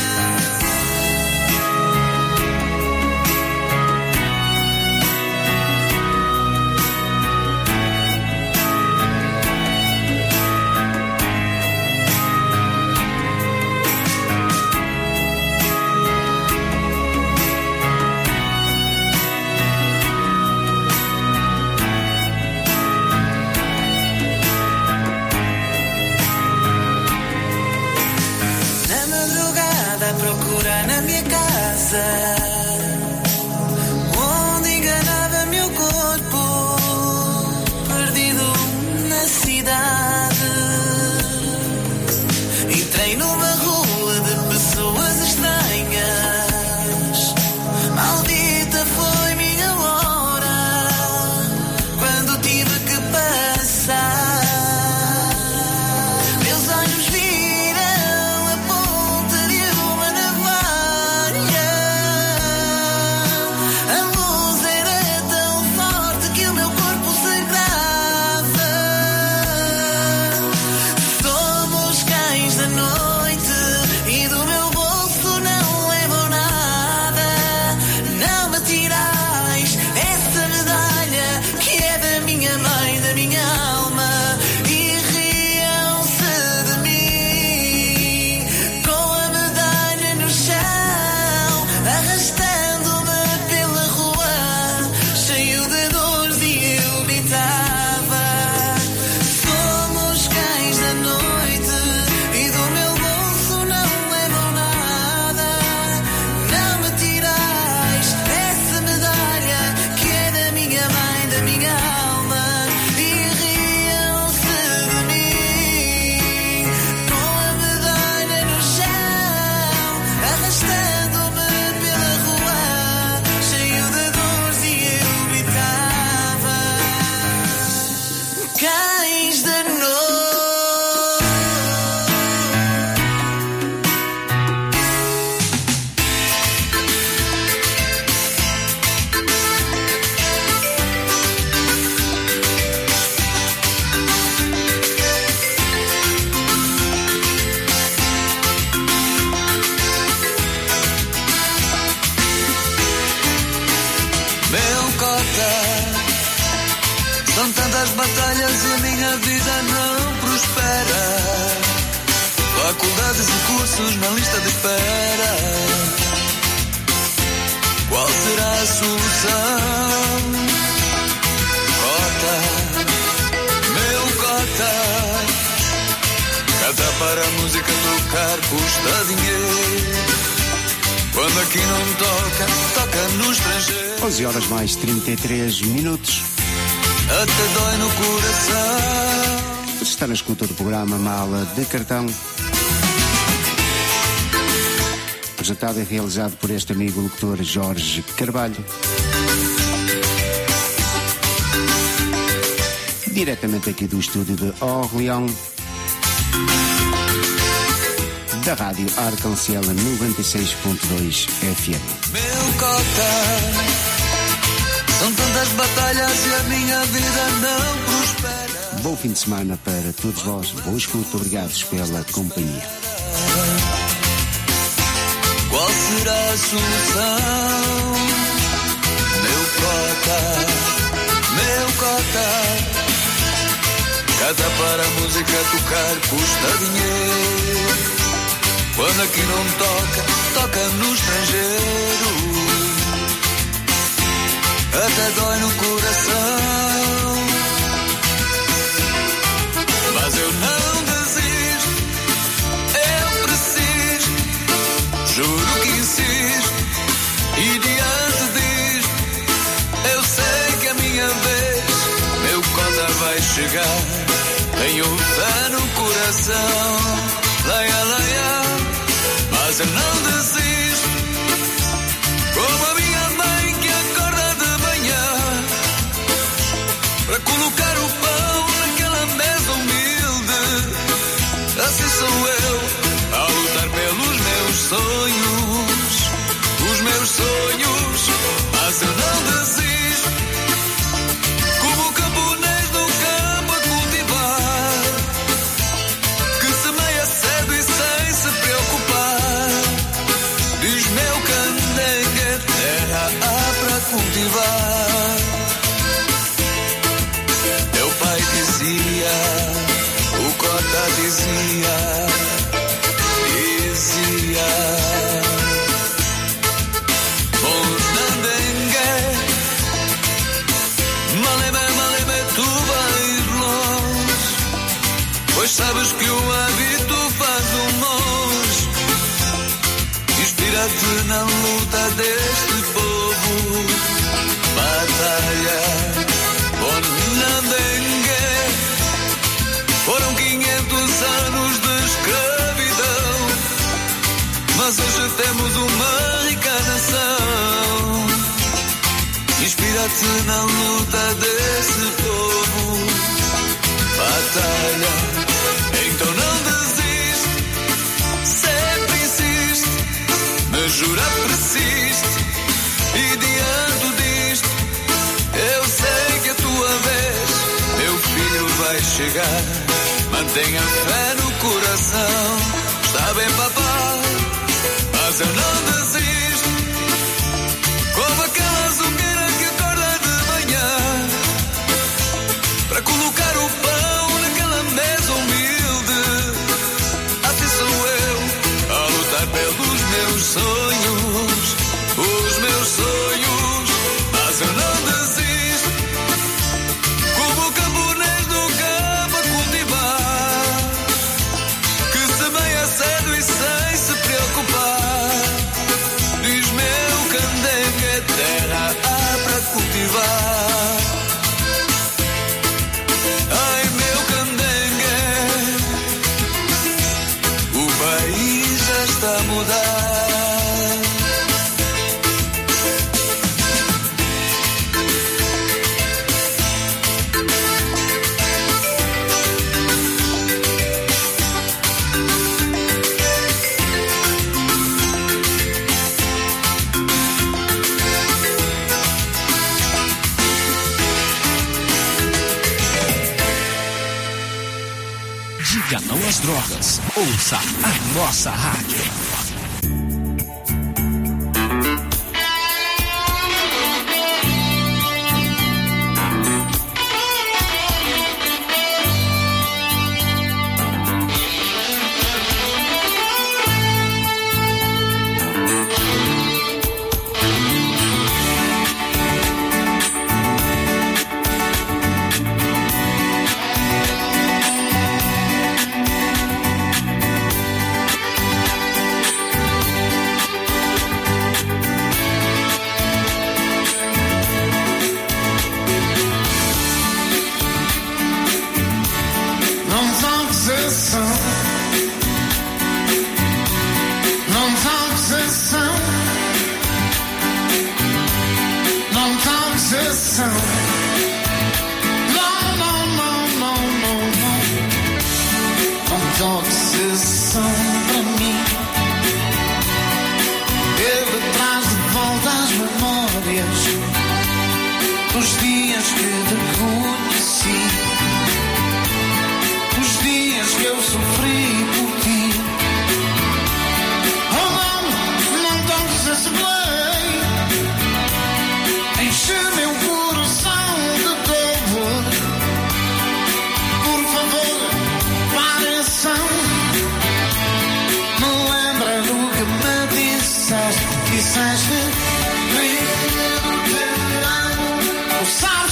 Na madrugada à procura na minha casa, onde enganava meu corpo, perdido na cidade. Entrei numa rua de pessoas estranhas, maldita foi minha hora, quando tive que passar. Meus olhos viram a ponta de uma navalha. A luz era tão forte que o meu corpo sangrava. Somos cães da noite e do meu bolso não levo nada. Não me tirais essa medalha que é da minha mãe, da minha alma, e riam-se de mim, com a medalha no chão, arrastando-me pela rua, cheio de dores, e eu gritava. Somos cães da noite e do meu bolso não levam nada. Não me tirais essa medalha que é da minha mãe, da minha alma, e riam-se de mim, com a medalha no chão, arrastando-me pela rua, cheio de dores, e eu gritava. Cães da noite. Meu cota, são tantas batalhas e a minha vida não prospera. Faculdades e cursos na lista de espera. Qual será a solução? Cota, meu cota, cada para a música tocar custa dinheiro. Quando aqui não toca, toca no estrangeiro. 11 horas mais 33 minutos. Até dói no coração. Você está na escuta do programa Mala de Cartão. Apresentado e realizado por este amigo locutor Jorge Carvalho. Diretamente aqui do estúdio de Orleão, da rádio Arcanciel 96.2 FM. Meu cota, são tantas batalhas e a minha vida não prospera. Bom fim de semana para todos vós. Boa escuta, obrigados pela companhia. Qual será a solução? Meu cota, casa para a música tocar custa dinheiro. Quando aqui não toca, toca no estrangeiro. Até dói no coração. Mas eu não desisto, eu preciso. Juro que insisto, e diante disto, eu sei que a minha vez, meu cota vai chegar. Tenho fé no coração, leia, leia, mas eu não desisto. Como a minha mãe que acorda de manhã, para colocar o pão naquela mesa humilde. Assim sou eu, a lutar pelos meus sonhos, os meus sonhos, mas eu não desisto. Como camponês no campo a cultivar, que semeia cedo e sem se preocupar. Diz meu candengue, terra há para cultivar. Meu pai dizia, o cota dizia, bons nandengue, maleme, tu vais longe, pois sabes que o hábito faz um monge. Inspira-te na luta deste povo, batalha, bom nandengue. Foram 500 anos de escravidão, mas hoje temos uma rica nação. Inspira-te na luta desse povo, batalha, então não desiste, sempre insiste, me jura persiste, e diante disto, eu sei que a tua vez, meu filho vai chegar. Mantenha fé no coração, está bem papai, mas eu não desisto. Como aquela zungueira que acorda de manhã, para colocar o pão naquela mesa humilde. Assim sou eu, a lutar pelos meus sonhos, os meus sonhos, mas eu não desisto. Como camponês no campo a cultivar, que semeia cedo e sem se preocupar. Diz meu candengue, terra há para cultivar. Ai meu candengue, o país já está a mudar. Diga não às drogas. Ouça a nossa rádio.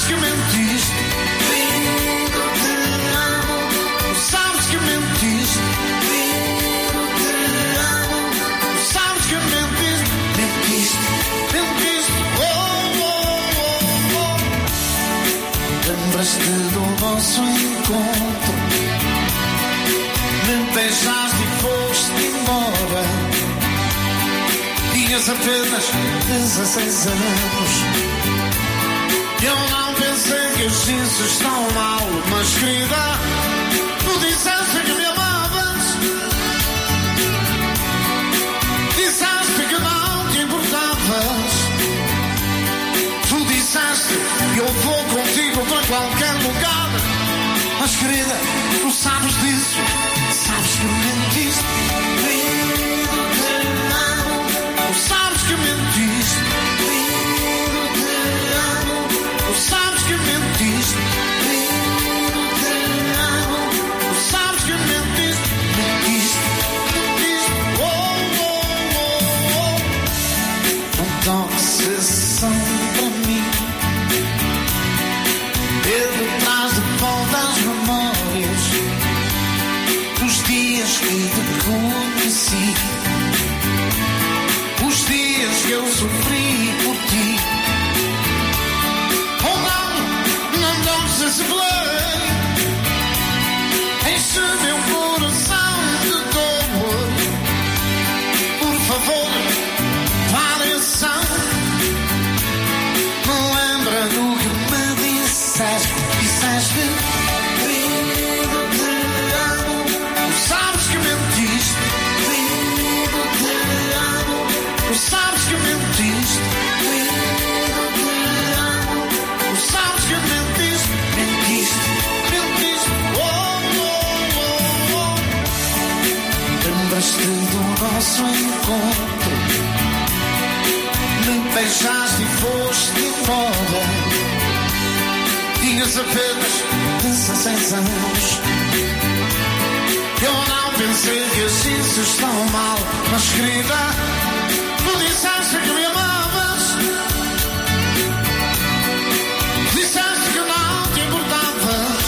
que mentiste. Lindo, te amo. Tu sabes que mentiste. Lindo, te amo. Tu sabes que mentiste. Mentiste, mentiste. Oh, oh, oh, oh. Lembras-te do nosso encontro. Me beijaste e foste embora. Tinhas apenas 16 anos. Eu não pensei que os instos estão mal. Mas querida, tu disseste que me amavas. Disseste que não te importavas. Tu disseste que eu vou contigo para qualquer lugar. Mas querida, tu sabes disso. Sabes que mentiste. Lindo, te amo. Tu sabes que mentiste. Lindo, te amo. Tu sabes que mentiste. Lindo, te amo. Tu sabes que mentiste. Mentiste, mentiste. Oh, oh, oh, oh. Então se são para mim. Ele traz de volta as memórias dos dias que te conheci, os dias que eu sofri por ti. Oh não desesperei. Enche meu coração de dor. Por favor, pareçam. Me lembra do que me disseste. Disseste. Lindo, te amo. Tu sabes que mentiste. Lindo, te amo. Tu sabes que mentiste. Lindo, te amo. Tu sabes que mentiste. Mentiste, mentiste. Oh, oh, oh, oh. Lembras-te do nosso encontro. Me beijaste e foste embora. Tinhas apenas 16 anos. Eu não pensei que assim se estão mal. Mas querida, tu disseste que me amavas. Disseste que não te importavas.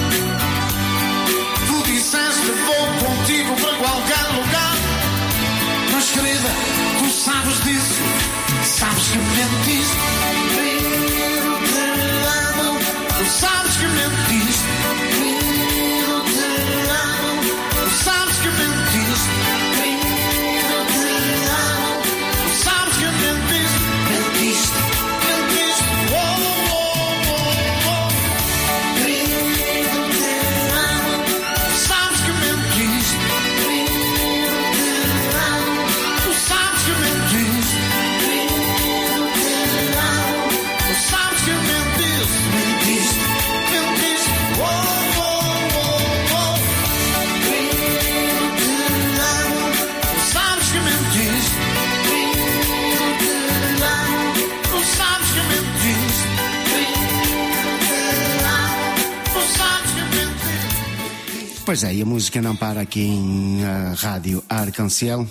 Tu disseste vou contigo para qualquer lugar. Mas querida, tu sabes disso. Sabes que mentiste. Lindo, te amo. Tu sabes que mentiste. Lindo, te amo. Tu sabes que mentiste. Lindo, te amo. Tu sabes que mentiste. Mentiste, mentiste. Oh, oh, oh, oh. Lindo, te amo. Tu sabes que mentiste. Lindo, te amo. Tu sabes que mentiste. Lindo, te amo. Tu sabes que mentiste. Mentiste, mentiste. Oh, oh, oh, oh. Lindo, te amo. Tu sabes que mentiste. Lindo, te amo. Tu sabes que mentiste. Lindo, te amo. Tu sabes que mentiste. Pois é, e a música não para aqui em Rádio Arcanciel.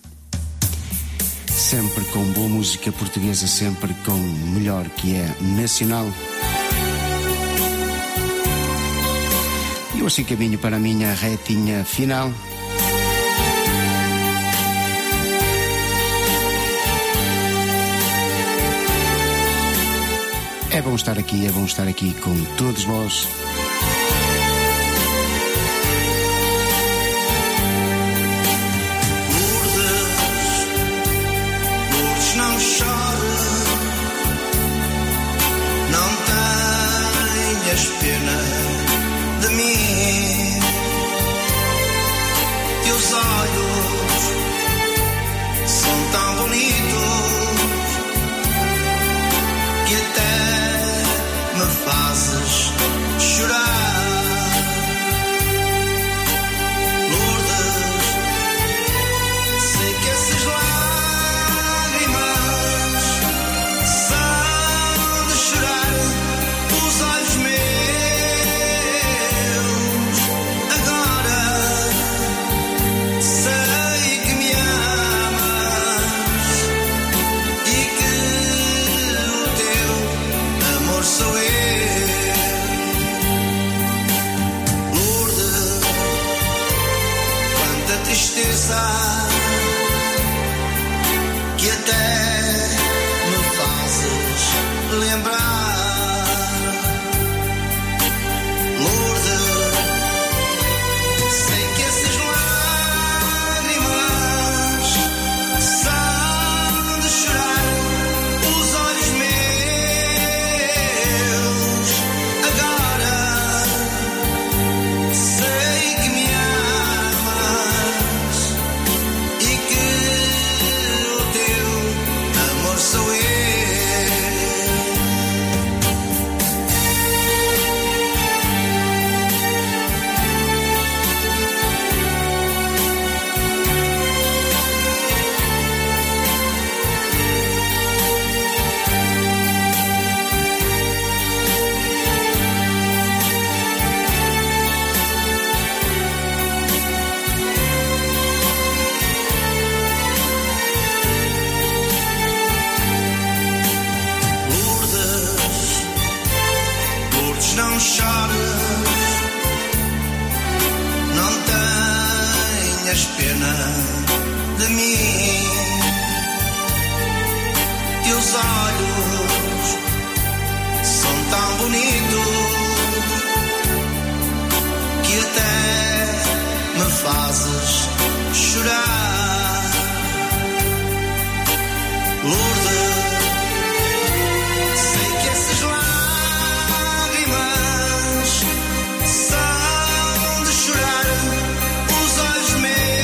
Sempre com boa música portuguesa, sempre com o melhor que é nacional. E eu assim caminho para a minha retinha final. É bom estar aqui com todos vós. Lourdes, não chore, não tenhas pena de mim. Teus olhos são tão bonitos que até me fazes chorar. Lourdes, sei que essas lágrimas são de chorar os olhos meus. Agora sei que me amas e que o teu amor sou eu. Lourdes, não chores, não tenhas pena de mim. Teus olhos são tão bonitos que até me fazes chorar. Lourdes, sei que essas lágrimas são de chorar os olhos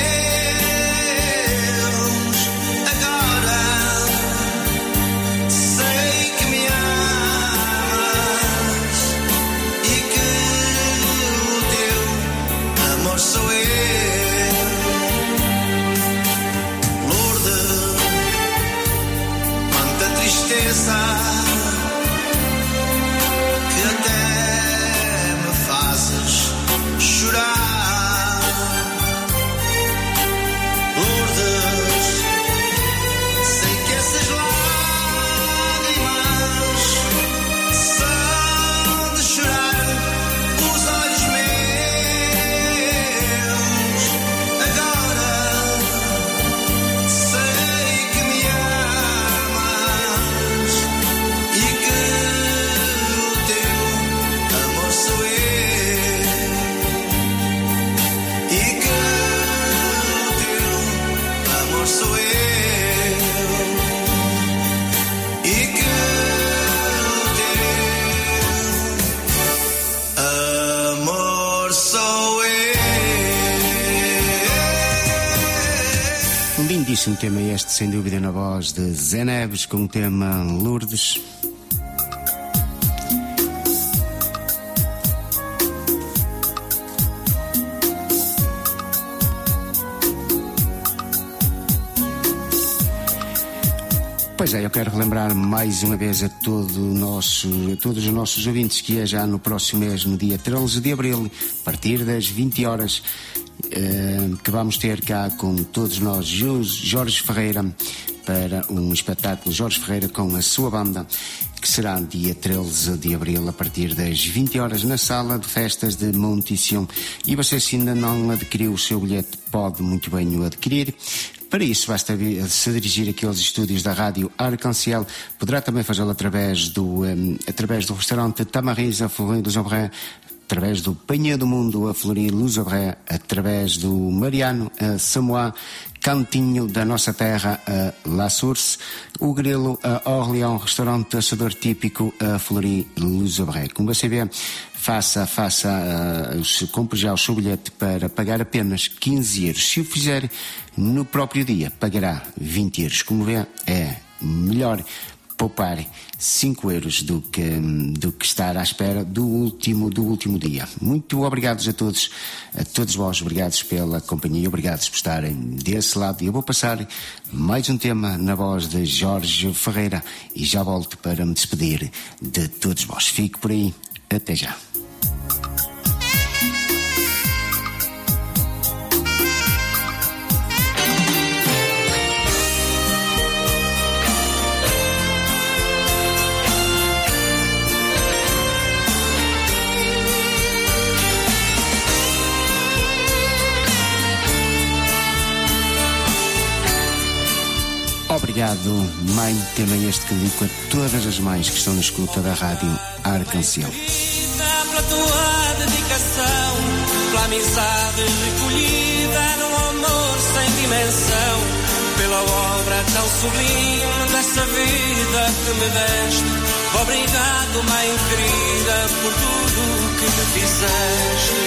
meus. Agora sei que me amas e que o teu amor sou eu. Lourdes, quanta tristeza que até me fazes chorar. Lourdes, sei que essas lágrimas são de chorar os olhos meus. Agora sei que me amas e que o teu amor sou eu. E que o teu amor sou eu. E que o teu amor sou eu. Um lindíssimo tema este, sem dúvida, na voz de Zé Neves, com o tema Lourdes. Pois é, eu quero relembrar mais uma vez a todos os nossos ouvintes que é já no próximo mês, no dia 13 de abril, a partir das 20 horas, que vamos ter cá com todos nós Jorge Ferreira para um espetáculo Jorge Ferreira com a sua banda, que será dia 13 de abril a partir das 20 horas na sala de festas de Montição. E você, se ainda não adquiriu o seu bilhete, pode muito bem o adquirir. Para isso, basta se dirigir aqui aos estúdios da Rádio Arc-en-Ciel. Poderá também fazê-lo através do restaurante Tamariz, a Fleury Les Aubrais, através do Panha do Mundo, a Fleury Les Aubrais, através do Mariano, a Samoa, Cantinho da Nossa Terra, a La Source, o Grilo, a Orléans, restaurante assador típico, a Fleury Les Aubrais. Como você vê, compre já o seu bilhete para pagar apenas 15 euros. Se o fizer no próprio dia, pagará 20 euros. Como vê, é melhor poupar 5 euros do que estar à espera do último dia. Muito obrigados a todos vós, obrigados pela companhia, obrigados por estarem desse lado. Eu vou passar mais um tema na voz de Jorge Ferreira e já volto para me despedir de todos vós. Fico por aí, até já. Obrigado, mãe, também este que dedico a todas as mães que estão na escuta da Rádio Arc-en-Ciel. Pela tua dedicação, pela amizade recolhida num amor sem dimensão, pela obra tão sublime dessa vida que me deste. Obrigado, mãe querida, por tudo que me fizeste.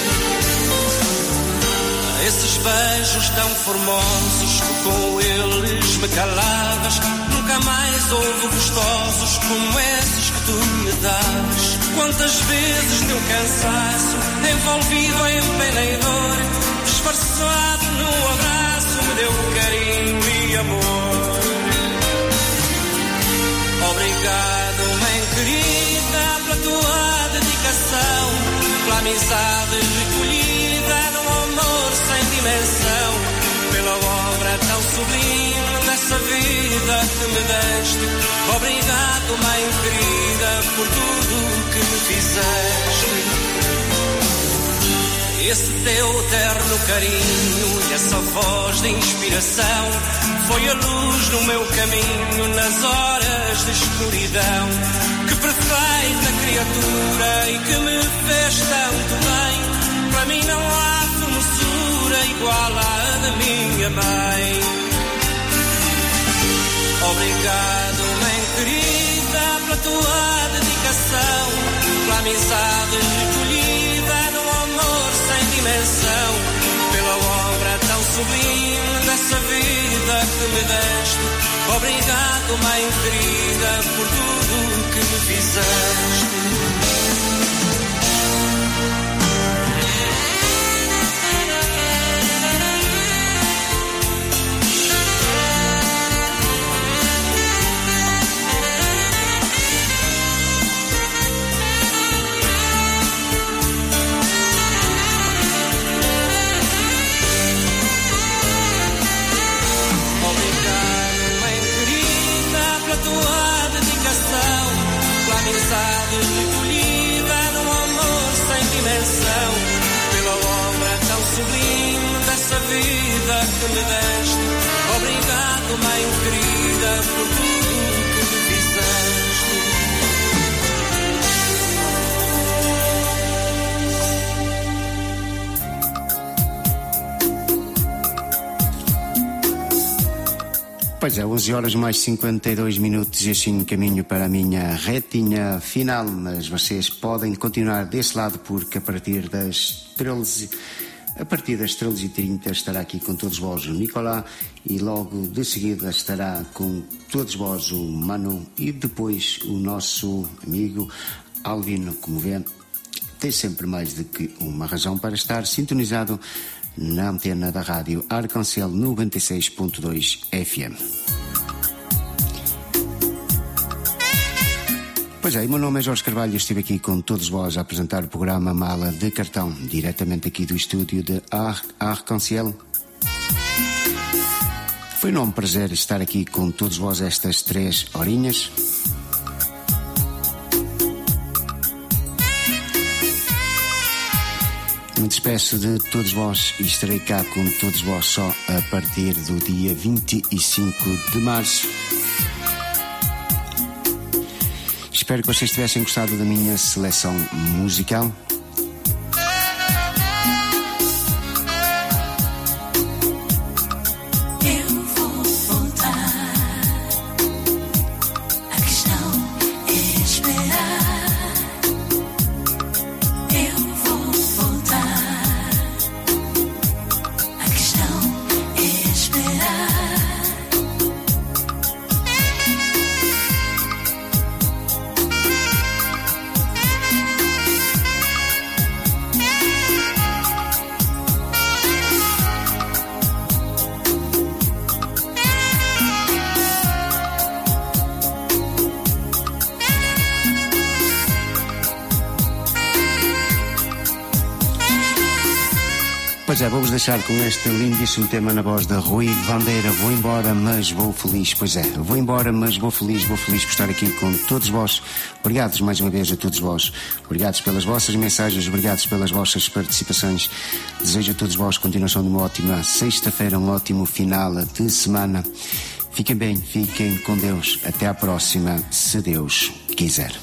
Esses beijos tão formosos que com eles me calavas, nunca mais houve gostosos como esses que tu me das. Quantas vezes teu cansaço, envolvido em pena e dor, disfarçado num abraço, me deu carinho e amor. Obrigado, mãe querida, pela tua dedicação, pela amizade recolhida num amor sem dimensão, pela obra tão sublime dessa vida que me deste. Obrigado, mãe querida, por tudo que me fizeste. esse teu terno carinho e essa voz de inspiração foi a luz no meu caminho nas horas de escuridão. Que perfeita criatura e que me fez tanto bem. Para mim não há formosura igual à da minha mãe. Obrigado, mãe querida, pela tua dedicação, pela amizade recolhida no amor sem dimensão, pela obra tão sublime dessa vida que me deste. Obrigado, mãe querida, por tudo que me fizeste. Pela amizade recolhida num amor sem dimensão, pela obra tão sublime dessa vida que me deste. Obrigado, mãe querida, por tudo que me fizeste. Pois é, 11 horas mais 52 minutos e assim caminho para a minha retinha final, mas vocês podem continuar desse lado porque a partir das 13h30 estará aqui com todos vós o Nicolás e logo de seguida estará com todos vós o Manu e depois o nosso amigo Alvino. Como vê, tem sempre mais do que uma razão para estar sintonizado na antena da rádio Arcancel 96.2 FM. Pois é, meu nome é Jorge Carvalho e estive aqui com todos vós a apresentar o programa Mala de Cartão, diretamente aqui do estúdio de Arcancel. Foi um prazer estar aqui com todos vós estas 3 horinhas. Me despeço de todos vós e estarei cá com todos vós só a partir do dia 25 de março. Espero que vocês tivessem gostado da minha seleção musical. Pois é, vou-vos deixar com este lindíssimo tema na voz da Rui Bandeira. Vou embora, mas vou feliz. Pois é, vou embora, mas vou feliz por estar aqui com todos vós. Obrigados mais uma vez a todos vós. Obrigados pelas vossas mensagens, obrigados pelas vossas participações. Desejo a todos vós continuação de uma ótima sexta-feira, um ótimo final de semana. Fiquem bem, fiquem com Deus. Até à próxima, se Deus quiser.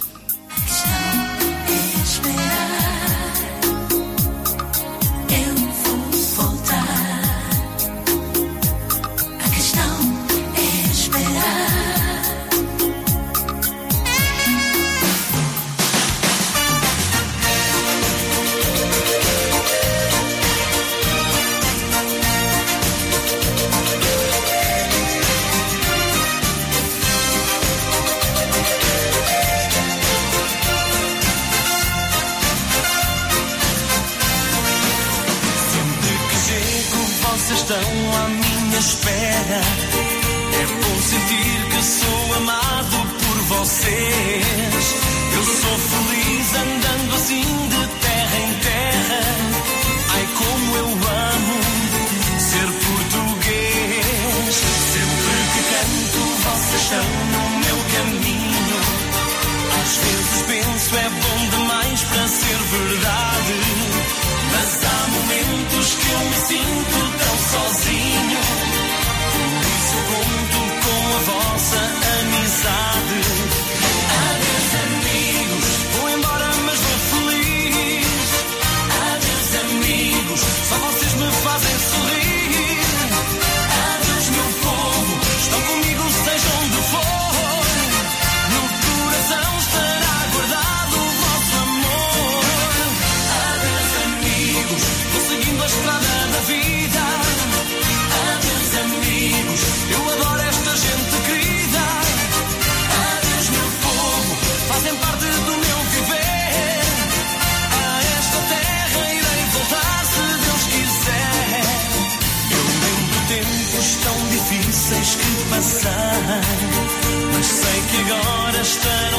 Penso é bom demais para ser verdade, mas há momentos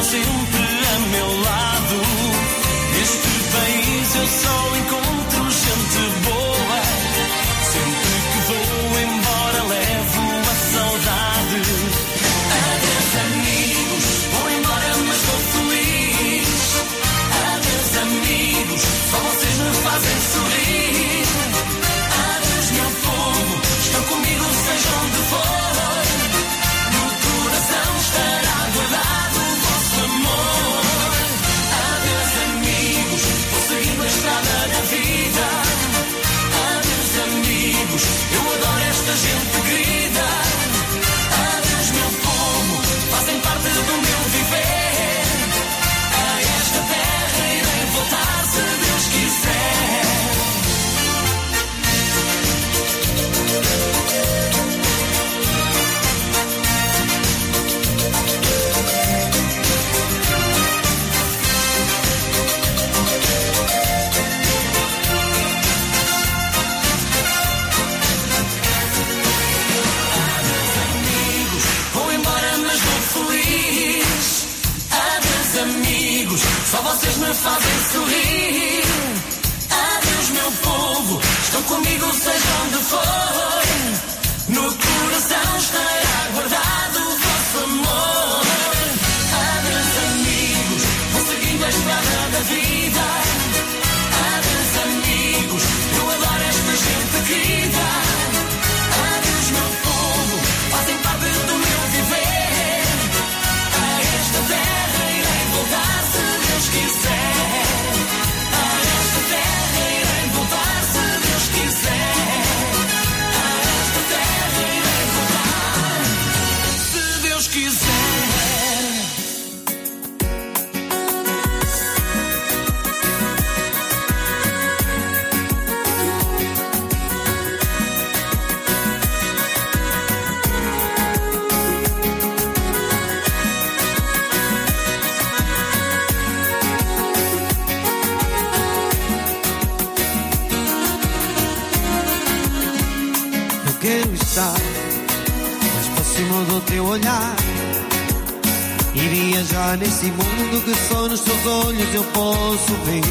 sempre a meu lado. Neste país eu só encontro gente boa. Sempre que vou embora levo a saudade. Adeus amigos, vou embora mas vou feliz. Adeus amigos, só vocês me fazem sorrir. Adeus meu povo, estão comigo seja onde for. No coração estará guardado o vosso amor. Adeus amigos, vou seguindo a estrada da vida. Adeus amigos, eu adoro esta gente querida. Adeus meu povo, fazem parte do meu viver. A esta terra irei voltar se Deus quiser. Vou embora mas vou feliz. Adeus amigos, só vocês me fazem sorrir. Adeus meu povo, estão comigo seja onde for. No coração estará guardado o vosso amor. Adeus amigos, vou seguindo a estrada da vida. Adeus amigos, eu adoro esta gente querida. Adeus meu povo, fazem parte do meu viver. A esta terra irei voltar se Deus quiser. A esta terra irei voltar se Deus quiser. A esta terra irei voltar se Deus quiser. Eu quero estar mais próximo do teu olhar e viajar nesse mundo que só nos teus olhos eu posso ver.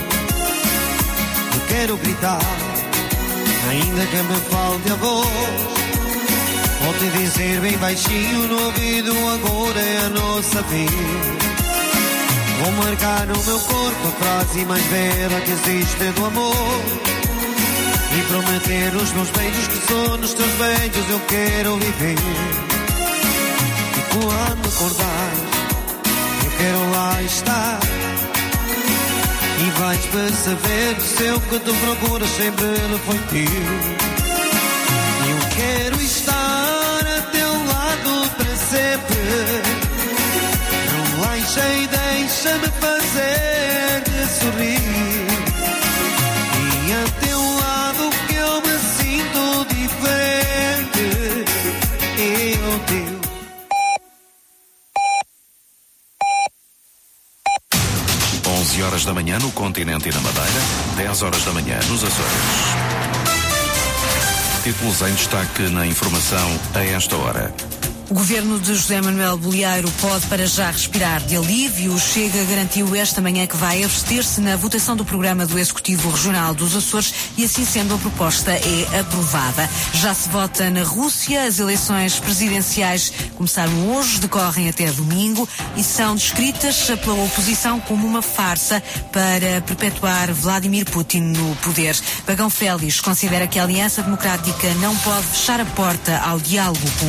Eu quero gritar, ainda que me falte a voz, vou te dizer bem baixinho no ouvido, agora é a nossa vez. Vou marcar no meu corpo a frase mais bela que existe do amor e prometer nos meus beijos que só nos teus beijos eu quero viver. E quando acordares, eu quero lá estar e vais perceber que o céu que tu procuras sempre foi teu. Eu quero estar a teu lado para sempre. Não lancha e deixa-me fazer-te sorrir. E a teu lado que eu me sinto diferente. Eu teu. Horas da manhã no continente e na Madeira, 10 horas da manhã nos Açores. Títulos em destaque na informação a esta hora. O governo de José Manuel Bolieiro pode para já respirar de alívio. O Chega garantiu esta manhã que vai abster-se na votação do programa do Executivo Regional dos Açores e assim sendo a proposta é aprovada. Já se vota na Rússia, as eleições presidenciais começaram hoje, decorrem até domingo e são descritas pela oposição como uma farsa para perpetuar Vladimir Putin no poder. Pagão Félix considera que a Aliança Democrática não pode fechar a porta ao diálogo com